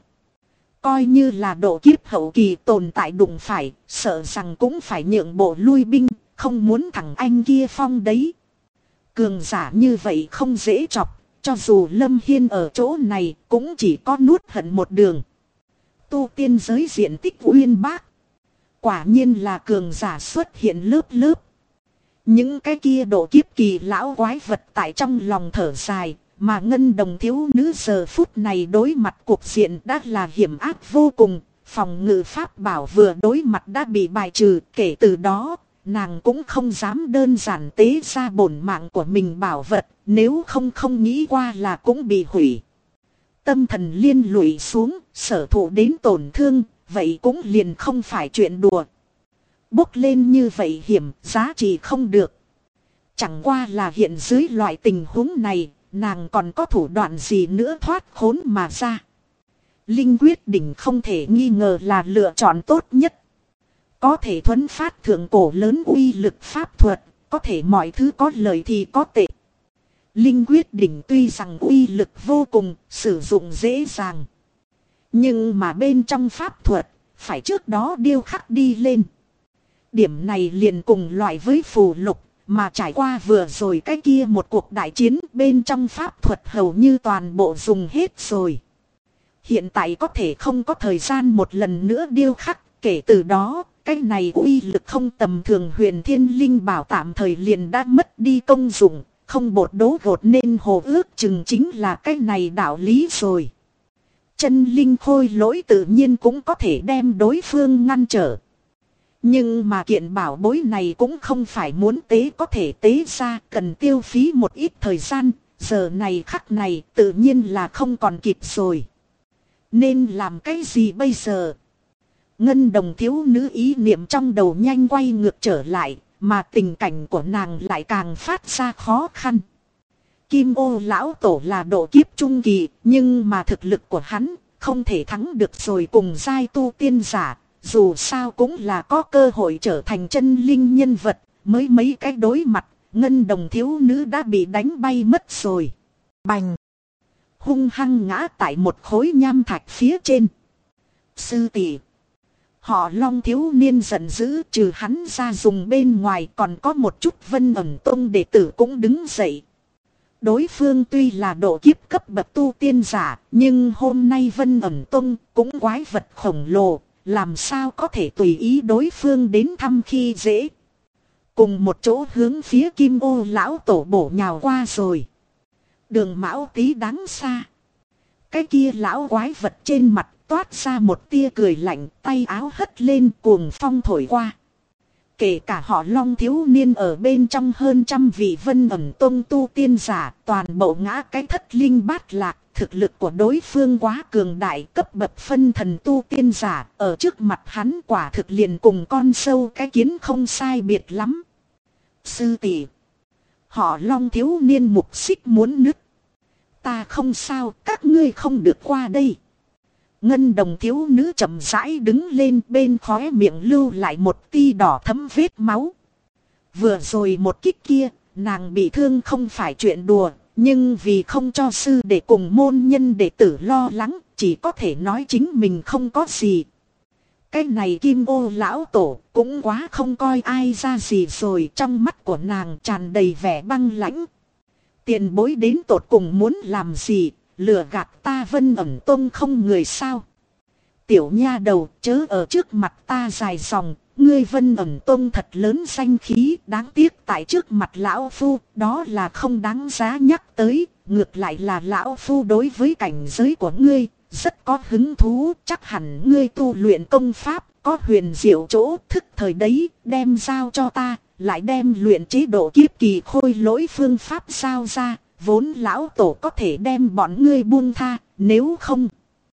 Coi như là độ kiếp hậu kỳ tồn tại đụng phải, sợ rằng cũng phải nhượng bộ lui binh, không muốn thằng anh kia phong đấy. Cường giả như vậy không dễ chọc, cho dù Lâm Hiên ở chỗ này cũng chỉ có nuốt hận một đường. Tu tiên giới diện tích uyên bác. Quả nhiên là cường giả xuất hiện lớp lớp. Những cái kia độ kiếp kỳ lão quái vật tại trong lòng thở dài. Mà ngân đồng thiếu nữ giờ phút này đối mặt cuộc diện đã là hiểm ác vô cùng. Phòng ngự pháp bảo vừa đối mặt đã bị bài trừ. Kể từ đó, nàng cũng không dám đơn giản tế ra bổn mạng của mình bảo vật. Nếu không nghĩ qua là cũng bị hủy. Tâm thần liên lụy xuống, sở thụ đến tổn thương, vậy cũng liền không phải chuyện đùa. Bốc lên như vậy hiểm, giá trị không được. Chẳng qua là hiện dưới loại tình huống này, nàng còn có thủ đoạn gì nữa thoát khốn mà ra. Linh quyết đỉnh không thể nghi ngờ là lựa chọn tốt nhất. Có thể thuấn phát thượng cổ lớn uy lực pháp thuật, có thể mọi thứ có lợi thì có tệ. Linh quyết đỉnh tuy rằng uy lực vô cùng, sử dụng dễ dàng. Nhưng mà bên trong pháp thuật, phải trước đó điêu khắc đi lên. Điểm này liền cùng loại với phù lục, mà trải qua vừa rồi cái kia một cuộc đại chiến bên trong pháp thuật hầu như toàn bộ dùng hết rồi. Hiện tại có thể không có thời gian một lần nữa điêu khắc, kể từ đó, cái này uy lực không tầm thường huyền thiên linh bảo tạm thời liền đã mất đi công dụng, không bột đố gột nên hồ ước chừng chính là cái này đạo lý rồi. Chân linh khôi lỗi tự nhiên cũng có thể đem đối phương ngăn trở. Nhưng mà kiện bảo bối này cũng không phải muốn tế có thể tế ra, cần tiêu phí một ít thời gian, giờ này khắc này tự nhiên là không còn kịp rồi. Nên làm cái gì bây giờ? Ngân đồng thiếu nữ ý niệm trong đầu nhanh quay ngược trở lại, mà tình cảnh của nàng lại càng phát ra khó khăn. Kim ô lão tổ là độ kiếp trung kỳ, nhưng mà thực lực của hắn không thể thắng được rồi cùng giai tu tiên giả. Dù sao cũng là có cơ hội trở thành chân linh nhân vật, mới mấy cái đối mặt, ngân đồng thiếu nữ đã bị đánh bay mất rồi. Bành! Hung hăng ngã tại một khối nham thạch phía trên. Sư tỷ! Họ Long thiếu niên giận dữ, trừ hắn ra dùng bên ngoài còn có một chút Vân Ẩn Tông đệ tử cũng đứng dậy. Đối phương tuy là độ kiếp cấp bậc tu tiên giả, nhưng hôm nay Vân Ẩn Tông cũng quái vật khổng lồ, làm sao có thể tùy ý đối phương đến thăm khi dễ. Cùng một chỗ hướng phía Kim Ô lão tổ bổ nhào qua rồi. Đường Mão Tí đáng xa. Cái kia lão quái vật trên mặt toát ra một tia cười lạnh, tay áo hất lên, cuồng phong thổi qua. Kể cả họ Long thiếu niên ở bên trong hơn 100 vị Vân Ẩn Tông tu tiên giả, toàn bộ ngã cái thất linh bát lạc. Thực lực của đối phương quá cường đại, cấp bậc phân thần tu tiên giả, ở trước mặt hắn quả thực liền cùng con sâu cái kiến không sai biệt lắm. Sư tỷ, họ Long thiếu niên mục xích muốn nứt. Ta không sao, các ngươi không được qua đây. Ngân đồng thiếu nữ chậm rãi đứng lên, bên khóe miệng lưu lại một tia đỏ thấm vết máu. Vừa rồi một kích kia, nàng bị thương không phải chuyện đùa, nhưng vì không cho sư đệ cùng môn nhân đệ tử lo lắng, chỉ có thể nói chính mình không có gì. Cái này Kim Ô lão tổ cũng quá không coi ai ra gì rồi, trong mắt của nàng tràn đầy vẻ băng lãnh. Tiền bối đến tột cùng muốn làm gì, lừa gạt ta Vân Ẩn Tông không người sao? Tiểu nha đầu, chớ ở trước mặt ta dài dòng, ngươi Vân Ẩn Tông thật lớn danh khí, đáng tiếc tại trước mặt lão phu, đó là không đáng giá nhắc tới, ngược lại là lão phu đối với cảnh giới của ngươi rất có hứng thú, chắc hẳn ngươi tu luyện công pháp có huyền diệu chỗ, thức thời đấy, đem giao cho ta, lại đem luyện chế độ kiếp kỳ khôi lỗi phương pháp giao ra, vốn lão tổ có thể đem bọn ngươi buông tha, nếu không.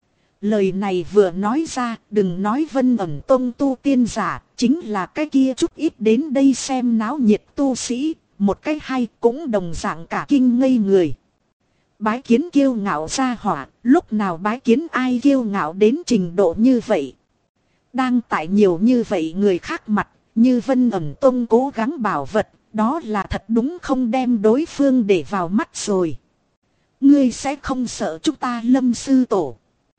Lời này vừa nói ra, đừng nói Vân Ẩn Tông tu tiên giả, chính là cái kia chút ít đến đây xem náo nhiệt tu sĩ, một cái hay cũng đồng dạng cả kinh ngây người. Bái kiến kiêu ngạo ra hỏa, lúc nào bái kiến ai kiêu ngạo đến trình độ như vậy. Đang tại nhiều như vậy người khác mặt, như Vân Ẩn Tông cố gắng bảo vật, đó là thật đúng không đem đối phương để vào mắt rồi. Ngươi sẽ không sợ chúng ta Lâm sư tổ.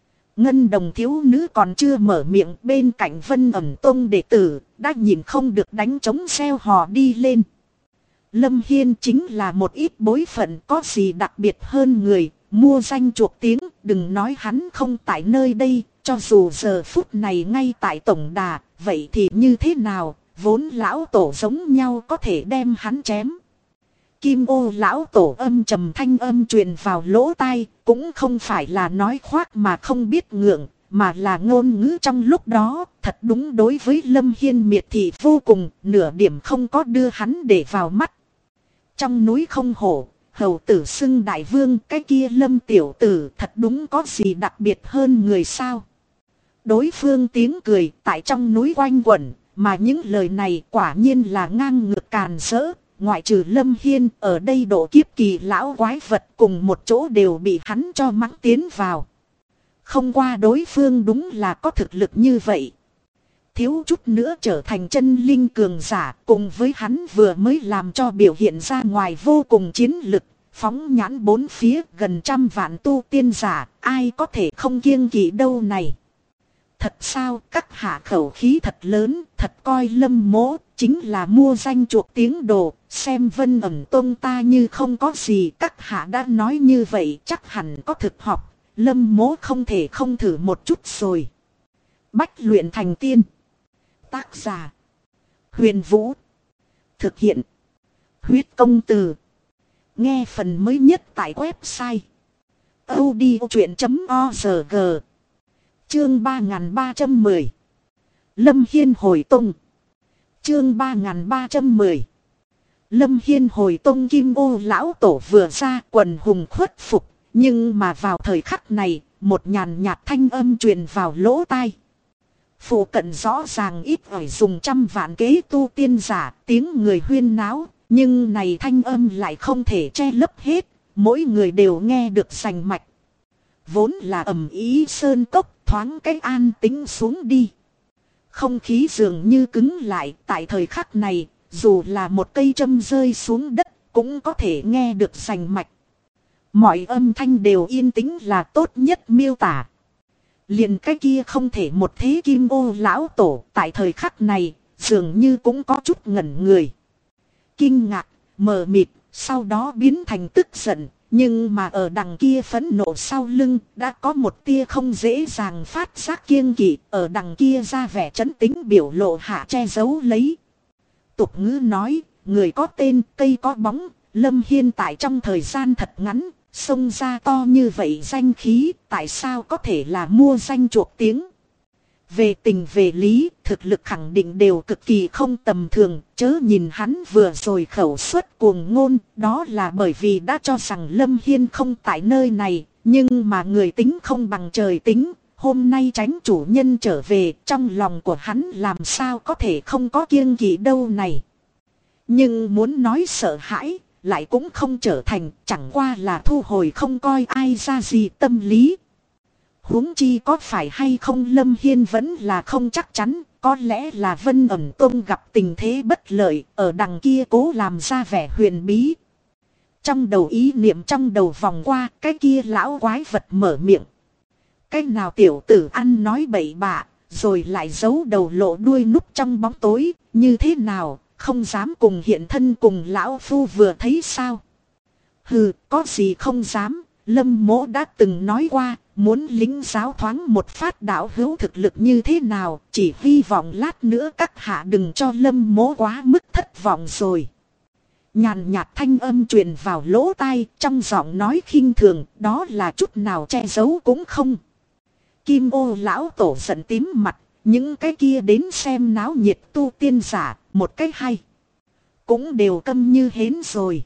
Ngân đồng thiếu nữ còn chưa mở miệng, bên cạnh Vân Ẩn Tông đệ tử đã nhìn không được đánh trống xeo hò đi lên. Lâm Hiên chính là một ít bối phận, có gì đặc biệt hơn người, mua danh chuộc tiếng, đừng nói hắn không tại nơi đây, cho dù giờ phút này ngay tại tổng đà, vậy thì như thế nào, vốn lão tổ giống nhau có thể đem hắn chém. Kim Ô lão tổ âm trầm thanh âm truyền vào lỗ tai, cũng không phải là nói khoác mà không biết ngượng, mà là ngôn ngữ trong lúc đó, thật đúng đối với Lâm Hiên miệt thị vô cùng, nửa điểm không có đưa hắn để vào mắt. Trong núi không hổ, hầu tử xưng đại vương, cái kia Lâm tiểu tử thật đúng có gì đặc biệt hơn người sao. Đối phương tiếng cười tại trong núi quanh quẩn, mà những lời này quả nhiên là ngang ngược càn rỡ. Ngoại trừ Lâm Hiên, ở đây độ kiếp kỳ lão quái vật cùng một chỗ đều bị hắn cho mắng tiến vào. Không qua đối phương đúng là có thực lực như vậy. Thiếu chút nữa trở thành chân linh cường giả, cùng với hắn vừa mới làm cho biểu hiện ra ngoài vô cùng chiến lực. Phóng nhãn bốn phía gần 100 vạn tu tiên giả, ai có thể không kiêng kỵ đâu này. Thật sao, các hạ khẩu khí thật lớn, thật coi Lâm mỗ chính là mua danh chuộc tiếng đồ, xem Vân Ẩn Tông ta như không có gì. Các hạ đã nói như vậy chắc hẳn có thực học, Lâm mỗ không thể không thử một chút rồi. Bách luyện thành tiên. Tác giả Huyền Vũ. Thực hiện Huyết Công Từ. Nghe phần mới nhất tại website audiochuyện.org. Chương 3310 Lâm Hiên hồi tông. Chương 3310 Lâm Hiên hồi tông. Kim Ô lão tổ vừa ra, quần hùng khuất phục, nhưng mà vào thời khắc này, một nhàn nhạt thanh âm truyền vào lỗ tai. Phụ cận rõ ràng ít ỏi dùng 100 vạn kế tu tiên giả, tiếng người huyên náo, nhưng này thanh âm lại không thể che lấp hết, mỗi người đều nghe được rành mạch. Vốn là ầm ĩ sơn cốc, thoáng cái an tĩnh xuống đi. Không khí dường như cứng lại, tại thời khắc này, dù là một cây châm rơi xuống đất, cũng có thể nghe được rành mạch. Mọi âm thanh đều yên tĩnh là tốt nhất miêu tả. Liền cái kia không thể một thế Kim Ô lão tổ tại thời khắc này, dường như cũng có chút ngẩn người. Kinh ngạc, mờ mịt, sau đó biến thành tức giận. Nhưng mà ở đằng kia phẫn nộ sau lưng đã có một tia không dễ dàng phát giác kiêng kỵ, ở đằng kia ra vẻ trấn tĩnh biểu lộ hạ che giấu lấy. Tục ngữ nói, người có tên, cây có bóng, Lâm Hiên tại trong thời gian thật ngắn, xông ra to như vậy danh khí, tại sao có thể là mua danh chuộc tiếng. Về tình về lý, thực lực khẳng định đều cực kỳ không tầm thường, chớ nhìn hắn vừa rồi khẩu suất cuồng ngôn, đó là bởi vì đã cho rằng Lâm Hiên không tại nơi này, nhưng mà người tính không bằng trời tính, hôm nay tránh chủ nhân trở về, trong lòng của hắn làm sao có thể không có kiêng kỵ đâu này. Nhưng muốn nói sợ hãi, lại cũng không trở thành, chẳng qua là thu hồi không coi ai ra gì tâm lý. Huống chi có phải hay không Lâm Hiên vẫn là không chắc chắn, có lẽ là Vân Ẩn Tông gặp tình thế bất lợi, ở đằng kia cố làm ra vẻ huyền bí. Trong đầu ý niệm trong đầu vòng qua, cái kia lão quái vật mở miệng. Cái nào tiểu tử ăn nói bậy bạ, rồi lại giấu đầu lộ đuôi núp trong bóng tối, như thế nào, không dám cùng hiện thân cùng lão phu vừa thấy sao? Hừ, có gì không dám, Lâm Mỗ đã từng nói qua, muốn lính giáo thoáng một phát đạo hữu thực lực như thế nào, chỉ hy vọng lát nữa các hạ đừng cho Lâm Mỗ quá mức thất vọng rồi. Nhàn nhạt thanh âm truyền vào lỗ tai, trong giọng nói khinh thường, đó là chút nào che giấu cũng không. Kim Ô lão tổ giận tím mặt, những cái kia đến xem náo nhiệt tu tiên giả, một cái hay. Cũng đều câm như hến rồi.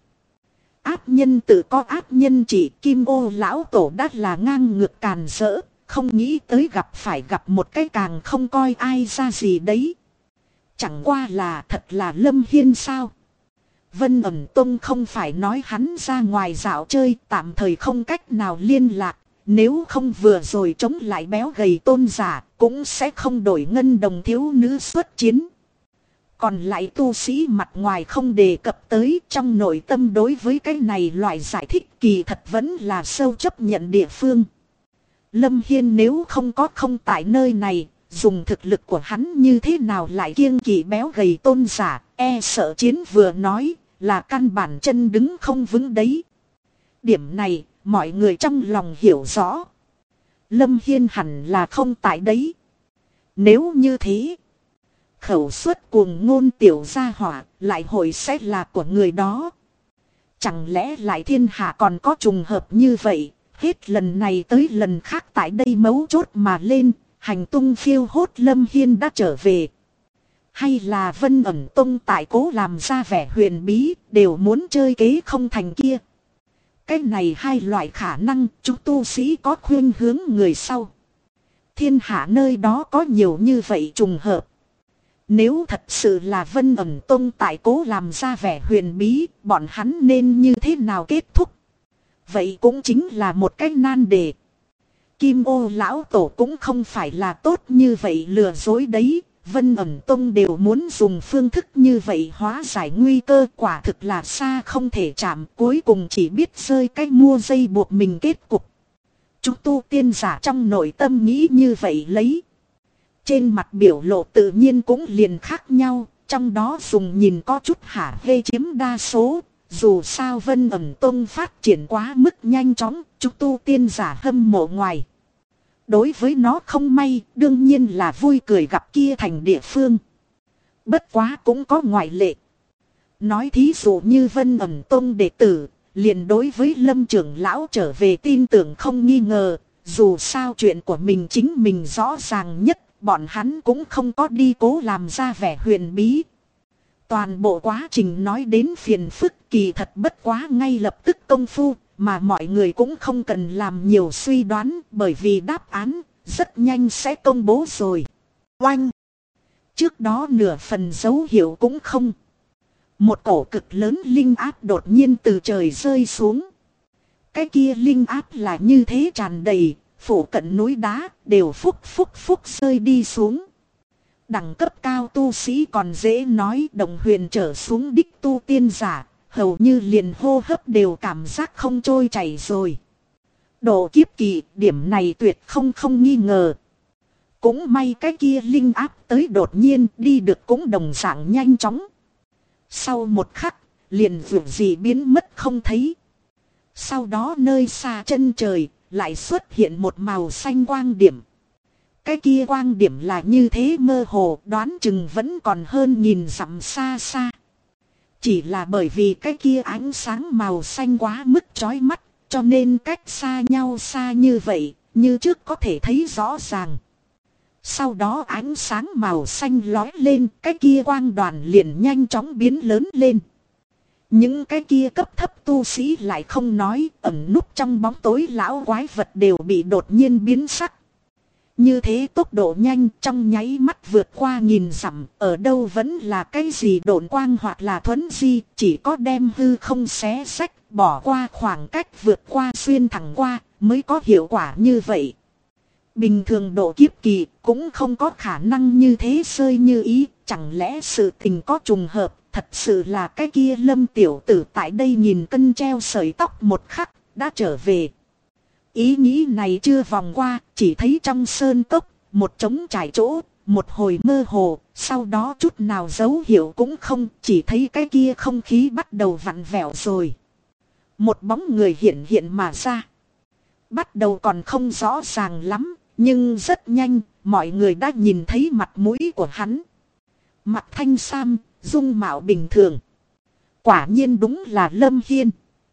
Ác nhân tự có ác nhân trị, Kim Ô lão tổ đã là ngang ngược càn rỡ, không nghĩ tới gặp một cái càng không coi ai ra gì đấy. Chẳng qua là thật là Lâm Hiên sao? Vân Ẩn Tông không phải nói hắn ra ngoài dạo chơi, tạm thời không cách nào liên lạc, nếu không vừa rồi chống lại béo gầy tôn giả, cũng sẽ không đổi ngân đồng thiếu nữ xuất chiến. Còn lại tu sĩ mặt ngoài không đề cập tới, trong nội tâm đối với cái này loại giải thích kỳ thật vẫn là sâu chấp nhận địa phương. Lâm Hiên nếu không có không tại nơi này, dùng thực lực của hắn như thế nào lại kiêng kỵ béo gầy tôn giả, e sợ chiến vừa nói là căn bản chân đứng không vững đấy. Điểm này, mọi người trong lòng hiểu rõ. Lâm Hiên hẳn là không tại đấy. Nếu như thế, khẩu suất cuồng ngôn tiểu gia hỏa lại hội sẽ là của người đó. Chẳng lẽ lại thiên hạ còn có trùng hợp như vậy, hết lần này tới lần khác tại đây mấu chốt mà lên, hành tung phiêu hốt Lâm Hiên đã trở về. Hay là Vân Ẩn Tông tại cố làm ra vẻ huyền bí, đều muốn chơi kế không thành kia. Cái này hai loại khả năng, chúng tu sĩ có khuyên hướng người sau. Thiên hạ nơi đó có nhiều như vậy trùng hợp. Nếu thật sự là Vân Ẩn Tông tại cố làm ra vẻ huyền bí, bọn hắn nên như thế nào kết thúc? Vậy cũng chính là một cái nan đề. Kim Ô lão tổ cũng không phải là tốt như vậy lừa dối đấy. Vân Ẩn Tông đều muốn dùng phương thức như vậy hóa giải nguy cơ, quả thực là xa không thể chạm, cuối cùng chỉ biết rơi cái mua dây buộc mình kết cục. Chúng tu tiên giả trong nội tâm nghĩ như vậy lấy. Trên mặt biểu lộ tự nhiên cũng liền khác nhau, trong đó dùng nhìn có chút hả hê chiếm đa số. Dù sao Vân Ẩn Tông phát triển quá mức nhanh chóng, chúng tu tiên giả hâm mộ ngoài. Đối với nó không may, đương nhiên là vui cười gặp kia thành địa phương. Bất quá cũng có ngoại lệ. Nói thí dụ như Vân Ẩn Tông đệ tử, liền đối với Lâm trưởng lão trở về tin tưởng không nghi ngờ. Dù sao chuyện của mình chính mình rõ ràng nhất, bọn hắn cũng không có đi cố làm ra vẻ huyền bí. Toàn bộ quá trình nói đến phiền phức kỳ thật bất quá ngay lập tức công phu, mà mọi người cũng không cần làm nhiều suy đoán bởi vì đáp án rất nhanh sẽ công bố rồi. Oanh! Trước đó nửa phần dấu hiệu cũng không. Một cổ cực lớn linh áp đột nhiên từ trời rơi xuống. Cái kia linh áp là như thế tràn đầy, phủ cận núi đá đều phúc rơi đi xuống. Đẳng cấp cao tu sĩ còn dễ nói, đồng huyền trở xuống đích tu tiên giả, hầu như liền hô hấp đều cảm giác không trôi chảy rồi. độ kiếp kỳ, điểm này tuyệt không nghi ngờ. Cũng may cái kia linh áp tới đột nhiên đi được cũng đồng dạng nhanh chóng. Sau một khắc, liền vượt gì biến mất không thấy. Sau đó nơi xa chân trời, lại xuất hiện một màu xanh quang điểm. Cái kia quang điểm là như thế mơ hồ, đoán chừng vẫn còn hơn nghìn dặm xa xa. Chỉ là bởi vì cái kia ánh sáng màu xanh quá mức chói mắt, cho nên cách xa nhau xa như vậy, như trước có thể thấy rõ ràng. Sau đó ánh sáng màu xanh lói lên, cái kia quang đoàn liền nhanh chóng biến lớn lên. Những cái kia cấp thấp tu sĩ lại không nói, ẩn núp trong bóng tối lão quái vật đều bị đột nhiên biến sắc. Như thế tốc độ nhanh trong nháy mắt vượt qua nghìn dặm, ở đâu vẫn là cái gì độn quang hoặc là thuấn di, chỉ có đem hư không xé xách, bỏ qua khoảng cách vượt qua xuyên thẳng qua, mới có hiệu quả như vậy. Bình thường độ kiếp kỳ cũng không có khả năng như thế sơi như ý, chẳng lẽ sự tình có trùng hợp, thật sự là cái kia Lâm tiểu tử tại đây nhìn cân treo sợi tóc một khắc, đã trở về. Ý nghĩ này chưa vòng qua, chỉ thấy trong sơn cốc, một trống trải chỗ, một hồi mơ hồ, sau đó chút nào dấu hiệu cũng không, chỉ thấy cái kia không khí bắt đầu vặn vẹo rồi. Một bóng người hiện mà ra. Bắt đầu còn không rõ ràng lắm, nhưng rất nhanh, mọi người đã nhìn thấy mặt mũi của hắn. Mặt thanh sam, dung mạo bình thường. Quả nhiên đúng là Lâm Hiên.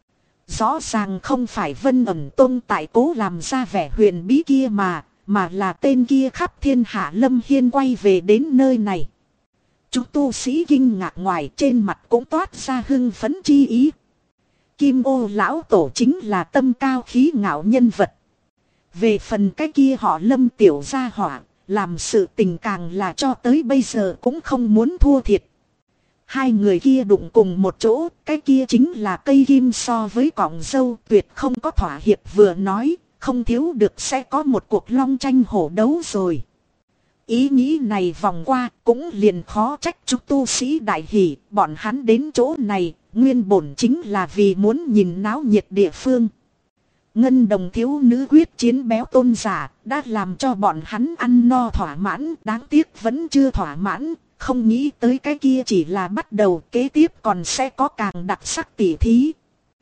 Rõ ràng không phải Vân Ẩn Tông tại cố làm ra vẻ huyền bí kia mà là tên kia khắp thiên hạ Lâm Hiên quay về đến nơi này. Chúng tu sĩ kinh ngạc ngoài trên mặt cũng toát ra hưng phấn chi ý. Kim Ô lão tổ chính là tâm cao khí ngạo nhân vật. Về phần cái kia họ Lâm tiểu gia hỏa, làm sự tình càng là cho tới bây giờ cũng không muốn thua thiệt. Hai người kia đụng cùng một chỗ, cái kia chính là cây kim so với cọng dâu, tuyệt không có thỏa hiệp, vừa nói, không thiếu được sẽ có một cuộc long tranh hổ đấu rồi. Ý nghĩ này vòng qua, cũng liền khó trách chúng tu sĩ đại hỷ, bọn hắn đến chỗ này, nguyên bổn chính là vì muốn nhìn náo nhiệt địa phương. Ngân đồng thiếu nữ quyết chiến béo tôn giả, đã làm cho bọn hắn ăn no thỏa mãn, đáng tiếc vẫn chưa thỏa mãn. Không nghĩ tới cái kia chỉ là bắt đầu, kế tiếp còn sẽ có càng đặc sắc tỉ thí.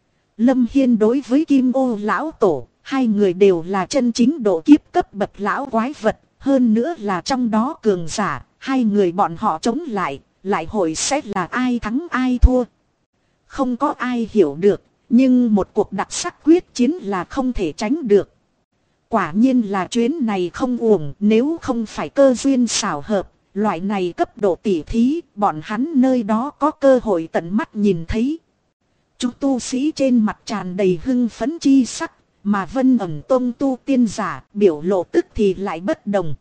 Lâm Hiên đối với Kim Ô lão tổ, hai người đều là chân chính độ kiếp cấp bậc lão quái vật, hơn nữa là trong đó cường giả, hai người bọn họ chống lại hội sẽ là ai thắng ai thua. Không có ai hiểu được, nhưng một cuộc đặc sắc quyết chiến là không thể tránh được. Quả nhiên là chuyến này không uổng, nếu không phải cơ duyên xảo hợp. Loại này cấp độ tỉ thí, bọn hắn nơi đó có cơ hội tận mắt nhìn thấy. Chúng tu sĩ trên mặt tràn đầy hưng phấn chi sắc, mà Vân Ẩn Tông tu tiên giả biểu lộ tức thì lại bất đồng.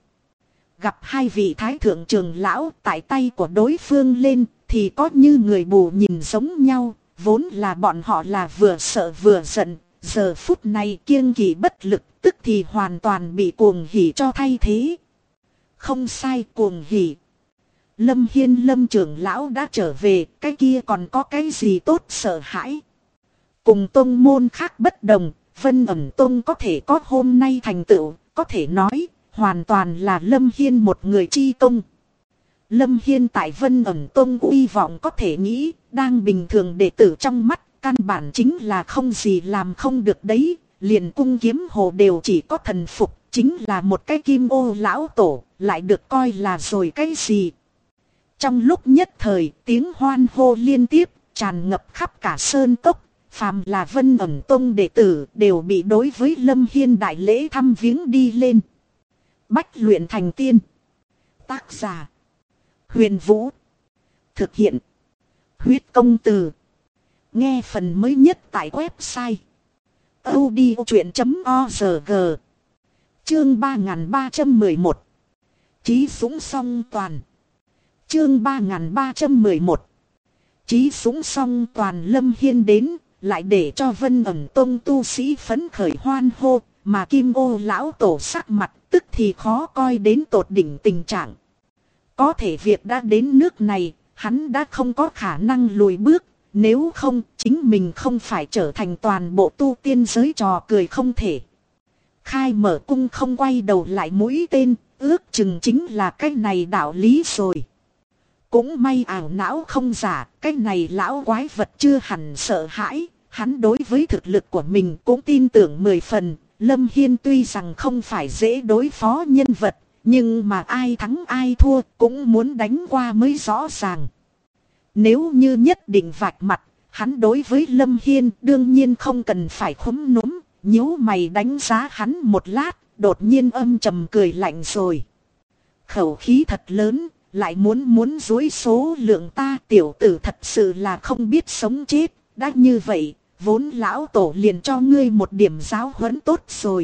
Gặp hai vị thái thượng trưởng lão tại tay của đối phương lên, thì có như người mù nhìn giống nhau, vốn là bọn họ là vừa sợ vừa giận, giờ phút này kiêng kỵ bất lực, tức thì hoàn toàn bị cuồng hỉ cho thay thế. Không sai, cuồng hỉ. Lâm Hiên Lâm trưởng lão đã trở về, cái kia còn có cái gì tốt sợ hãi. Cùng tông môn khác bất đồng, Vân Ẩn Tông có thể có hôm nay thành tựu, có thể nói, hoàn toàn là Lâm Hiên một người chi công. Lâm Hiên tại Vân Ẩn Tông uy vọng có thể nghĩ, đang bình thường đệ tử trong mắt, căn bản chính là không gì làm không được đấy, liền cung kiếm hồ đều chỉ có thần phục. Chính là một cái Kim Ô lão tổ, lại được coi là rồi cái gì. Trong lúc nhất thời, tiếng hoan hô liên tiếp, tràn ngập khắp cả sơn cốc. Phàm là Vân Ẩn Tông đệ tử, đều bị đối với Lâm Hiên đại lễ thăm viếng đi lên. Bách luyện thành tiên. Tác giả: Huyền Vũ. Thực hiện: Huyết Công Từ. Nghe phần mới nhất tại website audiochuyện.org. Chương 3311. Chí Súng Song Toàn. Chương 3311. Chí Súng Song Toàn. Lâm Hiên đến, lại để cho Vân Ẩn Tông tu sĩ phấn khởi hoan hô, mà Kim Ô lão tổ sắc mặt tức thì khó coi đến tột đỉnh tình trạng. Có thể việc đã đến nước này, hắn đã không có khả năng lùi bước, nếu không chính mình không phải trở thành toàn bộ tu tiên giới trò cười không thể. khai mở cung không quay đầu lại mũi tên, ước chừng chính là cái này đạo lý rồi. Cũng may ảo não không giả, cái này lão quái vật chưa hẳn sợ hãi, hắn đối với thực lực của mình cũng tin tưởng 10 phần. Lâm Hiên tuy rằng không phải dễ đối phó nhân vật, nhưng mà ai thắng ai thua cũng muốn đánh qua mới rõ ràng. Nếu như nhất định vạch mặt, hắn đối với Lâm Hiên đương nhiên không cần phải khúm núm, nhíu mày đánh giá hắn một lát, đột nhiên âm trầm cười lạnh rồi. Khẩu khí thật lớn, lại muốn dối số lượng ta, tiểu tử thật sự là không biết sống chết, đã như vậy, vốn lão tổ liền cho ngươi một điểm giáo huấn tốt rồi.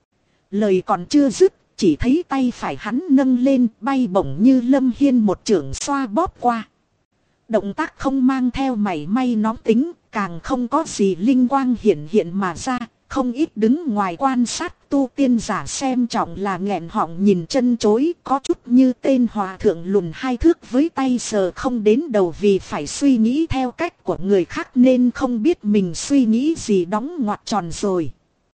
Lời còn chưa dứt, chỉ thấy tay phải hắn nâng lên bay bổng như Lâm Hiên một chưởng xoa bóp qua. Động tác không mang theo mảy may nóng tính, càng không có gì linh quang hiện mà ra, không ít đứng ngoài quan sát tu tiên giả xem trọng là nghẹn họng nhìn chân chối, có chút như tên hòa thượng lùn 2 thước với tay sờ không đến đầu vì phải suy nghĩ theo cách của người khác nên không biết mình suy nghĩ gì đóng ngoặc tròn rồi.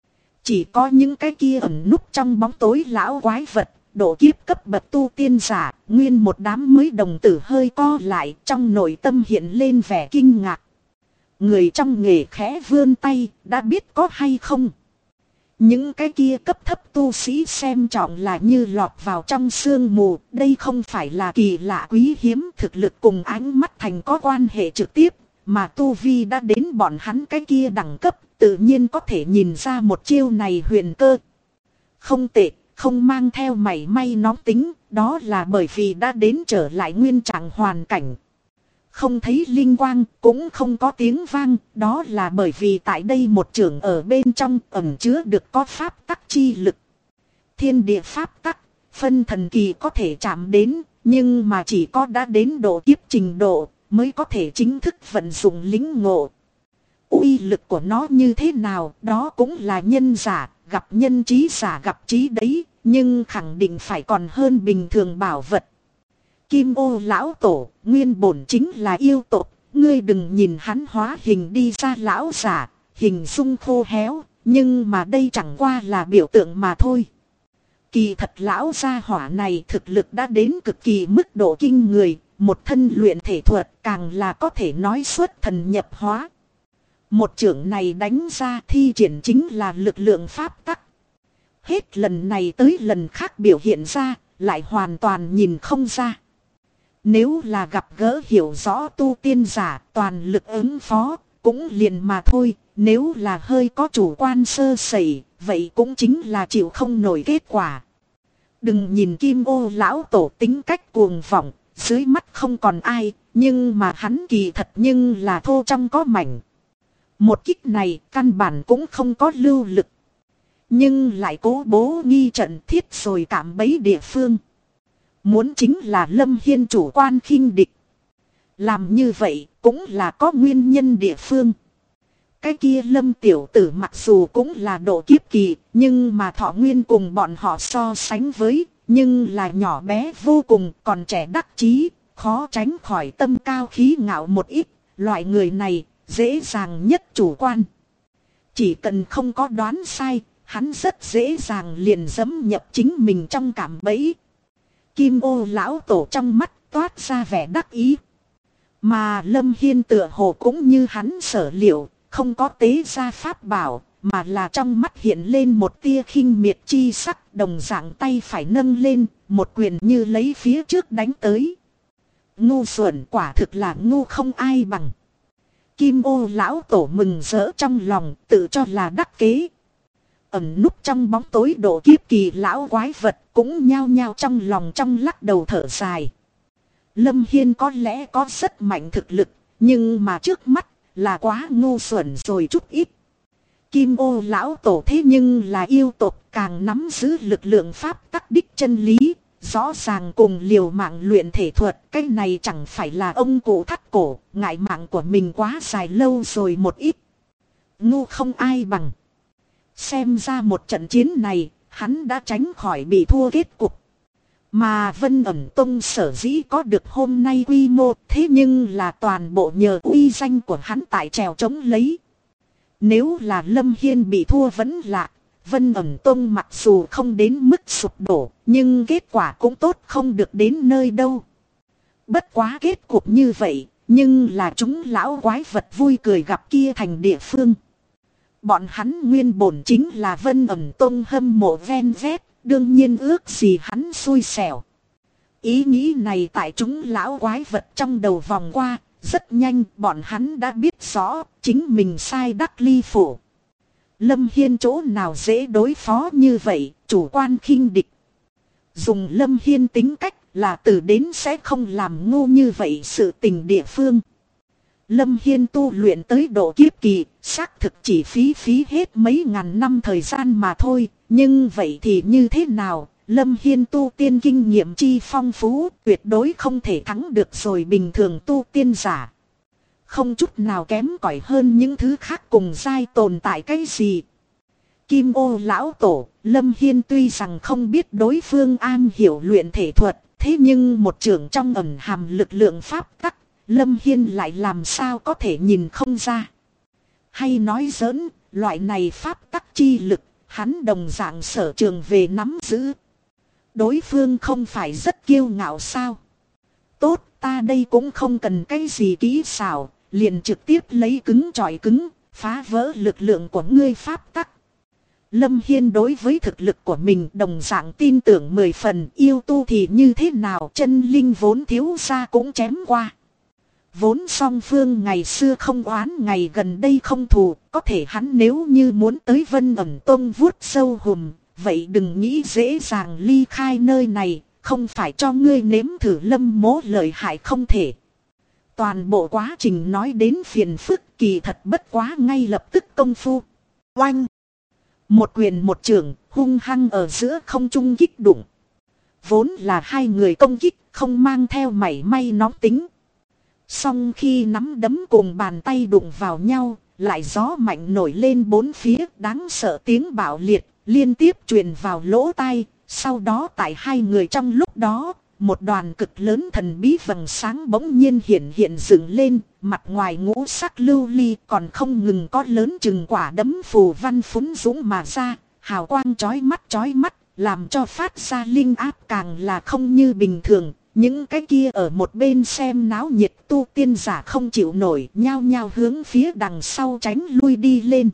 Chỉ có những cái kia ẩn núp trong bóng tối lão quái vật, độ kiếp cấp bậc tu tiên giả, nguyên một đám mới đồng tử hơi co lại, trong nội tâm hiện lên vẻ kinh ngạc. Người trong nghề khẽ vươn tay, đã biết có hay không. Những cái kia cấp thấp tu sĩ xem trọng là như lọt vào trong sương mù, đây không phải là kỳ lạ quý hiếm, thực lực cùng ánh mắt thành có quan hệ trực tiếp, mà tu vi đã đến bọn hắn cái kia đẳng cấp, tự nhiên có thể nhìn ra một chiêu này huyền cơ. Không tệ, không mang theo mảy may nóng tính, đó là bởi vì đã đến trở lại nguyên trạng hoàn cảnh. Không thấy linh quang, cũng không có tiếng vang, đó là bởi vì tại đây một chưởng ở bên trong ẩn chứa được có pháp tắc chi lực. Thiên địa pháp tắc, phân thần kỳ có thể chạm đến, nhưng mà chỉ có đã đến độ kiếp trình độ, mới có thể chính thức vận dụng lĩnh ngộ. Uy lực của nó như thế nào, đó cũng là nhân giả, gặp nhân trí giả gặp trí đấy, nhưng khẳng định phải còn hơn bình thường bảo vật. Kim ô lão tổ, nguyên bổn chính là yêu tộc, ngươi đừng nhìn hắn hóa hình đi ra lão giả, hình dung khô héo, nhưng mà đây chẳng qua là biểu tượng mà thôi. Kỳ thật lão gia hỏa này thực lực đã đến cực kỳ mức độ kinh người, một thân luyện thể thuật càng là có thể nói xuất thần nhập hóa. Một chưởng này đánh ra thi triển chính là lực lượng pháp tắc. Hết lần này tới lần khác biểu hiện ra, lại hoàn toàn nhìn không ra. Nếu là gặp gỡ hiểu rõ tu tiên giả toàn lực ứng phó, cũng liền mà thôi. Nếu là hơi có chủ quan sơ sẩy, vậy cũng chính là chịu không nổi kết quả. Đừng nhìn Kim ô lão tổ tính cách cuồng vọng, dưới mắt không còn ai, nhưng mà hắn kỳ thật nhưng là thô trong có mảnh. Một kích này căn bản cũng không có lưu lực, nhưng lại cố bố nghi trận thiết rồi cảm bấy địa phương. Muốn chính là Lâm Hiên chủ quan khinh địch. Làm như vậy cũng là có nguyên nhân địa phương. Cái kia Lâm tiểu tử mặc dù cũng là độ kiếp kỳ, nhưng mà thọ nguyên cùng bọn họ so sánh với, nhưng là nhỏ bé vô cùng, còn trẻ đắc chí, khó tránh khỏi tâm cao khí ngạo một ít. Loại người này dễ dàng nhất chủ quan. Chỉ cần không có đoán sai, hắn rất dễ dàng liền dẫm nhập chính mình trong cạm bẫy. Kim ô lão tổ trong mắt toát ra vẻ đắc ý. Mà Lâm Hiên tựa hồ cũng như hắn sở liệu, không có tế ra pháp bảo, mà là trong mắt hiện lên một tia khinh miệt chi sắc, đồng dạng tay phải nâng lên, một quyền như lấy phía trước đánh tới. Ngu xuẩn, quả thực là ngu không ai bằng. Kim ô lão tổ mừng rỡ trong lòng, tự cho là đắc kế. Ẩn núp trong bóng tối độ kiếp kỳ lão quái vật cũng nhao nhao trong lòng trong lắc đầu thở dài. Lâm Hiên có lẽ có rất mạnh thực lực, nhưng mà trước mắt là quá ngu xuẩn rồi chút ít. Kim ô lão tổ thế nhưng là yêu tộc, càng nắm giữ lực lượng pháp tắc đích chân lý, rõ ràng cùng liều mạng luyện thể thuật. Cái này chẳng phải là ông cụ thắt cổ, ngại mạng của mình quá dài lâu rồi một ít. Ngu không ai bằng. Xem ra một trận chiến này, hắn đã tránh khỏi bị thua kết cục. Mà Vân Ẩn Tông sở dĩ có được hôm nay quy mô, thế nhưng là toàn bộ nhờ uy danh của hắn tại trèo chống lấy. Nếu là Lâm Hiên bị thua vẫn lạ, Vân Ẩn Tông mặc dù không đến mức sụp đổ, nhưng kết quả cũng tốt không được đến nơi đâu. Bất quá kết cục như vậy, nhưng là chúng lão quái vật vui cười gặp kia thành địa phương. Bọn hắn nguyên bổn chính là Vân Ẩn Tông hâm mộ ven vét, đương nhiên ước gì hắn xui xẻo. Ý nghĩ này tại chúng lão quái vật trong đầu vòng qua, rất nhanh bọn hắn đã biết rõ chính mình sai đắc ly phủ. Lâm Hiên chỗ nào dễ đối phó như vậy, chủ quan khinh địch. Dùng Lâm Hiên tính cách là từ đến sẽ không làm ngu như vậy sự tình địa phương. Lâm Hiên tu luyện tới độ kiếp kỳ, xác thực chỉ phí hết mấy ngàn năm thời gian mà thôi. Nhưng vậy thì như thế nào, Lâm Hiên tu tiên kinh nghiệm chi phong phú, tuyệt đối không thể thắng được rồi bình thường tu tiên giả. Không chút nào kém cỏi hơn những thứ khác cùng giai tồn tại cái gì. Kim ô lão tổ, Lâm Hiên tuy rằng không biết đối phương an hiểu luyện thể thuật, thế nhưng một trưởng trong ẩn hàm lực lượng pháp tắc, Lâm Hiên lại làm sao có thể nhìn không ra. Hay nói giỡn, loại này pháp tắc chi lực, hắn đồng dạng sở trường về nắm giữ. Đối phương không phải rất kiêu ngạo sao? Tốt, ta đây cũng không cần cái gì kỹ xảo, liền trực tiếp lấy cứng chọi cứng, phá vỡ lực lượng của ngươi pháp tắc. Lâm Hiên đối với thực lực của mình đồng dạng tin tưởng 10 phần, yêu tu thì như thế nào, chân linh vốn thiếu ra cũng chém qua. Vốn song phương ngày xưa không oán, ngày gần đây không thù, có thể hắn nếu như muốn tới Vân Ẩn Tông vuốt sâu hùm, vậy đừng nghĩ dễ dàng ly khai nơi này, không phải cho ngươi nếm thử Lâm mỗ lợi hại không thể. Toàn bộ quá trình nói đến phiền phức, kỳ thật bất quá ngay lập tức công phu. Oanh! Một quyền một chưởng hung hăng ở giữa không trung kích đụng. Vốn là hai người công kích, không mang theo mảy may nóng tính. Song khi nắm đấm cùng bàn tay đụng vào nhau, lại gió mạnh nổi lên bốn phía, đáng sợ tiếng bạo liệt liên tiếp truyền vào lỗ tai. Sau đó tại hai người trong lúc đó, một đoàn cực lớn thần bí vầng sáng bỗng nhiên hiện dựng lên, mặt ngoài ngũ sắc lưu ly còn không ngừng có lớn chừng quả đấm phù văn phúng dũng mà ra, hào quang chói mắt, làm cho phát ra linh áp càng là không như bình thường. Những cái kia ở một bên xem náo nhiệt tu tiên giả không chịu nổi, nhao nhao hướng phía đằng sau tránh lui đi lên.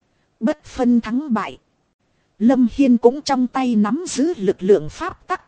Bất phân thắng bại, Lâm Hiên cũng trong tay nắm giữ lực lượng pháp tắc.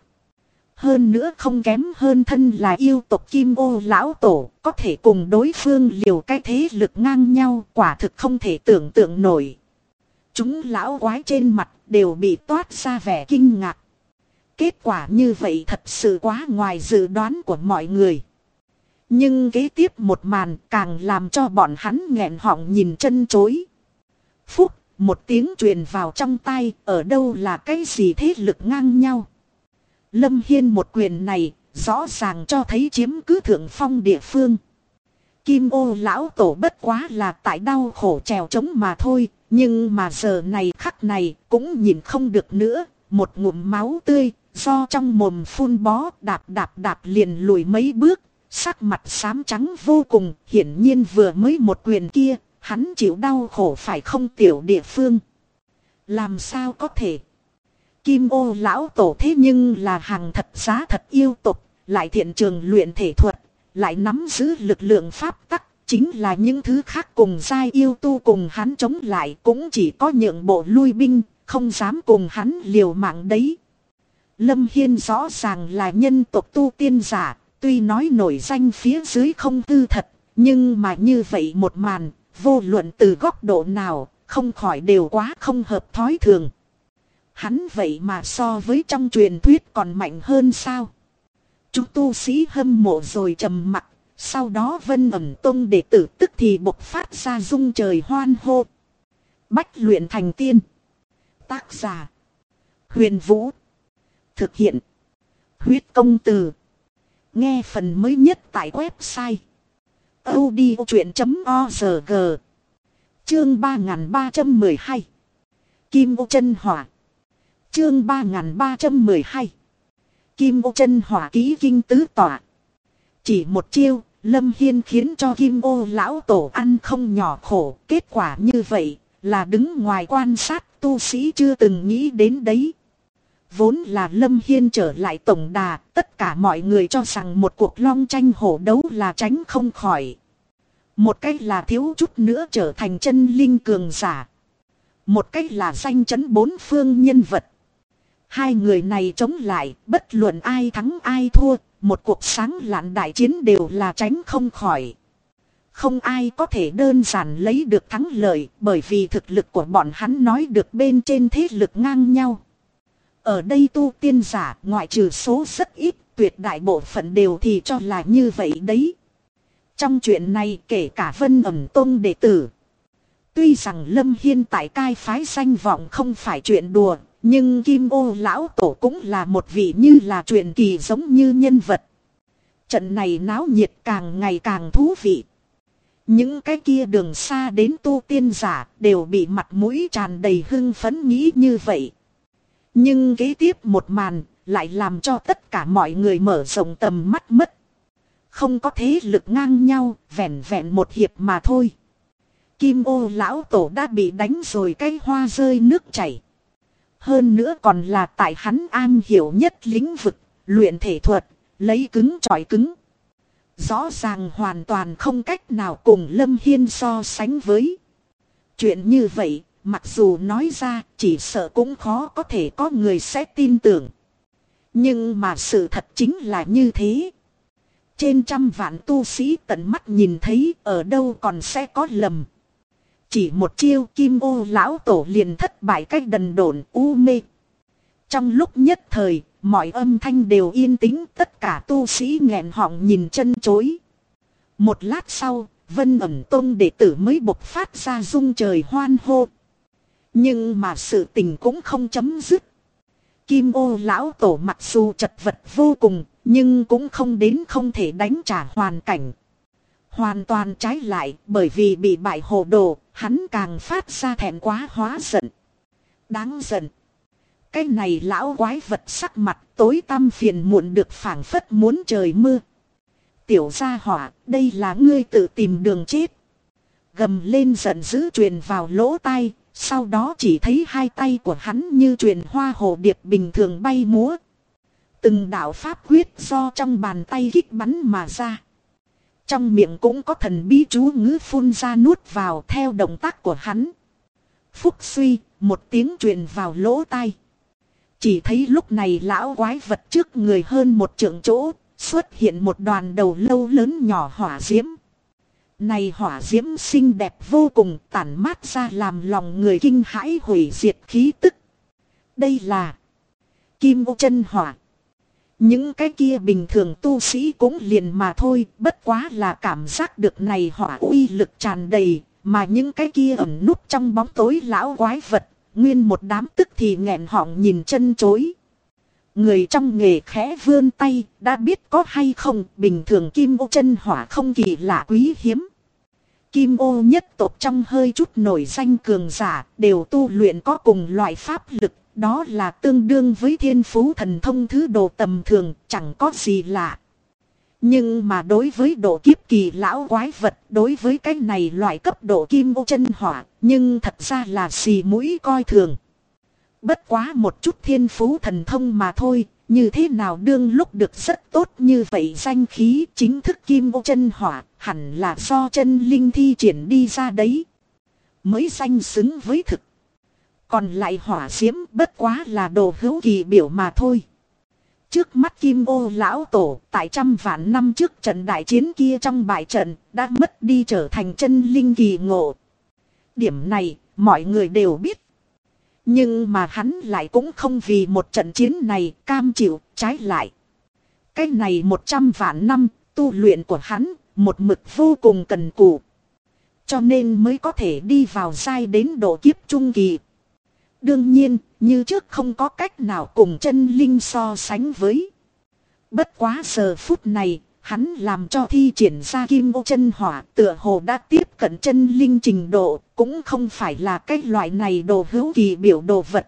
Hơn nữa không kém hơn thân là yêu tộc Kim ô lão tổ, có thể cùng đối phương liều cái thế lực ngang nhau, quả thực không thể tưởng tượng nổi. Chúng lão quái trên mặt đều bị toát ra vẻ kinh ngạc. Kết quả như vậy thật sự quá ngoài dự đoán của mọi người. Nhưng kế tiếp một màn càng làm cho bọn hắn nghẹn họng nhìn chân chối. Phúc, một tiếng truyền vào trong tai, ở đâu là cái gì thế lực ngang nhau. Lâm Hiên một quyền này, rõ ràng cho thấy chiếm cứ thượng phong địa phương. Kim ô lão tổ bất quá là tại đau khổ trèo trống mà thôi, nhưng mà giờ này khắc này cũng nhìn không được nữa, một ngụm máu tươi, do trong mồm phun bó, đạp liền lùi mấy bước, sắc mặt xám trắng vô cùng, hiển nhiên vừa mới một quyền kia, hắn chịu đau khổ phải không tiểu địa phương. Làm sao có thể? Kim ô lão tổ thế nhưng là hàng thật giá thật yêu tục, lại thiện trường luyện thể thuật, lại nắm giữ lực lượng pháp tắc, chính là những thứ khác cùng giai yêu tu cùng hắn chống lại cũng chỉ có nhượng bộ lui binh, không dám cùng hắn liều mạng đấy. Lâm Hiên rõ ràng là nhân tộc tu tiên giả, tuy nói nổi danh phía dưới không hư thật, nhưng mà như vậy một màn, vô luận từ góc độ nào, không khỏi đều quá không hợp thói thường. Hắn vậy mà so với trong truyền thuyết còn mạnh hơn sao? Chúng tu sĩ hâm mộ rồi trầm mặc, sau đó Vân Ẩn Tông đệ tử tức thì bộc phát ra rung trời hoan hô. Bách luyện thành tiên. Tác giả: Huyền Vũ. Thực hiện: Huyết Công Từ. Nghe phần mới nhất tại website audiochuyện.org. Chương 3312. Kim ô chân hỏa. Chương 3312. Kim ô chân hỏa ký kinh tứ tọa. Chỉ một chiêu, Lâm Hiên khiến cho Kim ô lão tổ ăn không nhỏ khổ. Kết quả như vậy, là đứng ngoài quan sát tu sĩ chưa từng nghĩ đến đấy. Vốn là Lâm Hiên trở lại tổng đà, tất cả mọi người cho rằng một cuộc long tranh hổ đấu là tránh không khỏi. Một cách là thiếu chút nữa trở thành chân linh cường giả. Một cách là danh chấn bốn phương nhân vật. Hai người này chống lại, bất luận ai thắng ai thua, một cuộc sáng lạn đại chiến đều là tránh không khỏi. Không ai có thể đơn giản lấy được thắng lợi, bởi vì thực lực của bọn hắn nói được bên trên thế lực ngang nhau. Ở đây tu tiên giả, ngoại trừ số rất ít, tuyệt đại bộ phận đều thì cho là như vậy đấy. Trong chuyện này kể cả Vân Ẩm Tông đệ tử. Tuy rằng Lâm Hiên tại cai phái danh vọng không phải chuyện đùa, nhưng Kim Ô Lão Tổ cũng là một vị như là truyền kỳ giống như nhân vật. Trận này náo nhiệt càng ngày càng thú vị. Những cái kia đường xa đến tu tiên giả đều bị mặt mũi tràn đầy hưng phấn nghĩ như vậy. Nhưng kế tiếp một màn lại làm cho tất cả mọi người mở rộng tầm mắt mất. Không có thế lực ngang nhau, vẹn vẹn một hiệp mà thôi. Kim Ô Lão Tổ đã bị đánh rồi cái hoa rơi nước chảy. Hơn nữa còn là tại hắn am hiểu nhất lĩnh vực, luyện thể thuật, lấy cứng chọi cứng. Rõ ràng hoàn toàn không cách nào cùng Lâm Hiên so sánh với. Chuyện như vậy, mặc dù nói ra, chỉ sợ cũng khó có thể có người sẽ tin tưởng. Nhưng mà sự thật chính là như thế. Trên trăm vạn tu sĩ tận mắt nhìn thấy, ở đâu còn sẽ có lầm. Chỉ một chiêu Kim Ô Lão Tổ liền thất bại cách đần độn u mê. Trong lúc nhất thời, mọi âm thanh đều yên tĩnh, tất cả tu sĩ nghẹn họng nhìn chân chối. Một lát sau, Vân Ẩm Tông đệ tử mới bộc phát ra rung trời hoan hô. Nhưng mà sự tình cũng không chấm dứt. Kim Ô Lão Tổ mặc dù chật vật vô cùng, nhưng cũng không đến không thể đánh trả hoàn cảnh. Hoàn toàn trái lại, bởi vì bị bại hồ đồ, hắn càng phát ra thẹn quá hóa giận. Đáng giận. Cái này lão quái vật sắc mặt tối tăm phiền muộn được phảng phất muốn trời mưa. Tiểu gia hỏa, đây là ngươi tự tìm đường chết. Gầm lên giận dữ truyền vào lỗ tai, sau đó chỉ thấy hai tay của hắn như truyền hoa hồ điệp bình thường bay múa. Từng đạo pháp quyết do trong bàn tay kích bắn mà ra. Trong miệng cũng có thần bí chú ngữ phun ra nuốt vào theo động tác của hắn. Phúc suy, một tiếng truyền vào lỗ tai. Chỉ thấy lúc này lão quái vật trước người hơn một trượng chỗ, xuất hiện một đoàn đầu lâu lớn nhỏ hỏa diễm. Này hỏa diễm xinh đẹp vô cùng, tản mát ra làm lòng người kinh hãi hủy diệt khí tức. Đây là Kim Ô Chân Hỏa. Những cái kia bình thường tu sĩ cũng liền mà thôi, bất quá là cảm giác được này hỏa uy lực tràn đầy, mà những cái kia ẩn núp trong bóng tối lão quái vật, nguyên một đám tức thì nghẹn họng nhìn chân chối. Người trong nghề khẽ vươn tay, đã biết có hay không, bình thường Kim Ô Chân Hỏa không kỳ lạ quý hiếm. Kim Ô nhất tộc trong hơi chút nổi danh cường giả, đều tu luyện có cùng loại pháp lực. Đó là tương đương với thiên phú thần thông thứ đồ tầm thường, chẳng có gì lạ. Nhưng mà đối với độ kiếp kỳ lão quái vật, đối với cái này loại cấp độ Kim Ô Chân Hỏa, nhưng thật ra là xì mũi coi thường. Bất quá một chút thiên phú thần thông mà thôi, như thế nào đương lúc được rất tốt như vậy danh khí chính thức Kim Ô Chân Hỏa, hẳn là do chân linh thi triển đi ra đấy. Mới danh xứng với thực. Còn lại hỏa diễm bất quá là đồ hữu kỳ biểu mà thôi. Trước mắt Kim Ô Lão Tổ tại trăm vạn năm trước trận đại chiến kia trong bại trận đã mất đi trở thành chân linh kỳ ngộ. Điểm này mọi người đều biết. Nhưng mà hắn lại cũng không vì một trận chiến này cam chịu, trái lại. Cái này 100 vạn năm tu luyện của hắn một mực vô cùng cần cù. Cho nên mới có thể đi vào giai đến độ kiếp trung kỳ. Đương nhiên, như trước không có cách nào cùng chân linh so sánh với. Bất quá giờ phút này, hắn làm cho thi triển ra Kim Ô Chân Hỏa tựa hồ đã tiếp cận chân linh trình độ, cũng không phải là cái loại này đồ hữu kỳ biểu đồ vật.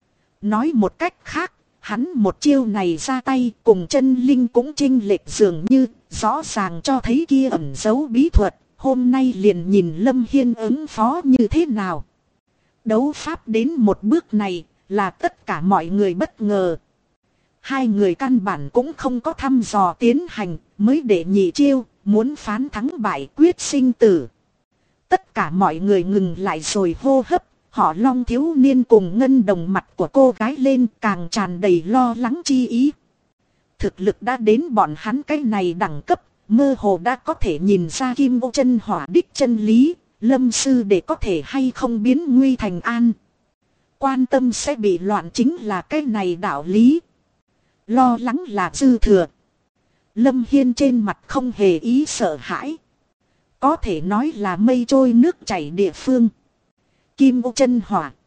Nói một cách khác, hắn một chiêu này ra tay cùng chân linh cũng chênh lệch dường như, rõ ràng cho thấy kia ẩn giấu bí thuật, hôm nay liền nhìn Lâm Hiên ứng phó như thế nào. Đấu pháp đến một bước này là tất cả mọi người bất ngờ. Hai người căn bản cũng không có thăm dò tiến hành, mới để nhị chiêu, muốn phán thắng bại quyết sinh tử. Tất cả mọi người ngừng lại rồi hô hấp, họ Long thiếu niên cùng Ngân Đồng mặt của cô gái lên càng tràn đầy lo lắng chi ý. Thực lực đã đến bọn hắn cái này đẳng cấp, mơ hồ đã có thể nhìn ra Kim Ô chân hỏa đích chân lý, Lâm sư để có thể hay không biến nguy thành an. Quan tâm sẽ bị loạn chính là cái này đạo lý. Lo lắng là dư thừa. Lâm Hiên trên mặt không hề ý sợ hãi. Có thể nói là mây trôi nước chảy địa phương. Kim Ô chân hỏa.